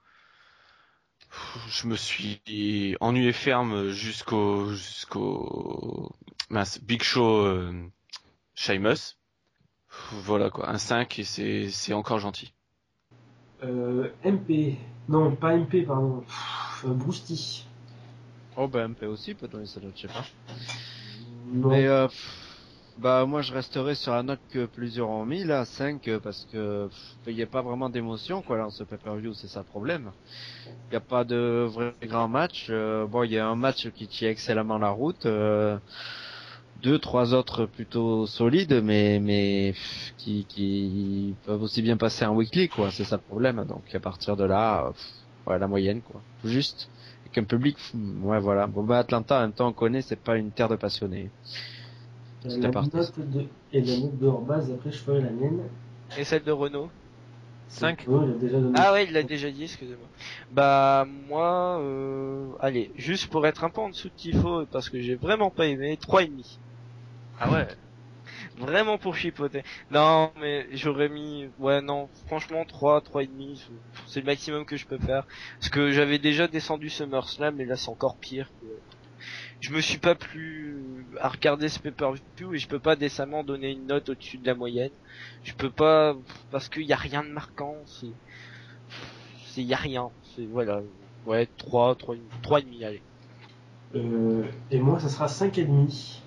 Pff, Je me suis ennuyé ferme jusqu'au jusqu'au mince Big Show euh, Sheamus. Voilà quoi, un cinq et c'est c'est encore gentil. Euh, M P. Non, pas M P, pardon. Pff, euh, Brousty. Oh bah M P aussi peut donner sa note, je sais pas. Non. Mais euh, pff, bah moi je resterai sur la note que plusieurs ont mis là, cinq euh, parce que pff, il n'y a pas vraiment d'émotion quoi dans ce pay-per-view, c'est ça le problème. Il n'y a pas de vrai grand match. Euh, bon, il y a un match qui tient excellemment la route. Euh, deux, trois autres plutôt solides, mais mais pff, qui qui peuvent aussi bien passer en weekly quoi. C'est ça le problème. Donc à partir de là, euh, pff, ouais, la moyenne quoi. Juste avec un public, pff, ouais voilà. Bon bah Atlanta en même temps on connaît, c'est pas une terre de passionnés. Euh, c'est la parti. note de... Et la note de hors base, après je ferai la mienne. Et celle de Renault? cinq. Oh, il a déjà donné. Ah ouais, il l'a déjà dit, excusez-moi. Bah moi, euh... allez, juste pour être un peu en dessous de Tifo, parce que j'ai vraiment pas aimé, trois et demi. Ah ouais. Vraiment pour chipoter. Non, mais j'aurais mis, ouais non, franchement trois, trois et demi, c'est le maximum que je peux faire. Parce que j'avais déjà descendu SummerSlam, mais là c'est encore pire. Je me suis pas plus à regarder ce pay-per-view et je peux pas décemment donner une note au-dessus de la moyenne. Je peux pas, parce qu'il y a rien de marquant, c'est, c'est y a rien, c'est, voilà. Ouais, trois, trois, trois et demi, allez. Euh, et moi, ça sera cinq et demi.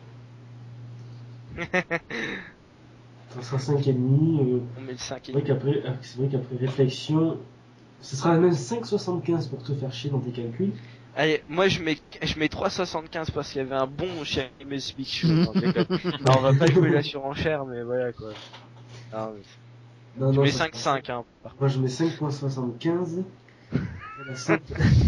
Ça sera cinq et demi. Euh, On met le cinq c'est et vrai demi. qu'après, euh, c'est vrai qu'après réflexion, ce sera même cinq virgule soixante-quinze pour te faire chier dans tes calculs. Allez, moi je mets, je mets trois virgule soixante-quinze parce qu'il y avait un bon chez Sheamus Big Show. Non, je déconne. Non, on va pas jouer la surenchère, mais voilà quoi. Non, mais- Non, je non, mets ça cinq sera- cinq, hein. par Moi, je mets cinq virgule soixante-quinze. Voilà, cinq.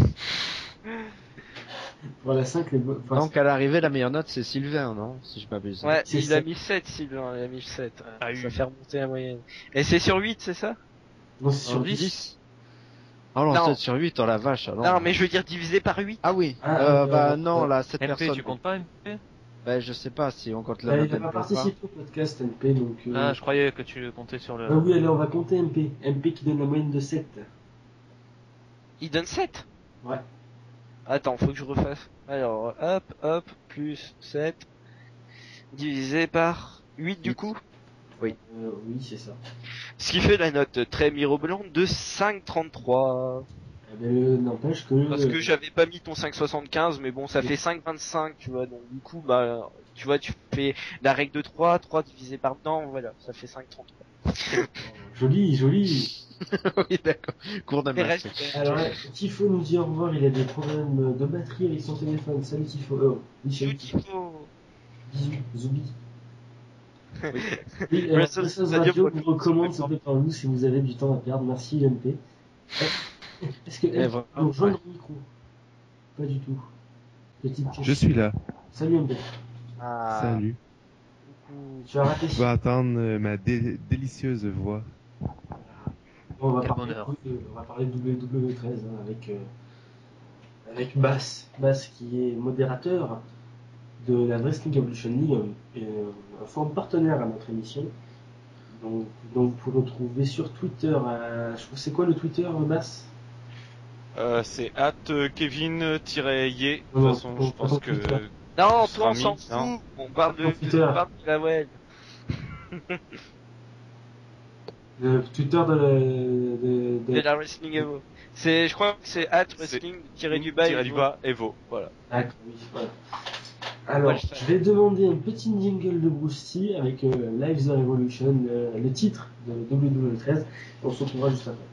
Voilà, cinq les bo- enfin, Donc à l'arrivée la meilleure note c'est Sylvain non si je m'abuse. Ouais, C'est il a sept. mis sept, Sylvain, il a mis sept. Ah, ça oui. fait remonter la moyenne. Et c'est sur huit, c'est ça? non, c'est sur Sur dix. dix. Oh non, Non. sept sur huit, oh la vache alors. Non, mais je veux dire divisé par huit. Ah oui. Ah, euh, euh, bah euh, non, là cette M P, personne. tu comptes pas M P? Bah je sais pas si on compte la Ah, note il a M P pas ou pas. participé au podcast M P, donc... euh, Ah, je croyais que tu comptais sur le... Ah oui, allez, on va compter M P. M P qui donne la moyenne de sept. Il donne sept. Ouais. Attends, faut que je refasse. Alors, hop, hop, plus sept, divisé par huit du Huit. coup. Euh, oui, c'est ça. Ce qui fait la note très mirobolante de cinq virgule trente-trois. Eh ben, euh, n'empêche que... Parce que j'avais pas mis ton cinq virgule soixante-quinze, mais bon, ça fait cinq virgule vingt-cinq, tu vois, donc du coup, bah, tu vois, tu fais la règle de trois, trois divisé par, non, voilà, ça fait cinq virgule trente-trois. Joli, joli. Oui d'accord. Cours de Les maths. restes, Alors, là, Tifo nous dit au revoir, il a des problèmes de batterie avec son téléphone. Salut Tifo. Oh, Michel. tout il faut. Bisous, Zoubi. Oui. Oui, alors, Wrestle Wrestle Radio Radio pour- vous recommande ce pay par vous si vous avez du temps à perdre. Merci M P. Est-ce que Eh, M P vraiment, peut rejoindre ouais. le micro? Pas du tout. Petite Je suis là. Salut M B. Ah. Salut. Tu as raté. Je vais attendre euh, ma dé- délicieuse voix. On va, Quel parler bonheur. de, on va parler de W W treize hein, avec, euh, avec Bass. Bass qui est modérateur de la Wrestling Evolution League, et, euh, un fort partenaire à notre émission. Donc, donc vous pouvez retrouver sur Twitter, euh, je crois c'est quoi le Twitter Bass? Euh, c'est at Kevin-Yé. De toute Non, façon, non, je pense non, que... Twitter. Non, Ce toi, on sera s'en mis, non fout. On parle de, Sur Twitter. on parle de la web. Le Twitter de, de, de, De la Wrestling Evo. C'est, je crois que c'est at C'est- wrestling tiré du bas. Tiré du Evo. bas, Evo. Voilà. Ah, oui, voilà. On va Alors, le faire. je vais demander un petit jingle de Bruce T avec euh, Live the Revolution, euh, le titre de W W treize, et on se retrouvera juste après.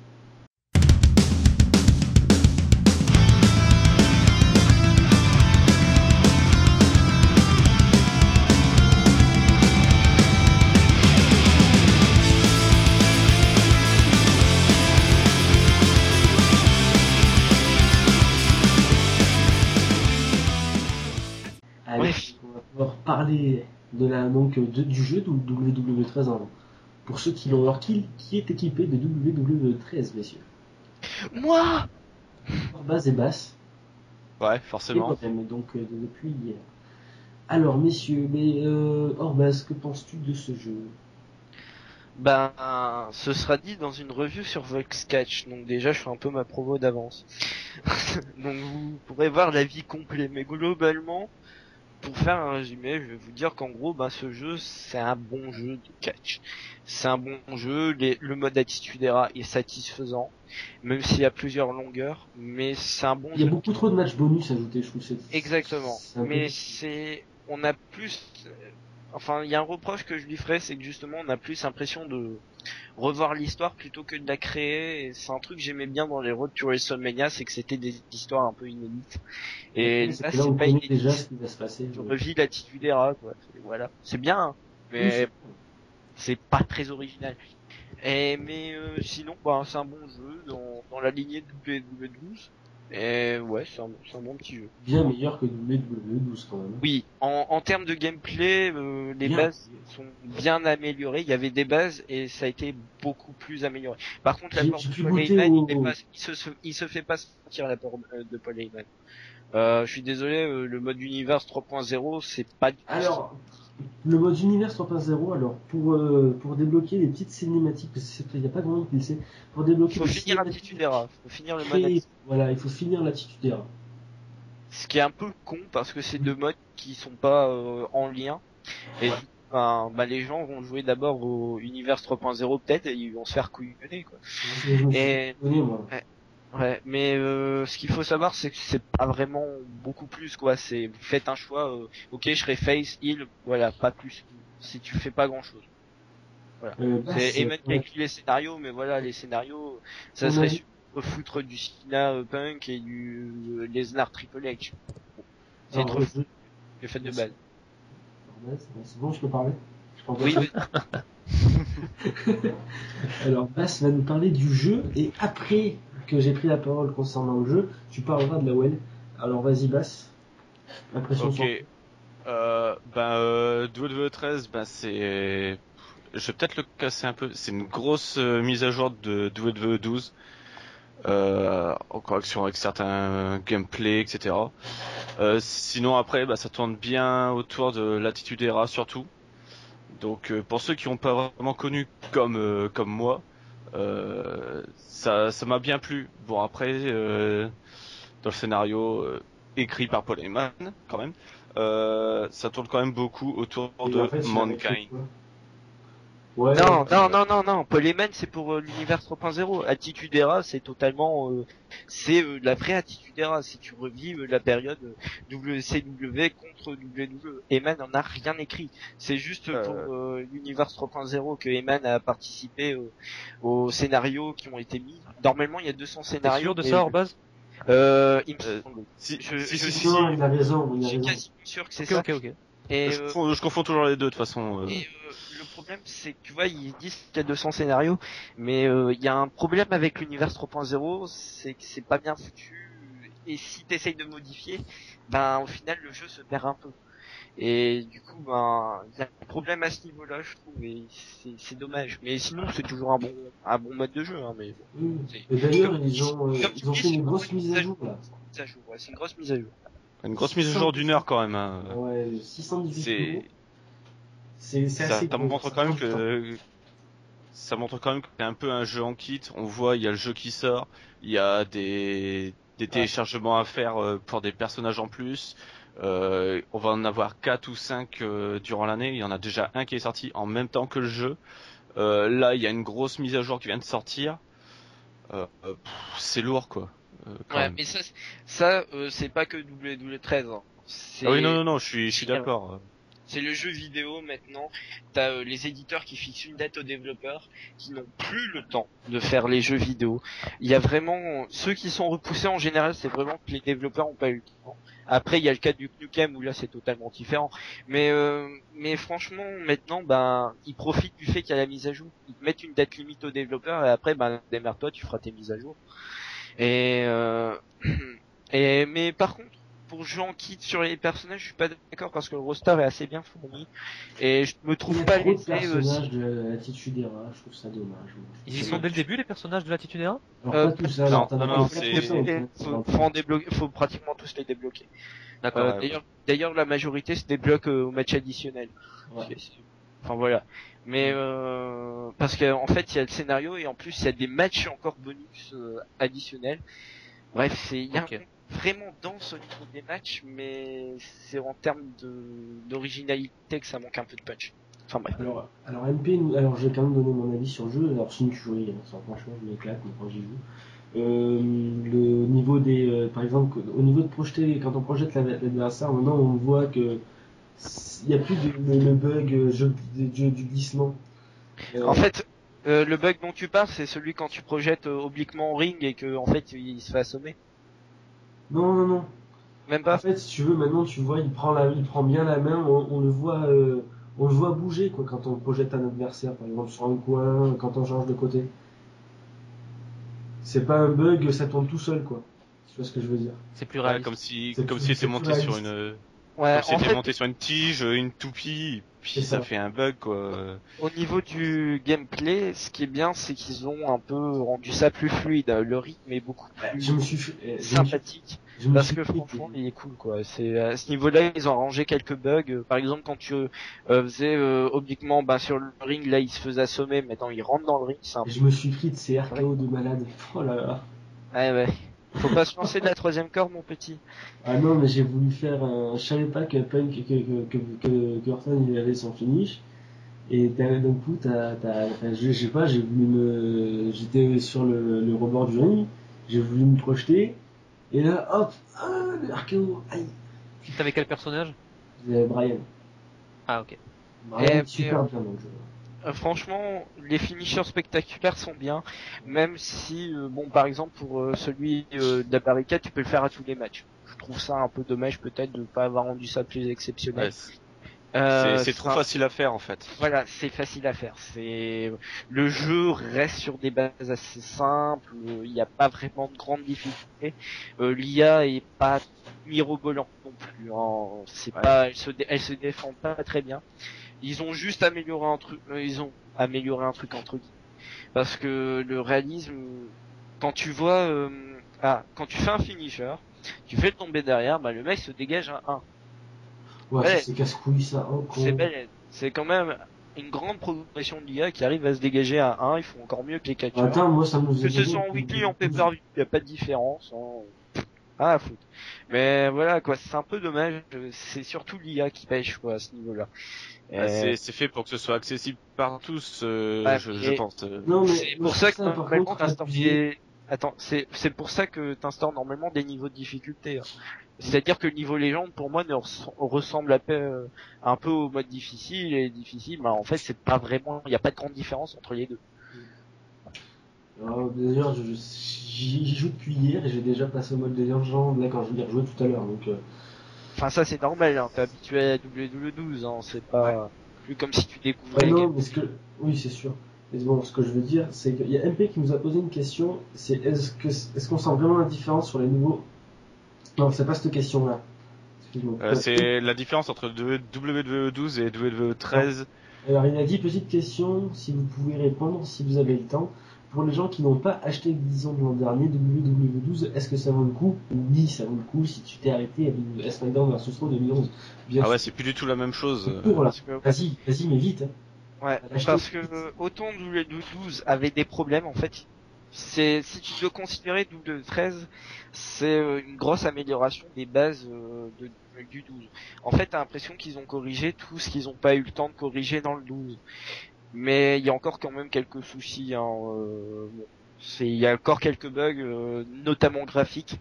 Allez, Ouais. on va pouvoir parler de la, donc, de- du jeu de W W treize en, pour ceux qui l'ont. Alors, qui, qui est équipé de W W treize, messieurs? Moi! Basse et basse. Ouais, Et forcément. moi-même, donc euh, de- depuis hier. Alors, messieurs, mais euh, Orbaz, que penses-tu de ce jeu? Ben, ce sera dit dans une review sur Voxcatch, donc déjà je fais un peu ma promo d'avance. Donc vous pourrez voir l'avis complet, mais globalement, pour faire un résumé, je vais vous dire qu'en gros, ben ce jeu, c'est un bon jeu de catch. C'est un bon jeu, les- le mode Attitude Era est satisfaisant, même s'il y a plusieurs longueurs, mais c'est un bon Il y a jeu. beaucoup trop de matchs bonus ajoutés, je trouve. c'est- Exactement. c'est un peu- Mais c'est, on a plus, enfin, il y a un reproche que je lui ferais, c'est que justement, on a plus l'impression de revoir l'histoire plutôt que de la créer. Et c'est un truc que j'aimais bien dans les Road to WrestleMania, c'est que c'était des histoires un peu inédites. Et c'est là, que là, c'est on pas connaît inédit. déjà ce qui va se passer. Je revis l'attitude Era, quoi. C'est- Voilà. C'est bien, hein, mais c'est pas très original. Et, mais euh, sinon, bah, c'est un bon jeu dans, dans la lignée de W W douze. Et ouais, c'est un, c'est un bon petit jeu. Bien meilleur que W W douze quand même. Oui, en, en termes de gameplay, euh, les Bien. bases sont bien améliorées. Il y avait des bases et ça a été beaucoup plus amélioré. Par contre, J'ai- l'apport j'ai de pu Paul goûter Heyman, au- il, est pas- il, se, se- il se fait pas sentir l'apport euh, de Paul Heyman. Euh, je suis désolé, euh, le mode Universe trois point zéro, c'est pas du tout Alors, le mode Univers trois point zéro, alors pour, euh, pour débloquer les petites cinématiques, parce qu'il n'y a pas grand monde qui le sait, pour débloquer Il faut les finir cinématiques l'attitude Era. Faut finir le mode créées- Attitude. voilà, il faut finir l'attitude Era. Ce qui est un peu con parce que c'est deux modes qui sont pas euh, en lien. Et Ouais. du coup, ben, ben, les gens vont jouer d'abord au Universe trois point zéro peut-être et ils vont se faire couillonner, quoi. Je me suis Et donné, moi. ouais, mais euh, ce qu'il faut savoir c'est que c'est pas vraiment beaucoup plus, quoi. C'est vous faites un choix. euh, ok, je serai face, heal, voilà, pas plus. Si tu fais pas grand chose. Euh, bah, C'est c'est- Eman qui a écrit les scénarios, mais voilà, les scénarios, ça On serait a- super foutre du Cena euh, Punk et du euh, Lesnar Triple H. Bon, c'est alors, trop le fou, jeu- le fait de Merci. base. Ouais, c'est bon, c'est bon, je peux parler. Je peux en Oui, parler. Alors, Bass va nous parler du jeu, et après que j'ai pris la parole concernant le jeu, tu parleras de la W E L. Alors, vas-y, Bass. Impression Ok. sur- Euh, ben, euh, W W treize, ben c'est, je vais peut-être le casser un peu. C'est une grosse euh, mise à jour de W W douze, euh, en correction avec certains gameplay, et cetera. Euh, sinon après, bah, ça tourne bien autour de l'attitude Era surtout. Donc euh, pour ceux qui n'ont pas vraiment connu comme euh, comme moi, euh, ça ça m'a bien plu. Bon après, euh, dans le scénario euh, écrit par Paul Heyman, quand même. Euh, ça tourne quand même beaucoup autour Et de en fait, il avait fait Mankind. quoi Ouais, non, ouais. non, non, non, non, Paul Heyman c'est pour euh, l'univers trois point zéro. Attitude Era c'est totalement, euh, c'est euh, la vraie Attitude Era. Si tu revis euh, la période euh, W C W contre W W, Heyman n'en a rien écrit. C'est juste Euh. pour euh, l'univers trois point zéro que Heyman a participé euh, aux scénarios qui ont été mis. Normalement il y a deux cents T'es scénarios. sûr de mais- ça, Orbaz? Euh, il me Euh, semble. Si, Je- si, je- si, si, Non, si. il a raison, il Je a suis raison. quasiment sûr que c'est Ok, ça. ok, ok. Et, Je, euh, confonds, je confonds toujours les deux de toute façon. euh. Et euh, le problème, c'est que tu vois, ils disent qu'il y a deux cents scénarios, mais euh, il y a un problème avec l'univers trois point zéro, c'est que c'est pas bien foutu. et si t'essayes de modifier, ben au final le jeu se perd un peu. Et du coup, ben il y a un problème à ce niveau-là, je trouve, et c'est, c'est dommage. Mais sinon, c'est toujours un bon, un bon mode de jeu, hein. Mais bon, Oui. c'est- Et d'ailleurs, comme- ils ont, euh, comme ils tu ont dis, fait c'est une une grosse mise à jour là. mise à jour, ouais, c'est une grosse mise à jour. Une grosse mise à jour d'une heure quand même. Hein. Ouais, six cent dix-huit C'est euros. C'est, c'est ça, assez ça gros, montre ça quand même prend du temps. que ça montre quand même que c'est un peu un jeu en kit. On voit, il y a le jeu qui sort, il y a des des téléchargements à faire euh, pour des personnages en plus. Euh, on va en avoir quatre ou cinq euh, durant l'année. Il y en a déjà un qui est sorti en même temps que le jeu. Euh, là, il y a une grosse mise à jour qui vient de sortir. Euh, euh, pff, c'est lourd, quoi. Euh, quand Ouais, même. mais ça, c'est- ça, euh, c'est pas que W W treize. Hein. C'est... Ah oui, non, non, non, je suis, je suis c'est- d'accord. C'est le jeu vidéo maintenant. T'as euh, les éditeurs qui fixent une date aux développeurs qui n'ont plus le temps de faire les jeux vidéo. Il y a vraiment ceux qui sont repoussés en général, c'est vraiment que les développeurs ont pas eu le temps. Après, il y a le cas du Knukem où là c'est totalement différent. Mais euh, mais franchement, maintenant, ben ils profitent du fait qu'il y a la mise à jour. Ils te mettent une date limite aux développeurs et après, ben démerde-toi, tu feras tes mises à jour. Et euh, et mais par contre, pour jouer en kit sur les personnages, je suis pas d'accord parce que le roster est assez bien fourni et je me Il y trouve a pas trop de lésé aussi. personnages de l'attitude era, je trouve ça dommage. moi. Ils y sont dès le début, les personnages de l'Attitude Era? Alors Euh, pas tous, hein, non, alors, t'en non, as non, pas c'est- tous, hein, faut, hein, faut en débloquer, faut pratiquement tous les débloquer. D'accord. Euh, ouais. d'ailleurs, d'ailleurs la majorité se débloque euh, au match additionnel. Ouais. C'est- c'est- Enfin voilà. Mais euh, parce qu'en fait il y a le scénario et en plus il y a des matchs encore bonus euh, additionnels. Bref, c'est il y a Ok. un- vraiment dense au niveau des matchs, mais c'est en termes de d'originalité que ça manque un peu de punch. Enfin bref. Alors, alors M P, nous- alors je vais quand même donner mon avis sur le jeu. Alors c'est une tuerie, hein, ça, franchement je m'éclate moi, quand j'y joue. Euh, le niveau des, euh, par exemple, au niveau de projeter, quand on projette l'ad- l'adversaire, maintenant on voit que il n'y a plus de, le, le bug euh, jeu, du, jeu du glissement. Euh, En fait, euh, le bug dont tu parles, c'est celui quand tu projettes euh, obliquement au ring et que en fait il se fait assommer. non non non. Même En pas. fait, si tu veux, maintenant tu vois, il prend la, il prend bien la main, on, on le voit, euh, on le voit bouger quoi quand on projette un adversaire, par exemple sur un coin, quand on change de côté. C'est pas un bug, ça tourne tout seul quoi. Tu vois ce que je veux dire? C'est plus Ouais, réaliste. comme si, C'est comme plus- si c'est était plus monté sur réaliste. une, Ouais, comme si en était fait, monté sur une tige, une toupie, et puis C'est ça. ça. fait un bug, quoi. au niveau du gameplay, ce qui est bien, c'est qu'ils ont un peu rendu ça plus fluide. Le rythme est beaucoup plus Je me suis, fait- euh, je me suis- sympathique. je me Parce suis que fait- franchement, il est cool quoi. C'est à ce niveau-là, ils ont arrangé quelques bugs. Euh, Par exemple, quand tu euh, faisais euh, obliquement, bah sur le ring, là, il se faisait assommer. Maintenant, il rentre dans le ring. C'est un... je me suis pris de ces R K O de malade. Oh là là. Ouais, ouais. Faut pas se lancer de la troisième corde, mon petit. Ah non, mais j'ai voulu faire un. Je savais pas que Punk, que, que, que, que, que Orton, il avait son finish. Et d'un d'un coup, t'as, t'as, enfin, je, je sais pas, j'ai voulu me, j'étais sur le, le rebord du ring, j'ai voulu me projeter, et là, hop, ah, le R K O, aïe, T'avais quel personnage? c'est Brian. Ah, ok. Brian, Et- super et- bien dans le jeu. Euh, franchement, les finishers spectaculaires sont bien, même si, euh, bon, par exemple, pour euh, celui euh, de la barricade, tu peux le faire à tous les matchs. Je trouve ça un peu dommage, peut-être, de pas avoir rendu ça plus exceptionnel. Ouais, c'est Euh, c'est trop ça- facile à faire, en fait. Voilà, c'est facile à faire. C'est le jeu reste sur des bases assez simples. Il n'y a pas vraiment de grandes difficultés. Euh, L'I A est pas mirobolant non plus. Hein. C'est Ouais. pas, elle se, dé- elle se défend pas très bien. Ils ont juste amélioré un truc. euh, Ils ont amélioré un truc entre guillemets. Parce que le réalisme, quand tu vois, euh, ah, quand tu fais un finisher, tu fais le tomber derrière, bah le mec se dégage un un. Ouais, Ouais. ça, c'est casse-couille, ça, oh, con. C'est belle. C'est quand même une grande progression de l'I A qui arrive à se dégager à un. Ils font encore mieux que les catcheurs. Attends, moi, ça me faisait Que ce soit en gagner weekly, en plus- pay-per-view, il n'y a pas de différence. Hein. Ah, à foutre. Mais voilà, quoi, c'est un peu dommage. C'est surtout l'I A qui pêche, quoi, à ce niveau-là. Ah, Euh, c'est c'est fait pour que ce soit accessible par tous, euh, Ouais, je, je et- pense. euh. Non, mais, c'est pour ouais, ça que par normalement contre, t'instaures abusé. des... Attends, c'est c'est pour ça que t'instaures normalement des niveaux de difficulté. hein. C'est-à-dire que le niveau légende pour moi ne res- ressemble à peu, un peu au mode difficile et difficile. Bah en fait c'est pas vraiment, il n'y a pas de grande différence entre les deux. Alors, D'ailleurs, je- je- j'y j'y joue depuis hier et j'ai déjà passé au mode des gens là quand je vais y rejouer tout à l'heure. Donc, euh, Enfin ça c'est normal, hein. T'es habitué à W W douze, hein. C'est pas plus comme si tu découvrais ouais, les non, games. mais ce que, oui, c'est sûr. Mais bon, ce que je veux dire, c'est qu'il y a M P qui nous a posé une question. C'est est-ce que est-ce qu'on sent vraiment la différence sur les niveaux Non, c'est pas cette question-là. Excuse-moi. Euh, c'est la différence entre W W E douze et W W E treize. Alors il a dit, petite question, si vous pouvez répondre, si vous avez le temps. Pour les gens qui n'ont pas acheté l'édition de l'an dernier, W W E douze, est-ce que ça vaut le coup? Oui, ça vaut le coup si tu t'es arrêté à SmackDown versus Raw deux mille onze. Bien Ah ouais, sûr. c'est plus du tout la même chose. Pour, là. Parce que- Vas-y, vas-y, mais vite. Hein. Ouais, Acheter- parce que euh, autant W W E douze avait des problèmes en fait. C'est si tu veux considérer W W E treize, c'est euh, une grosse amélioration des bases euh, de, du douze. En fait, t'as l'impression qu'ils ont corrigé tout ce qu'ils ont pas eu le temps de corriger dans le douze. Mais il y a encore quand même quelques soucis. Hein, euh, bon, c'est il y a encore quelques bugs, euh, notamment graphiques.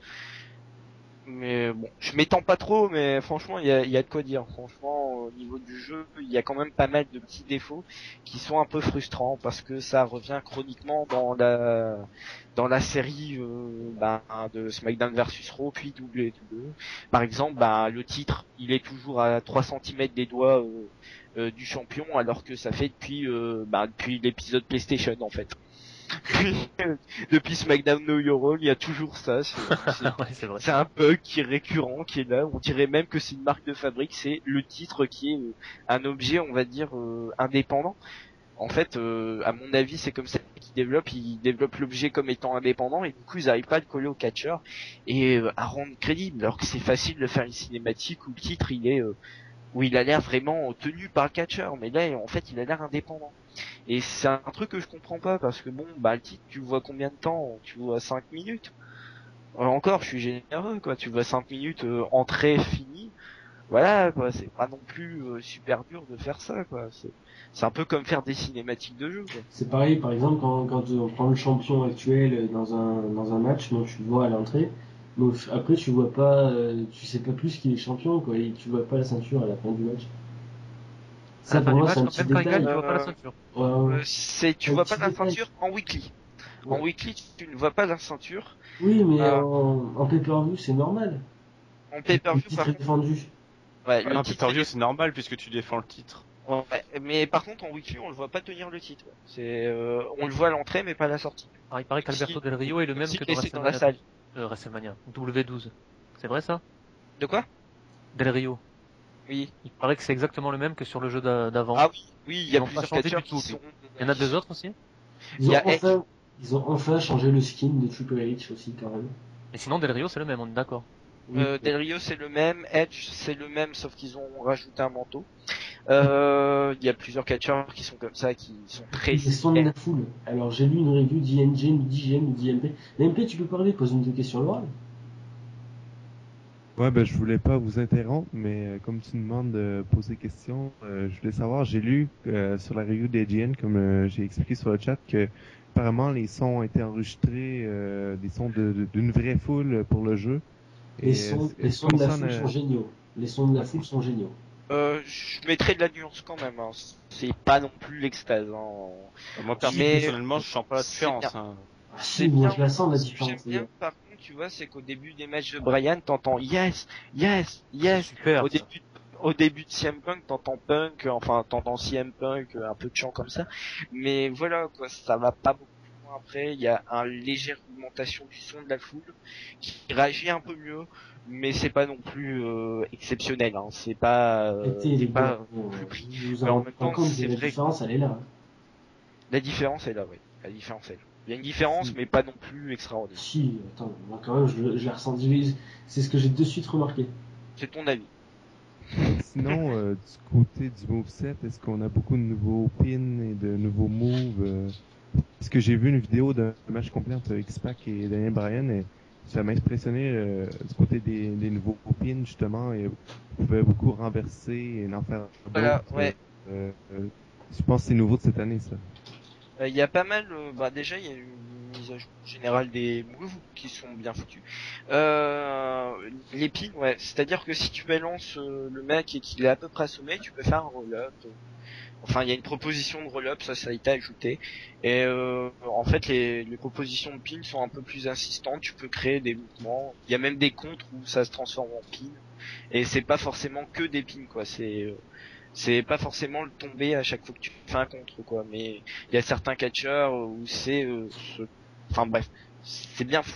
Mais bon, je m'étends pas trop, mais franchement, il y a, il y a de quoi dire. Franchement, au niveau du jeu, il y a quand même pas mal de petits défauts qui sont un peu frustrants parce que ça revient chroniquement dans la dans la série euh, ben, de SmackDown versus Raw puis W W E. Par exemple, ben, le titre, il est toujours à trois centimètres des doigts euh, euh, du champion, alors que ça fait depuis euh, ben, depuis l'épisode PlayStation en fait. Depuis SmackDown No Your All, il y a toujours ça. C'est, c'est, Ouais, c'est vrai. c'est un bug qui est récurrent, qui est là. On dirait même que c'est une marque de fabrique. C'est le titre qui est euh, un objet, on va dire, euh, indépendant. En fait, euh, à mon avis, c'est comme ça qu'ils développent. Ils développent l'objet comme étant indépendant et du coup, ils n'arrivent pas à le coller au catcheur et euh, à rendre crédible. Alors que c'est facile de faire une cinématique où le titre, il est euh, où il a l'air vraiment tenu par le catcheur, mais là, en fait, il a l'air indépendant. Et c'est un truc que je comprends pas, parce que bon, bah, le titre, tu le vois combien de temps? Tu le vois cinq minutes. Euh, encore, je suis généreux, quoi. Tu le vois cinq minutes, euh, entrée, finie. Voilà, quoi. C'est pas non plus euh, super dur de faire ça, quoi. C'est, c'est un peu comme faire des cinématiques de jeu, quoi. C'est pareil, par exemple, quand, quand on prend le champion actuel dans un, dans un match, donc tu le vois à l'entrée, mais au- après tu vois pas, euh, tu sais pas plus qu'il est champion, quoi, et tu vois pas la ceinture à la fin du match. À la fin pour du moi, match, c'est un même petit quand il gagne, détail. tu vois pas la Euh, ceinture. Ouais, ouais. Euh, c'est, tu Un vois petit pas la détail. ceinture en weekly. Ouais. En weekly, tu ne vois pas la ceinture. Oui, mais Ah. en, en pay-per-view, c'est normal. En Le pay-per-view, titre par est contre, défendu. ouais, Ah, le en titre pay-per-view, est- c'est normal puisque tu défends le titre. Ouais, mais par contre en weekly on le voit pas tenir le titre. C'est euh, on le voit à l'entrée mais pas à la sortie. Alors, il paraît qu'Alberto Si- Del Rio est le même si que il dans est dans la WrestleMania, salle. euh, WrestleMania, W douze. C'est vrai ça? De quoi? Del Rio. Oui. Il paraît que c'est exactement le même que sur le jeu d'a- d'avant. Ah oui, oui, il y Ils a n'ont pas plusieurs changé catcheurs du tout, qui sont. Il y en a deux autres aussi? Ils Il y ont, a Edge. enfin, ils ont enfin changé le skin de Triple H aussi, quand même. Mais sinon, Del Rio c'est le même, on est d'accord. Oui. Euh, Del Rio c'est le même, Edge c'est le même sauf qu'ils ont rajouté un manteau. Euh, il y a plusieurs catcheurs qui sont comme ça, qui sont très. Les sons de la foule. Alors, j'ai lu une review d'I N G, d'I G M, d'I M P. M P, tu peux parler, pose une question à l'oral. Ouais, ben je voulais pas vous interrompre, mais euh, comme tu me demandes de poser question, euh, je voulais savoir, j'ai lu euh, sur la review d'A G N, comme euh, j'ai expliqué sur le chat, que apparemment les sons ont été enregistrés, euh, des sons de, de- d'une vraie foule pour le jeu. Les Et, sons, euh, les sons de la concerne, foule euh, sont géniaux. Les sons de la foule sont géniaux. Euh, je mettrai de la nuance quand même. Hein. C'est pas non plus l'extase. Hein. Moi, Mais- personnellement, je sens pas la c'est différence. Hein. Ah, C'est si, moi, bien. je la sens, la Ce que j'aime différence. bien, par contre, tu vois, c'est qu'au début des matchs de Brian, t'entends yes, yes, yes. Super. Au ça. début, au début de C M Punk, t'entends Punk, enfin, t'entends C M Punk, un peu de chant comme ça. Mais voilà, quoi, ça va pas beaucoup plus loin après. Il y a une légère augmentation du son de la foule qui réagit un peu mieux, mais c'est pas non plus euh, exceptionnel. Hein. C'est pas, euh, Arrêtez, les c'est pas gars. Bon, plus pris. vous vous Mais en en même rendez temps, pas compte, c'est mais la vrai différence, elle est là. La différence est là, oui. La différence est là. Il y a une différence, Si. mais pas non plus extraordinaire. Si, attends, moi, quand même, je, je l'ai ressenti. C'est ce que j'ai de suite remarqué. C'est ton avis. Sinon, euh, du côté du moveset, est-ce qu'on a beaucoup de nouveaux pins et de nouveaux moves euh, Parce que j'ai vu une vidéo d'un match complet entre X-Pac et Daniel Bryan et ça m'a impressionné euh, du côté des, des nouveaux pins justement et on pouvait beaucoup renverser et en faire Voilà, d'autres. ouais. Euh, euh, je pense que c'est nouveau de cette année ça. Euh, Il y a pas mal, euh, bah déjà il y a une mise à jour générale des moves qui sont bien foutus. Euh, les pins, ouais, c'est-à-dire que si tu balances euh, le mec et qu'il est à peu près assommé, tu peux faire un roll-up. Enfin, il y a une proposition de roll-up, ça, ça a été ajouté. Et euh, en fait, les, les propositions de pin sont un peu plus insistantes. Tu peux créer des mouvements. Il y a même des contres où ça se transforme en pin. Et c'est pas forcément que des pins, quoi. C'est euh, c'est pas forcément le tomber à chaque fois que tu fais un contre, quoi. Mais il y a certains catcheurs où c'est, euh, ce- enfin bref, c'est bien foutu.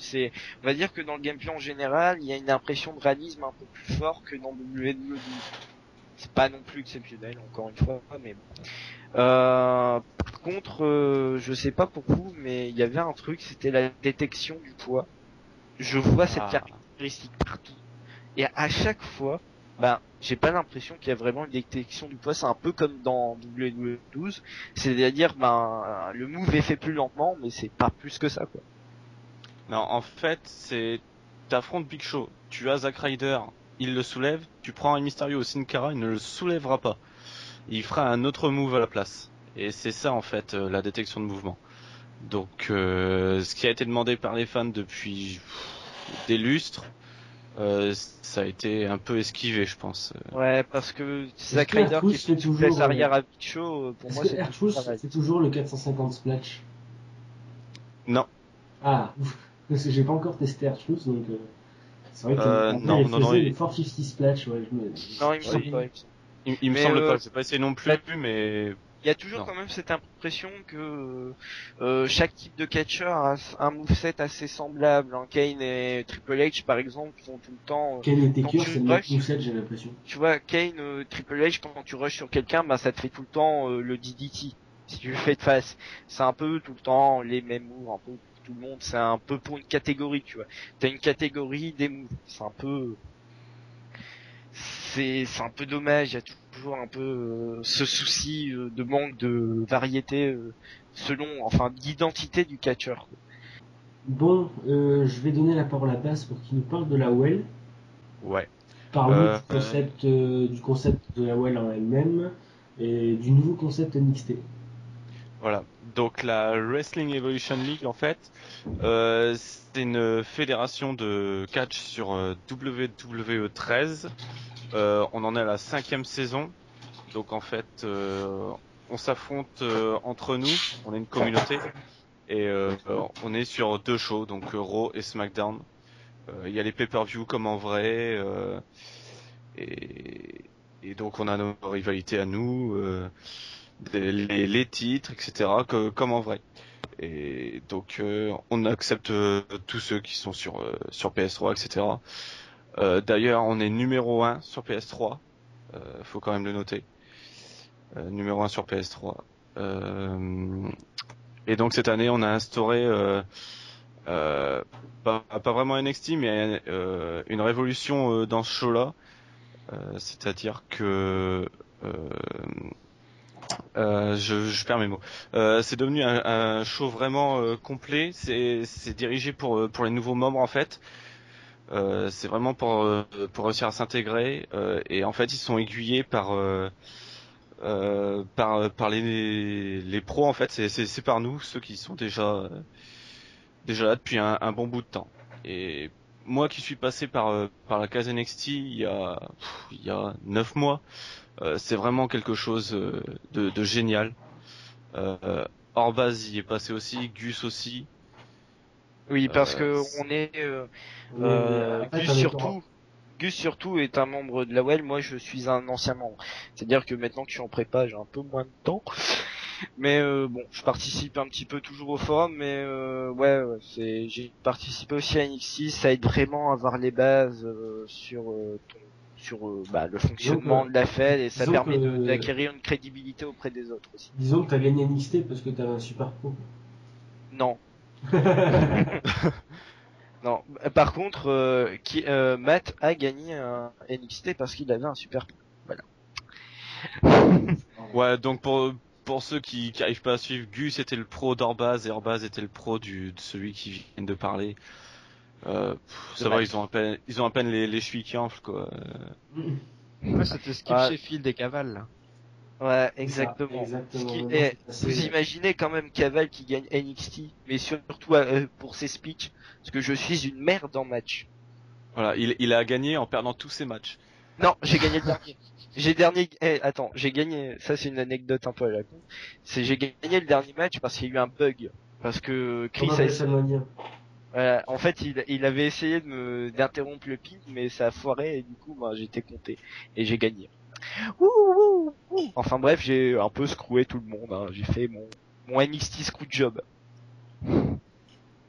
C'est, on va dire que dans le gameplay en général, il y a une impression de réalisme un peu plus fort que dans W W E. C'est pas non plus exceptionnel, encore une fois, mais bon. Euh, par contre, euh, je sais pas pour vous, mais il y avait un truc, c'était la détection du poids. Je vois cette Ah. caractéristique partout. Et à chaque fois, ben, j'ai pas l'impression qu'il y a vraiment une détection du poids. C'est un peu comme dans W W E douze. C'est-à-dire, ben, le move est fait plus lentement, mais c'est pas plus que ça, quoi. Non, en fait, c'est t'affrontes Big Show, tu as Zack Ryder, il le soulève, tu prends un Mysterio au Sin Cara, il ne le soulèvera pas. Il fera un autre move à la place. Et c'est ça en fait euh, la détection de mouvement. Donc euh, ce qui a été demandé par les fans depuis pff, des lustres, euh, ça a été un peu esquivé, je pense. Ouais, parce que Zack que Ryder R-Truth qui fait fait toujours, toujours euh, arrière à Big Show, euh, pour Est-ce moi que c'est R-Truth pareil. c'est toujours le quatre cent cinquante splash? Non. Ah, ouf, parce que j'ai pas encore testé R-Truth, donc euh, c'est vrai que Euh, après, non, il non, non, faisait il- le quatre cent cinquante splash, ouais, je me... Non, il me semble Ouais. pas. il me semble. Il, il me Mais, semble euh, pas, j'ai pas essayé non plus, mais Il y a toujours Non. quand même cette impression que euh, chaque type de catcheur a un moveset assez semblable. Hein. Kane et Triple H par exemple font tout le temps. euh, Kane et Quand Taker, tu c'est le même rush- moveset, j'ai l'impression. Tu vois, Kane, euh, Triple H, quand tu rushes sur quelqu'un, bah ça te fait tout le temps euh, le D D T. Si tu le fais de face, c'est un peu tout le temps les mêmes moves, un peu pour tout le monde. C'est un peu pour une catégorie, tu vois. T'as une catégorie des moves. C'est un peu, c'est c'est un peu dommage. Il y a toujours un peu euh, ce souci euh, de manque de variété euh, selon, enfin, d'identité du catcheur. Bon, euh, je vais donner la parole à Bas pour qu'il nous parle de la Well. ouais. Parle-nous Euh, du concept, euh, du concept de la Well en elle-même et du nouveau concept N X T. Voilà. Donc la Wrestling Evolution League, en fait, euh, c'est une fédération de catch sur euh, W W E treize. Euh, on en est à la cinquième saison. Donc en fait, euh, on s'affronte euh, entre nous. On est une communauté et euh, on est sur deux shows, donc euh, Raw et SmackDown. Euh, Il y a les pay-per-view comme en vrai, euh, et, et donc on a nos rivalités à nous. Euh, des- les, les titres, et cetera, que, comme en vrai. Et donc euh, on accepte euh, tous ceux qui sont sur euh, sur P S trois, et cetera. Euh, D'ailleurs, on est numéro un sur P S trois. Euh, faut quand même le noter. Euh, numéro un sur P S trois. Euh, et donc cette année, on a instauré euh, euh, pas, pas vraiment N X T, mais euh, une révolution euh, dans ce show-là. Euh, C'est-à-dire que euh, Euh, je, je perds mes mots. Euh, c'est devenu un, un show vraiment euh, complet. C'est, c'est dirigé pour euh, pour les nouveaux membres en fait. Euh, c'est vraiment pour euh, pour réussir à s'intégrer. Euh, et en fait, ils sont aiguillés par euh, euh, par par les les pros en fait. C'est c'est, c'est par nous, ceux qui sont déjà euh, déjà là depuis un, un bon bout de temps. Et moi qui suis passé par euh, par la case N X T il y a pff, il y a neuf mois. Euh, c'est vraiment quelque chose euh, de, de génial. Euh, Orbaz y est passé aussi, Gus aussi. Oui, parce Euh, que on est, euh, Mais, euh, après, Gus t'as le surtout, Gus surtout est un membre de la W E L. Moi, je suis un ancien membre. C'est-à-dire que maintenant que je suis en prépa, j'ai un peu moins de temps. Mais euh, bon, je participe un petit peu toujours au forum, mais euh, ouais, ouais, c'est, j'ai participé aussi à N X T. Ça aide vraiment à avoir les bases euh, sur euh, ton, sur euh, bah, le fonctionnement Donc, euh, de la Fed, et ça disons permet que- de- d'acquérir une crédibilité auprès des autres aussi. Disons que t'as gagné N X T parce que t'avais un super pro. Non. Non. Par contre, euh, qui, euh, Matt a gagné un N X T parce qu'il avait un super pro. Voilà. Ouais, donc pour pour ceux qui qui arrivent pas à suivre, Gus était le pro d'Orbaz et Orbaz était le pro du de celui qui vient de parler. Euh, pff, ça va, ils ont à peine ils ont à peine les les chevilles qui enflent quoi. Ouais, c'était Skip Ah. Sheffield et Caval, là. Ouais, C'est exactement. ça, exactement. Ce qui Non, est- c'est assez- vous imaginez quand même Caval qui gagne N X T, mais surtout euh, pour ses speeches, parce que je suis une merde en match. Voilà, il il a gagné en perdant tous ses matchs. Non, j'ai gagné le dernier. J'ai dernier. Eh, attends, j'ai gagné. Ça, c'est une anecdote un peu à la con. C'est j'ai gagné le dernier match parce qu'il y a eu un bug. Parce que Chris Comment a WrestleMania. voilà, en fait, il, il avait essayé de me d'interrompre le ping, mais ça a foiré et du coup, bah, j'étais compté et j'ai gagné. Ouh, ouh, ouh. Enfin bref, j'ai un peu screwé tout le monde. Hein. J'ai fait mon mon N X T screw job.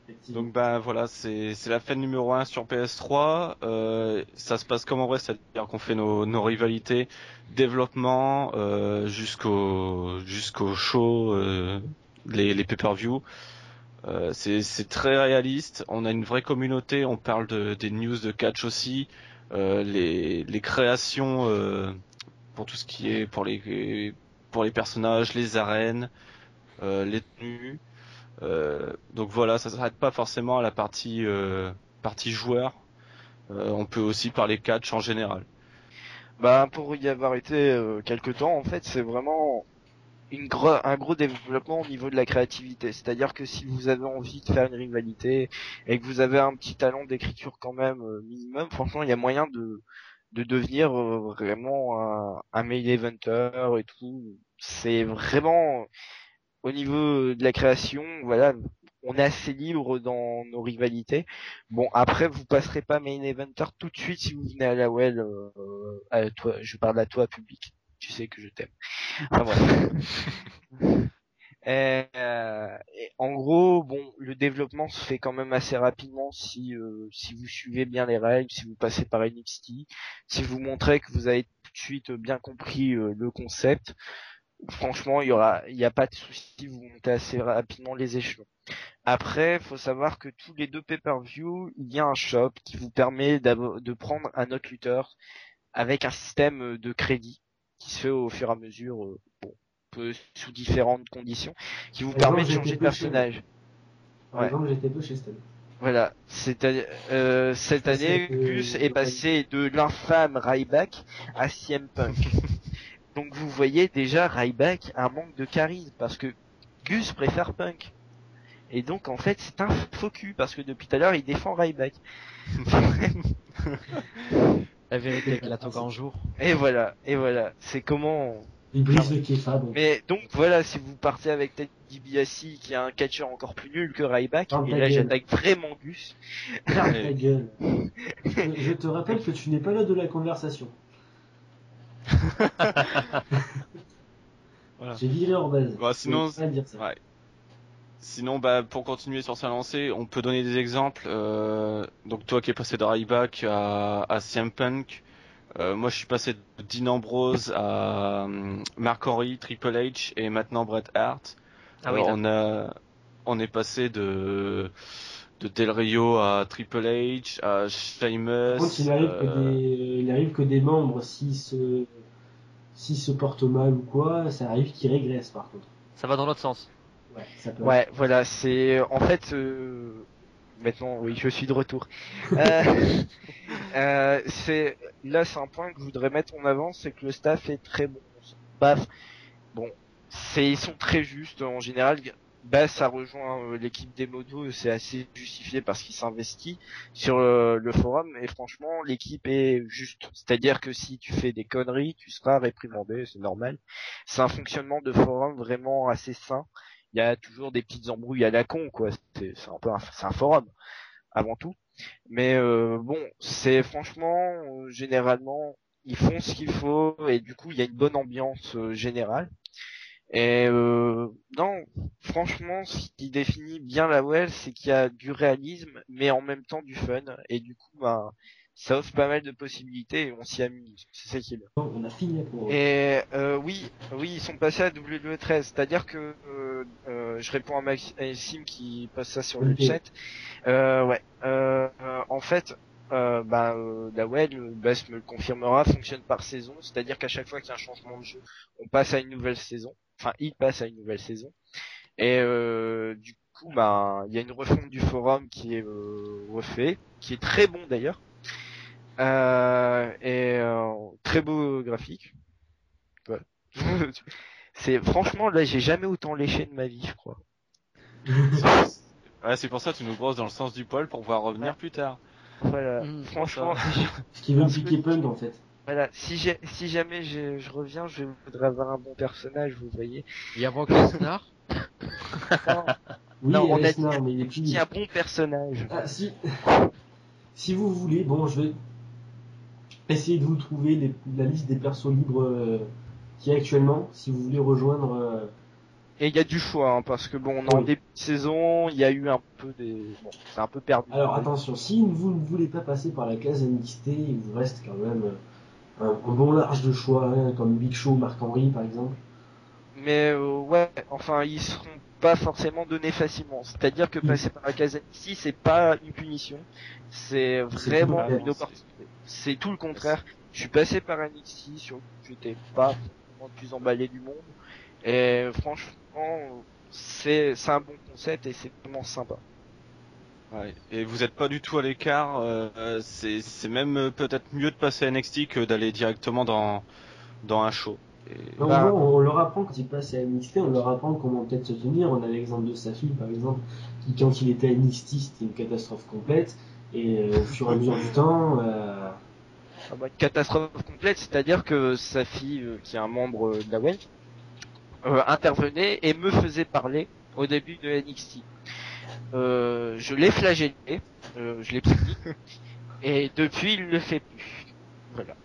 Effectivement. Donc bah voilà, c'est c'est la fête numéro un sur P S trois. Euh, ça se passe comme en vrai, c'est-à-dire qu'on fait nos nos rivalités, développement euh, jusqu'au jusqu'au show, euh, les les pay-per-view. Euh, c'est c'est très réaliste. On a une vraie communauté. On parle de des news de catch aussi, euh, les les créations euh, pour tout ce qui est pour les pour les personnages, les arènes, euh, les tenues. Euh, donc voilà, ça s'arrête pas forcément à la partie euh, partie joueur. Euh, on peut aussi parler catch en général. Bah pour y avoir été euh, quelque temps, en fait, c'est vraiment une gro- un gros développement au niveau de la créativité. C'est-à-dire que si vous avez envie de faire une rivalité et que vous avez un petit talent d'écriture quand même euh, minimum, franchement, il y a moyen de de devenir euh, vraiment un, un main eventer et tout. C'est vraiment au niveau de la création, voilà, on est assez libre dans nos rivalités. Bon, après, vous passerez pas main eventer tout de suite si vous venez à la Well. Euh, à toi, je parle à toi, public. Tu sais que je t'aime. Enfin bref. Et, euh, et en gros, bon, le développement se fait quand même assez rapidement si euh, si vous suivez bien les règles, si vous passez par N X T, si vous montrez que vous avez tout de suite bien compris euh, le concept. Franchement, il y aura, il n'y a pas de souci, vous montez assez rapidement les échelons. Après, faut savoir que tous les deux pay-per-view, il y a un shop qui vous permet de prendre un autre lutteur avec un système de crédit qui se fait au fur et à mesure, euh, bon, peu, sous différentes conditions, qui vous Par permet de exemple, changer j'étais de personnage. Par Ouais. exemple, j'étais peu chez Stan. Voilà, c'est euh, cette Ça, c'est année, que- Gus est passé de l'infâme Ryback à C M Punk. Donc vous voyez déjà Ryback a un manque de charisme parce que Gus préfère Punk. Et donc en fait c'est un faux cul parce que depuis tout à l'heure il défend Ryback. La vérité éclate au grand jour. Et voilà, et voilà, c'est comment. Il brise le kéfab. Mais donc voilà, si vous partez avec Ted DiBiase qui a un catcheur encore plus nul que Ryback, Ferme et ta là gueule. j'attaque vraiment Gus. Ferme ta gueule. je, je te rappelle que tu n'es pas là de la conversation. Voilà. J'ai viré hors base. Bah, sinon, Je peux pas dire ça. ouais. Sinon, bah, pour continuer sur sa lancée, on peut donner des exemples. Euh, donc toi qui es passé de Ryback à, à C M Punk, euh, moi je suis passé de Dean Ambrose à euh, Mark Henry, Triple H et maintenant Bret Hart. Ah oui, Euh, on a, on est passé de de Del Rio à Triple H, à Sheamus. Par contre, il arrive, que euh, des, il arrive que des membres, s'ils se, s'ils se portent mal ou quoi, ça arrive qu'ils régressent par contre. Ça va dans l'autre sens. Ouais, ça peut. Ouais, voilà, c'est en fait euh... maintenant, oui, je suis de retour. euh... euh, c'est là, c'est un point que je voudrais mettre en avant, c'est que le staff est très bon. Baf, bon, c'est ils sont très justes en général. Bah, ça rejoint euh, l'équipe des modos, c'est assez justifié parce qu'il s'investit sur euh, le forum et franchement, l'équipe est juste. C'est-à-dire que si tu fais des conneries, tu seras réprimandé, c'est normal. C'est un fonctionnement de forum vraiment assez sain. Il y a toujours des petites embrouilles à la con, quoi. C'est, c'est un peu un, c'est un forum avant tout. Mais euh, bon, c'est franchement euh, généralement ils font ce qu'il faut et du coup il y a une bonne ambiance euh, générale. Et euh, non, franchement, ce qui définit bien la Well, c'est qu'il y a du réalisme, mais en même temps du fun. Et du coup, ben, ça offre pas mal de possibilités et on s'y amuse. C'est ça qui est bien. On a fini pour. Et euh, oui, oui, ils sont passés à W W E treize. C'est-à-dire que euh, euh, je réponds à Maxime qui passe ça sur le Ok. chat. Euh, ouais. Euh, euh, en fait, euh, bah, euh, la Well, Bess me le confirmera, fonctionne par saison. C'est-à-dire qu'à chaque fois qu'il y a un changement de jeu, on passe à une nouvelle saison. Enfin, il passe à une nouvelle saison. Et euh, du coup, bah, il y a une refonte du forum qui est euh, refait, qui est très bon d'ailleurs. Euh, et euh, très beau graphique. Ouais. C'est franchement là, j'ai jamais autant léché de ma vie, je crois. Ouais, c'est pour ça que tu nous brosses dans le sens du poil pour pouvoir revenir Ouais. plus tard. Voilà. Mmh, Franchement, ça. si j'ai- Ce qui veut me piquer Punk en fait. voilà, si j'ai, si jamais je, je reviens, je voudrais avoir un bon personnage, vous voyez. Il y a Brock Lesnar. Non, Oui, non, on a Lesnar, dit, mais il est je plus. dis un bon personnage. Ah, si. Si vous voulez, bon, je vais essayer de vous trouver les- la liste des persos libres euh, qu'il y a actuellement. Si vous voulez rejoindre euh, Et il y a du choix, hein, parce que bon, on est en Oui. début de saison, il y a eu un peu des, bon, c'est un peu perdu. Alors attention, si vous ne voulez pas passer par la case N X T, il vous reste quand même euh, un, un bon large de choix, hein, comme Big Show, Mark Henry par exemple. Mais euh, ouais, enfin, ils seront pas forcément donnés facilement. C'est-à-dire que Mm. passer par la case N X T, c'est pas une punition, c'est vraiment tout le une opportunité. C'est tout le contraire. Je suis passé par N X T, sur j'étais pas forcément le plus emballé du monde, et franchement, c'est c'est un bon concept et c'est vraiment sympa. Ouais. Et vous êtes pas du tout à l'écart. Euh, c'est c'est même euh, peut-être mieux de passer à N X T que d'aller directement dans dans un show. Et... On, Bah, voit, on leur apprend quand il passe à N X T, on leur apprend comment peut-être se tenir. On a l'exemple de Safi par exemple, qui quand il était à N X T c'était une catastrophe complète, et euh, au fur et à mesure du temps, euh, Ah bah, une catastrophe complète, c'est-à-dire que sa fille, euh, qui est un membre euh, de la W E L, euh, intervenait et me faisait parler au début de N X T. Euh, je l'ai flagellé, euh, je l'ai puni, et depuis il le fait plus. Voilà.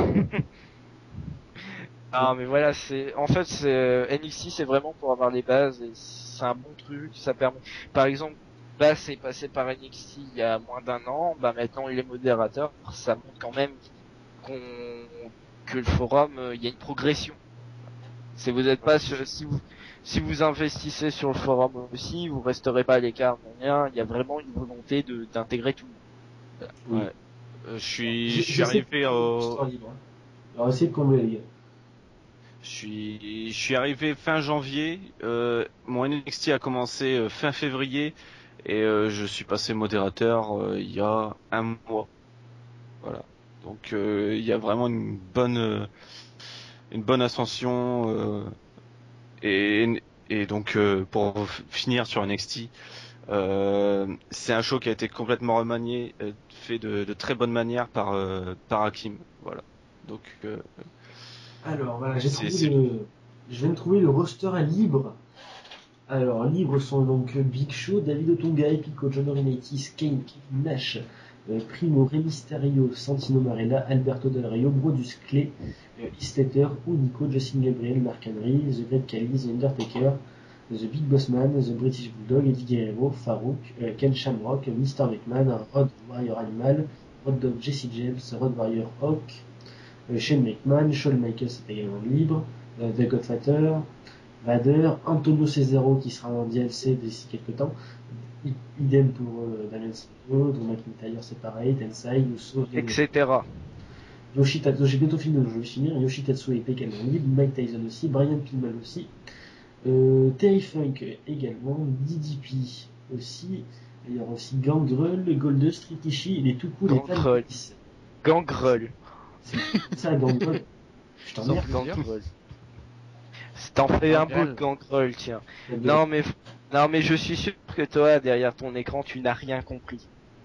Ah mais voilà, c'est en fait c'est euh, N X T c'est vraiment pour avoir les bases et c'est un bon truc, ça permet. Par exemple, Bass est passé par N X T il y a moins d'un an, bah maintenant il est modérateur, ça montre quand même qu'on que le forum euh, il y a une progression. Si vous êtes pas sur- si vous si vous investissez sur le forum aussi, vous resterez pas à l'écart de rien, il y a vraiment une volonté de d'intégrer tout le monde. oui. Ouais. Euh, je suis Je- je je suis sais arrivé pas, au histoire libre, hein. Alors essayez de combler les gars. Je suis, je suis arrivé fin janvier. Euh, mon N X T a commencé euh, fin février et euh, je suis passé modérateur euh, il y a un mois. Voilà. Donc euh, il y a vraiment une bonne, euh, une bonne ascension euh, et et donc euh, pour f- finir sur N X T, euh, c'est un show qui a été complètement remanié, euh, fait de, de très bonne manière par euh, par Hakim. Voilà. Donc euh, Alors voilà, j'ai C'est- trouvé c'est- le, je viens de trouver le roster libre. Alors libre sont donc Big Show, David Otunga, Epico, John Laurinaitis, Kane, Kevin Nash, euh, Primo, Rey Mysterio, Santino Marella, Alberto Del Rio, Brodus Clay, euh, Easter, Unico, Justin Gabriel, Mark Henry, The Great Khali, The Undertaker, The Big Boss Man, The British Bulldog, Eddie Guerrero, Farouk, euh, Ken Shamrock, Mister McMahon, Rod Warrior Animal, Rod Dog Jesse James, Rod Warrior Hawk, euh, Shane McMahon, Shawn Michaels est également libre, euh, The Godfather, Vader, Antonio Cesaro qui sera en D L C d'ici quelques temps, I- idem pour euh, Daniel Santos, Drew McIntyre c'est pareil, Tensai, Uso, et cetera. Yoshi Tatsu, j'ai bientôt fini, donc je vais finir, Yoshi Tatsu est également libre, Mike Tyson aussi, Brian Pillman aussi, euh, Terry Funk également, D D P aussi, il y aura aussi Gangrel, Goldust, Rikishi, les tout cool, les Gangrel. Talitis. Gangrel. C'est ça, Gangrel. Je Sans t'emmerde. plaisir. Gangrel. T'en fais un beau Gangrel. Gangrel, tiens. Non mais non mais je suis sûr que toi derrière ton écran tu n'as rien compris.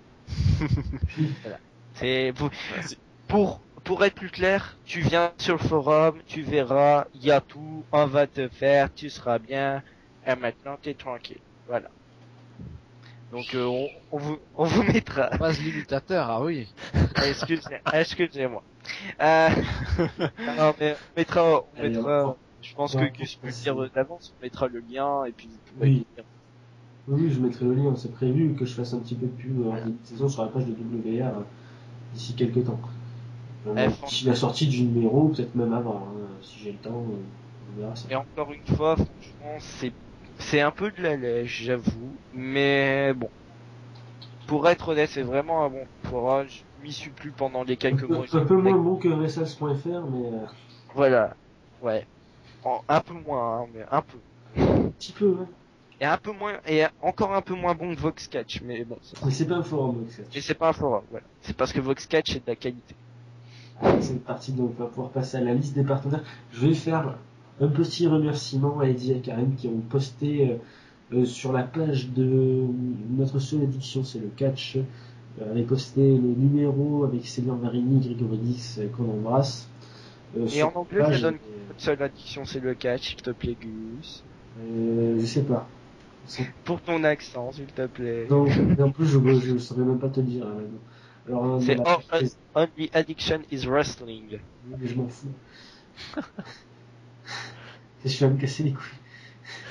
Voilà. C'est vous- Vas-y. pour pour être plus clair, tu viens sur le forum, tu verras, il y a tout, on va te faire, tu seras bien, et maintenant t'es tranquille. Voilà. Donc euh, on, on vous on vous mettra. Base limitateur, ah oui. Excusez, excusez-moi. Euh, non, mais on mettra, on Allez, mettra, on- je pense on- que Gus peut le dire d'avance, on mettra le lien et puis vous pouvez Oui. le dire. Oui, oui, je mettrai le lien, c'est prévu que je fasse un petit peu de pub en début de saison sur la page de W R euh, d'ici quelques temps. Euh, Eh, d'ici la sortie du numéro, peut-être même avant, hein, si j'ai le temps, euh, on verra ça. Et encore une fois, franchement, c'est c'est un peu de la lèche, j'avoue, mais bon. Pour être honnête, c'est vraiment un bon forum. Je m'y suis plus pendant les Un quelques peu, mois. un peu moins bon que Wrestles point F R, mais euh, Voilà, ouais. En- un peu moins, hein, mais un peu. un petit peu, hein. Et un peu moins, et encore un peu moins bon que Voxcatch, mais bon. c'est- Mais c'est pas un forum, donc Mais c'est pas un forum, voilà. C'est parce que Voxcatch est de la qualité. c'est parti, donc on va pouvoir passer à la liste des partenaires. Je vais faire un petit remerciement à Eddie et Karim qui ont posté euh, euh, sur la page de notre seule addiction, c'est le catch. Euh, avait posté le numéro avec Céline Varini, Grégory Dix, euh, qu'on embrasse. Euh, Et sur en anglais, la ça page, donne euh, Une seule addiction, c'est le catch, s'il te plaît, Gus. euh, je sais pas. Pour ton accent, s'il te plaît. Non, et en plus, je ne saurais même pas te le dire. Là, maintenant. Alors, dans C'est la oh, page, un- Only addiction is wrestling. mais je m'en fous. Je vais me casser les couilles.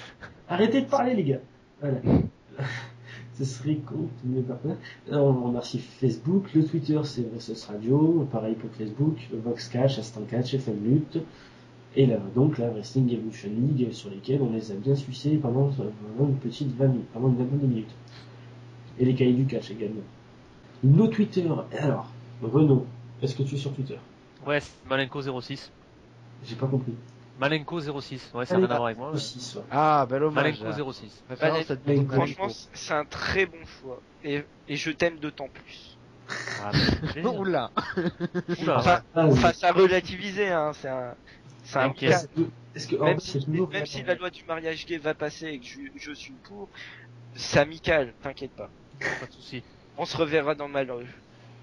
Arrêtez de parler, les gars. Voilà. Ce serait con de mes partenaires. On remercie Facebook, le Twitter c'est Versus Radio, pareil pour Facebook, le Voxcatch, Instant Catch, F M Lutte, et là, donc la Wrestling Evolution League sur lesquels on les a bien sucés pendant, pendant une petite vingt minutes, pendant une vingtaine de minutes. Et les cahiers du catch également. Nos Twitter, alors, Renaud, est-ce que tu es sur Twitter? Ouais, c'est Malenko zéro six. J'ai pas compris. Malenko zéro six, ouais, ça n'a rien à voir avec moi. Ouais. six, ouais. Ah, bel hommage. Malenko zéro six. Référence à Malenko. Franchement, c'est un très bon choix. Et, et je t'aime d'autant plus. Ah, bah, Oula. Oula, Enfin, Ah, oui. enfin, ça a relativisé, hein. C'est un, c'est un T'inquiète. cas. Est-ce que, est-ce que Même oh, si, c'est toujours même si la loi du mariage gay va passer et que je, je suis pour, c'est amical, t'inquiète pas. pas de soucis. On se reverra dans ma loge.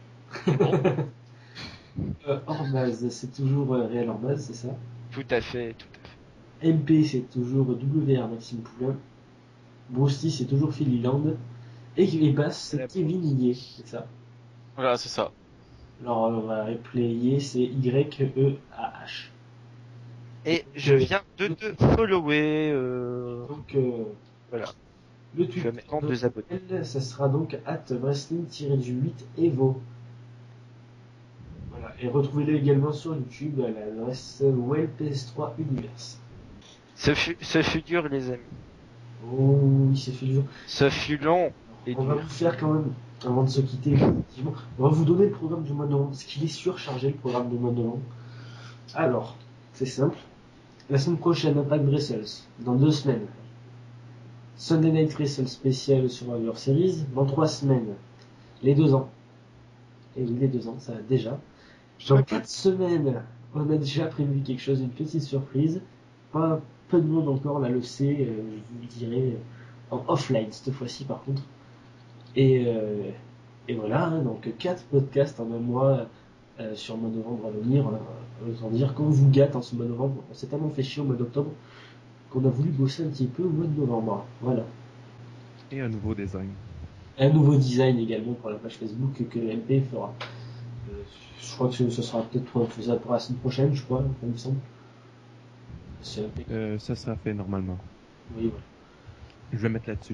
euh, hors base, c'est toujours euh, réel hors base, c'est ça? Tout à fait, tout à fait. M P, c'est toujours W R Maxime Poulain. Brosty, c'est toujours Phil Leland. Et les basses, c'est Kevin Igné, c'est ça. Voilà, c'est ça. Alors, on va replayer, c'est Y E A H. Et je viens de te follower, euh... Donc, euh, voilà. le Je tweet vais mettre deux abonnés. ça sera donc at wrestling-huit evo. Voilà. Et retrouvez-le également sur YouTube à l'adresse Well P S trois Universe. Ce fut, ce fut dur, les amis. Oh, oui, c'est fait dur. Ce fut long et On va dur. vous faire quand même, avant de se quitter, effectivement, on va vous donner le programme du mois de novembre, parce qu'il est surchargé, le programme du mois de novembre. Alors, c'est simple. La semaine prochaine, Impact Wrestles, dans deux semaines. Sunday Night Wrestle spécial sur Survivor Series, dans trois semaines. Les deux ans. Et oui, les deux ans, ça va déjà. Dans quatre semaines, on a déjà prévu quelque chose, une petite surprise. Pas peu de monde encore là le sait, euh, je vous le dirai en offline cette fois-ci par contre. Et, euh, et voilà, hein, donc quatre podcasts en un mois euh, sur le mois de novembre à venir. Euh, autant dire qu'on vous gâte en ce mois de novembre. On s'est tellement fait chier au mois d'octobre qu'on a voulu bosser un petit peu au mois de novembre. Voilà. Et un nouveau design. Un nouveau design également pour la page Facebook que M P fera. Euh, je crois que ce, ce sera peut-être faisable pour la semaine prochaine, je crois, il me semble. C'est M P. Euh, ça sera fait normalement. Oui, voilà. Je vais mettre là-dessus.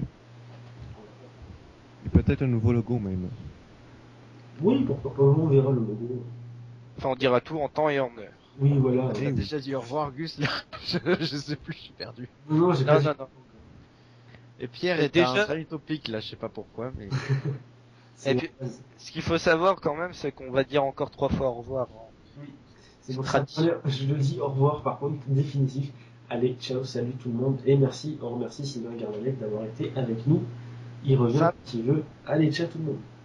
Et peut-être un nouveau logo même. Oui, pourquoi pas, on verra le logo. Enfin, on dira tout en temps et en heure. Oui, voilà. On a déjà dit au revoir, Gus, là. je, je sais plus, je suis perdu. Non, non, j'ai Non, pas non, dit- non. Et Pierre Et est déjà- un très topique, là, je sais pas pourquoi, mais... c'est Et puis- Ce qu'il faut savoir quand même, c'est qu'on va dire encore trois fois au revoir. c'est pour ça. tradition. Je le dis au revoir par contre, définitif. Allez, ciao, salut tout le monde. Et merci, on remercie Sylvain Garnelec d'avoir été avec nous. Il revient Ça- s'il veut. Allez, ciao tout le monde.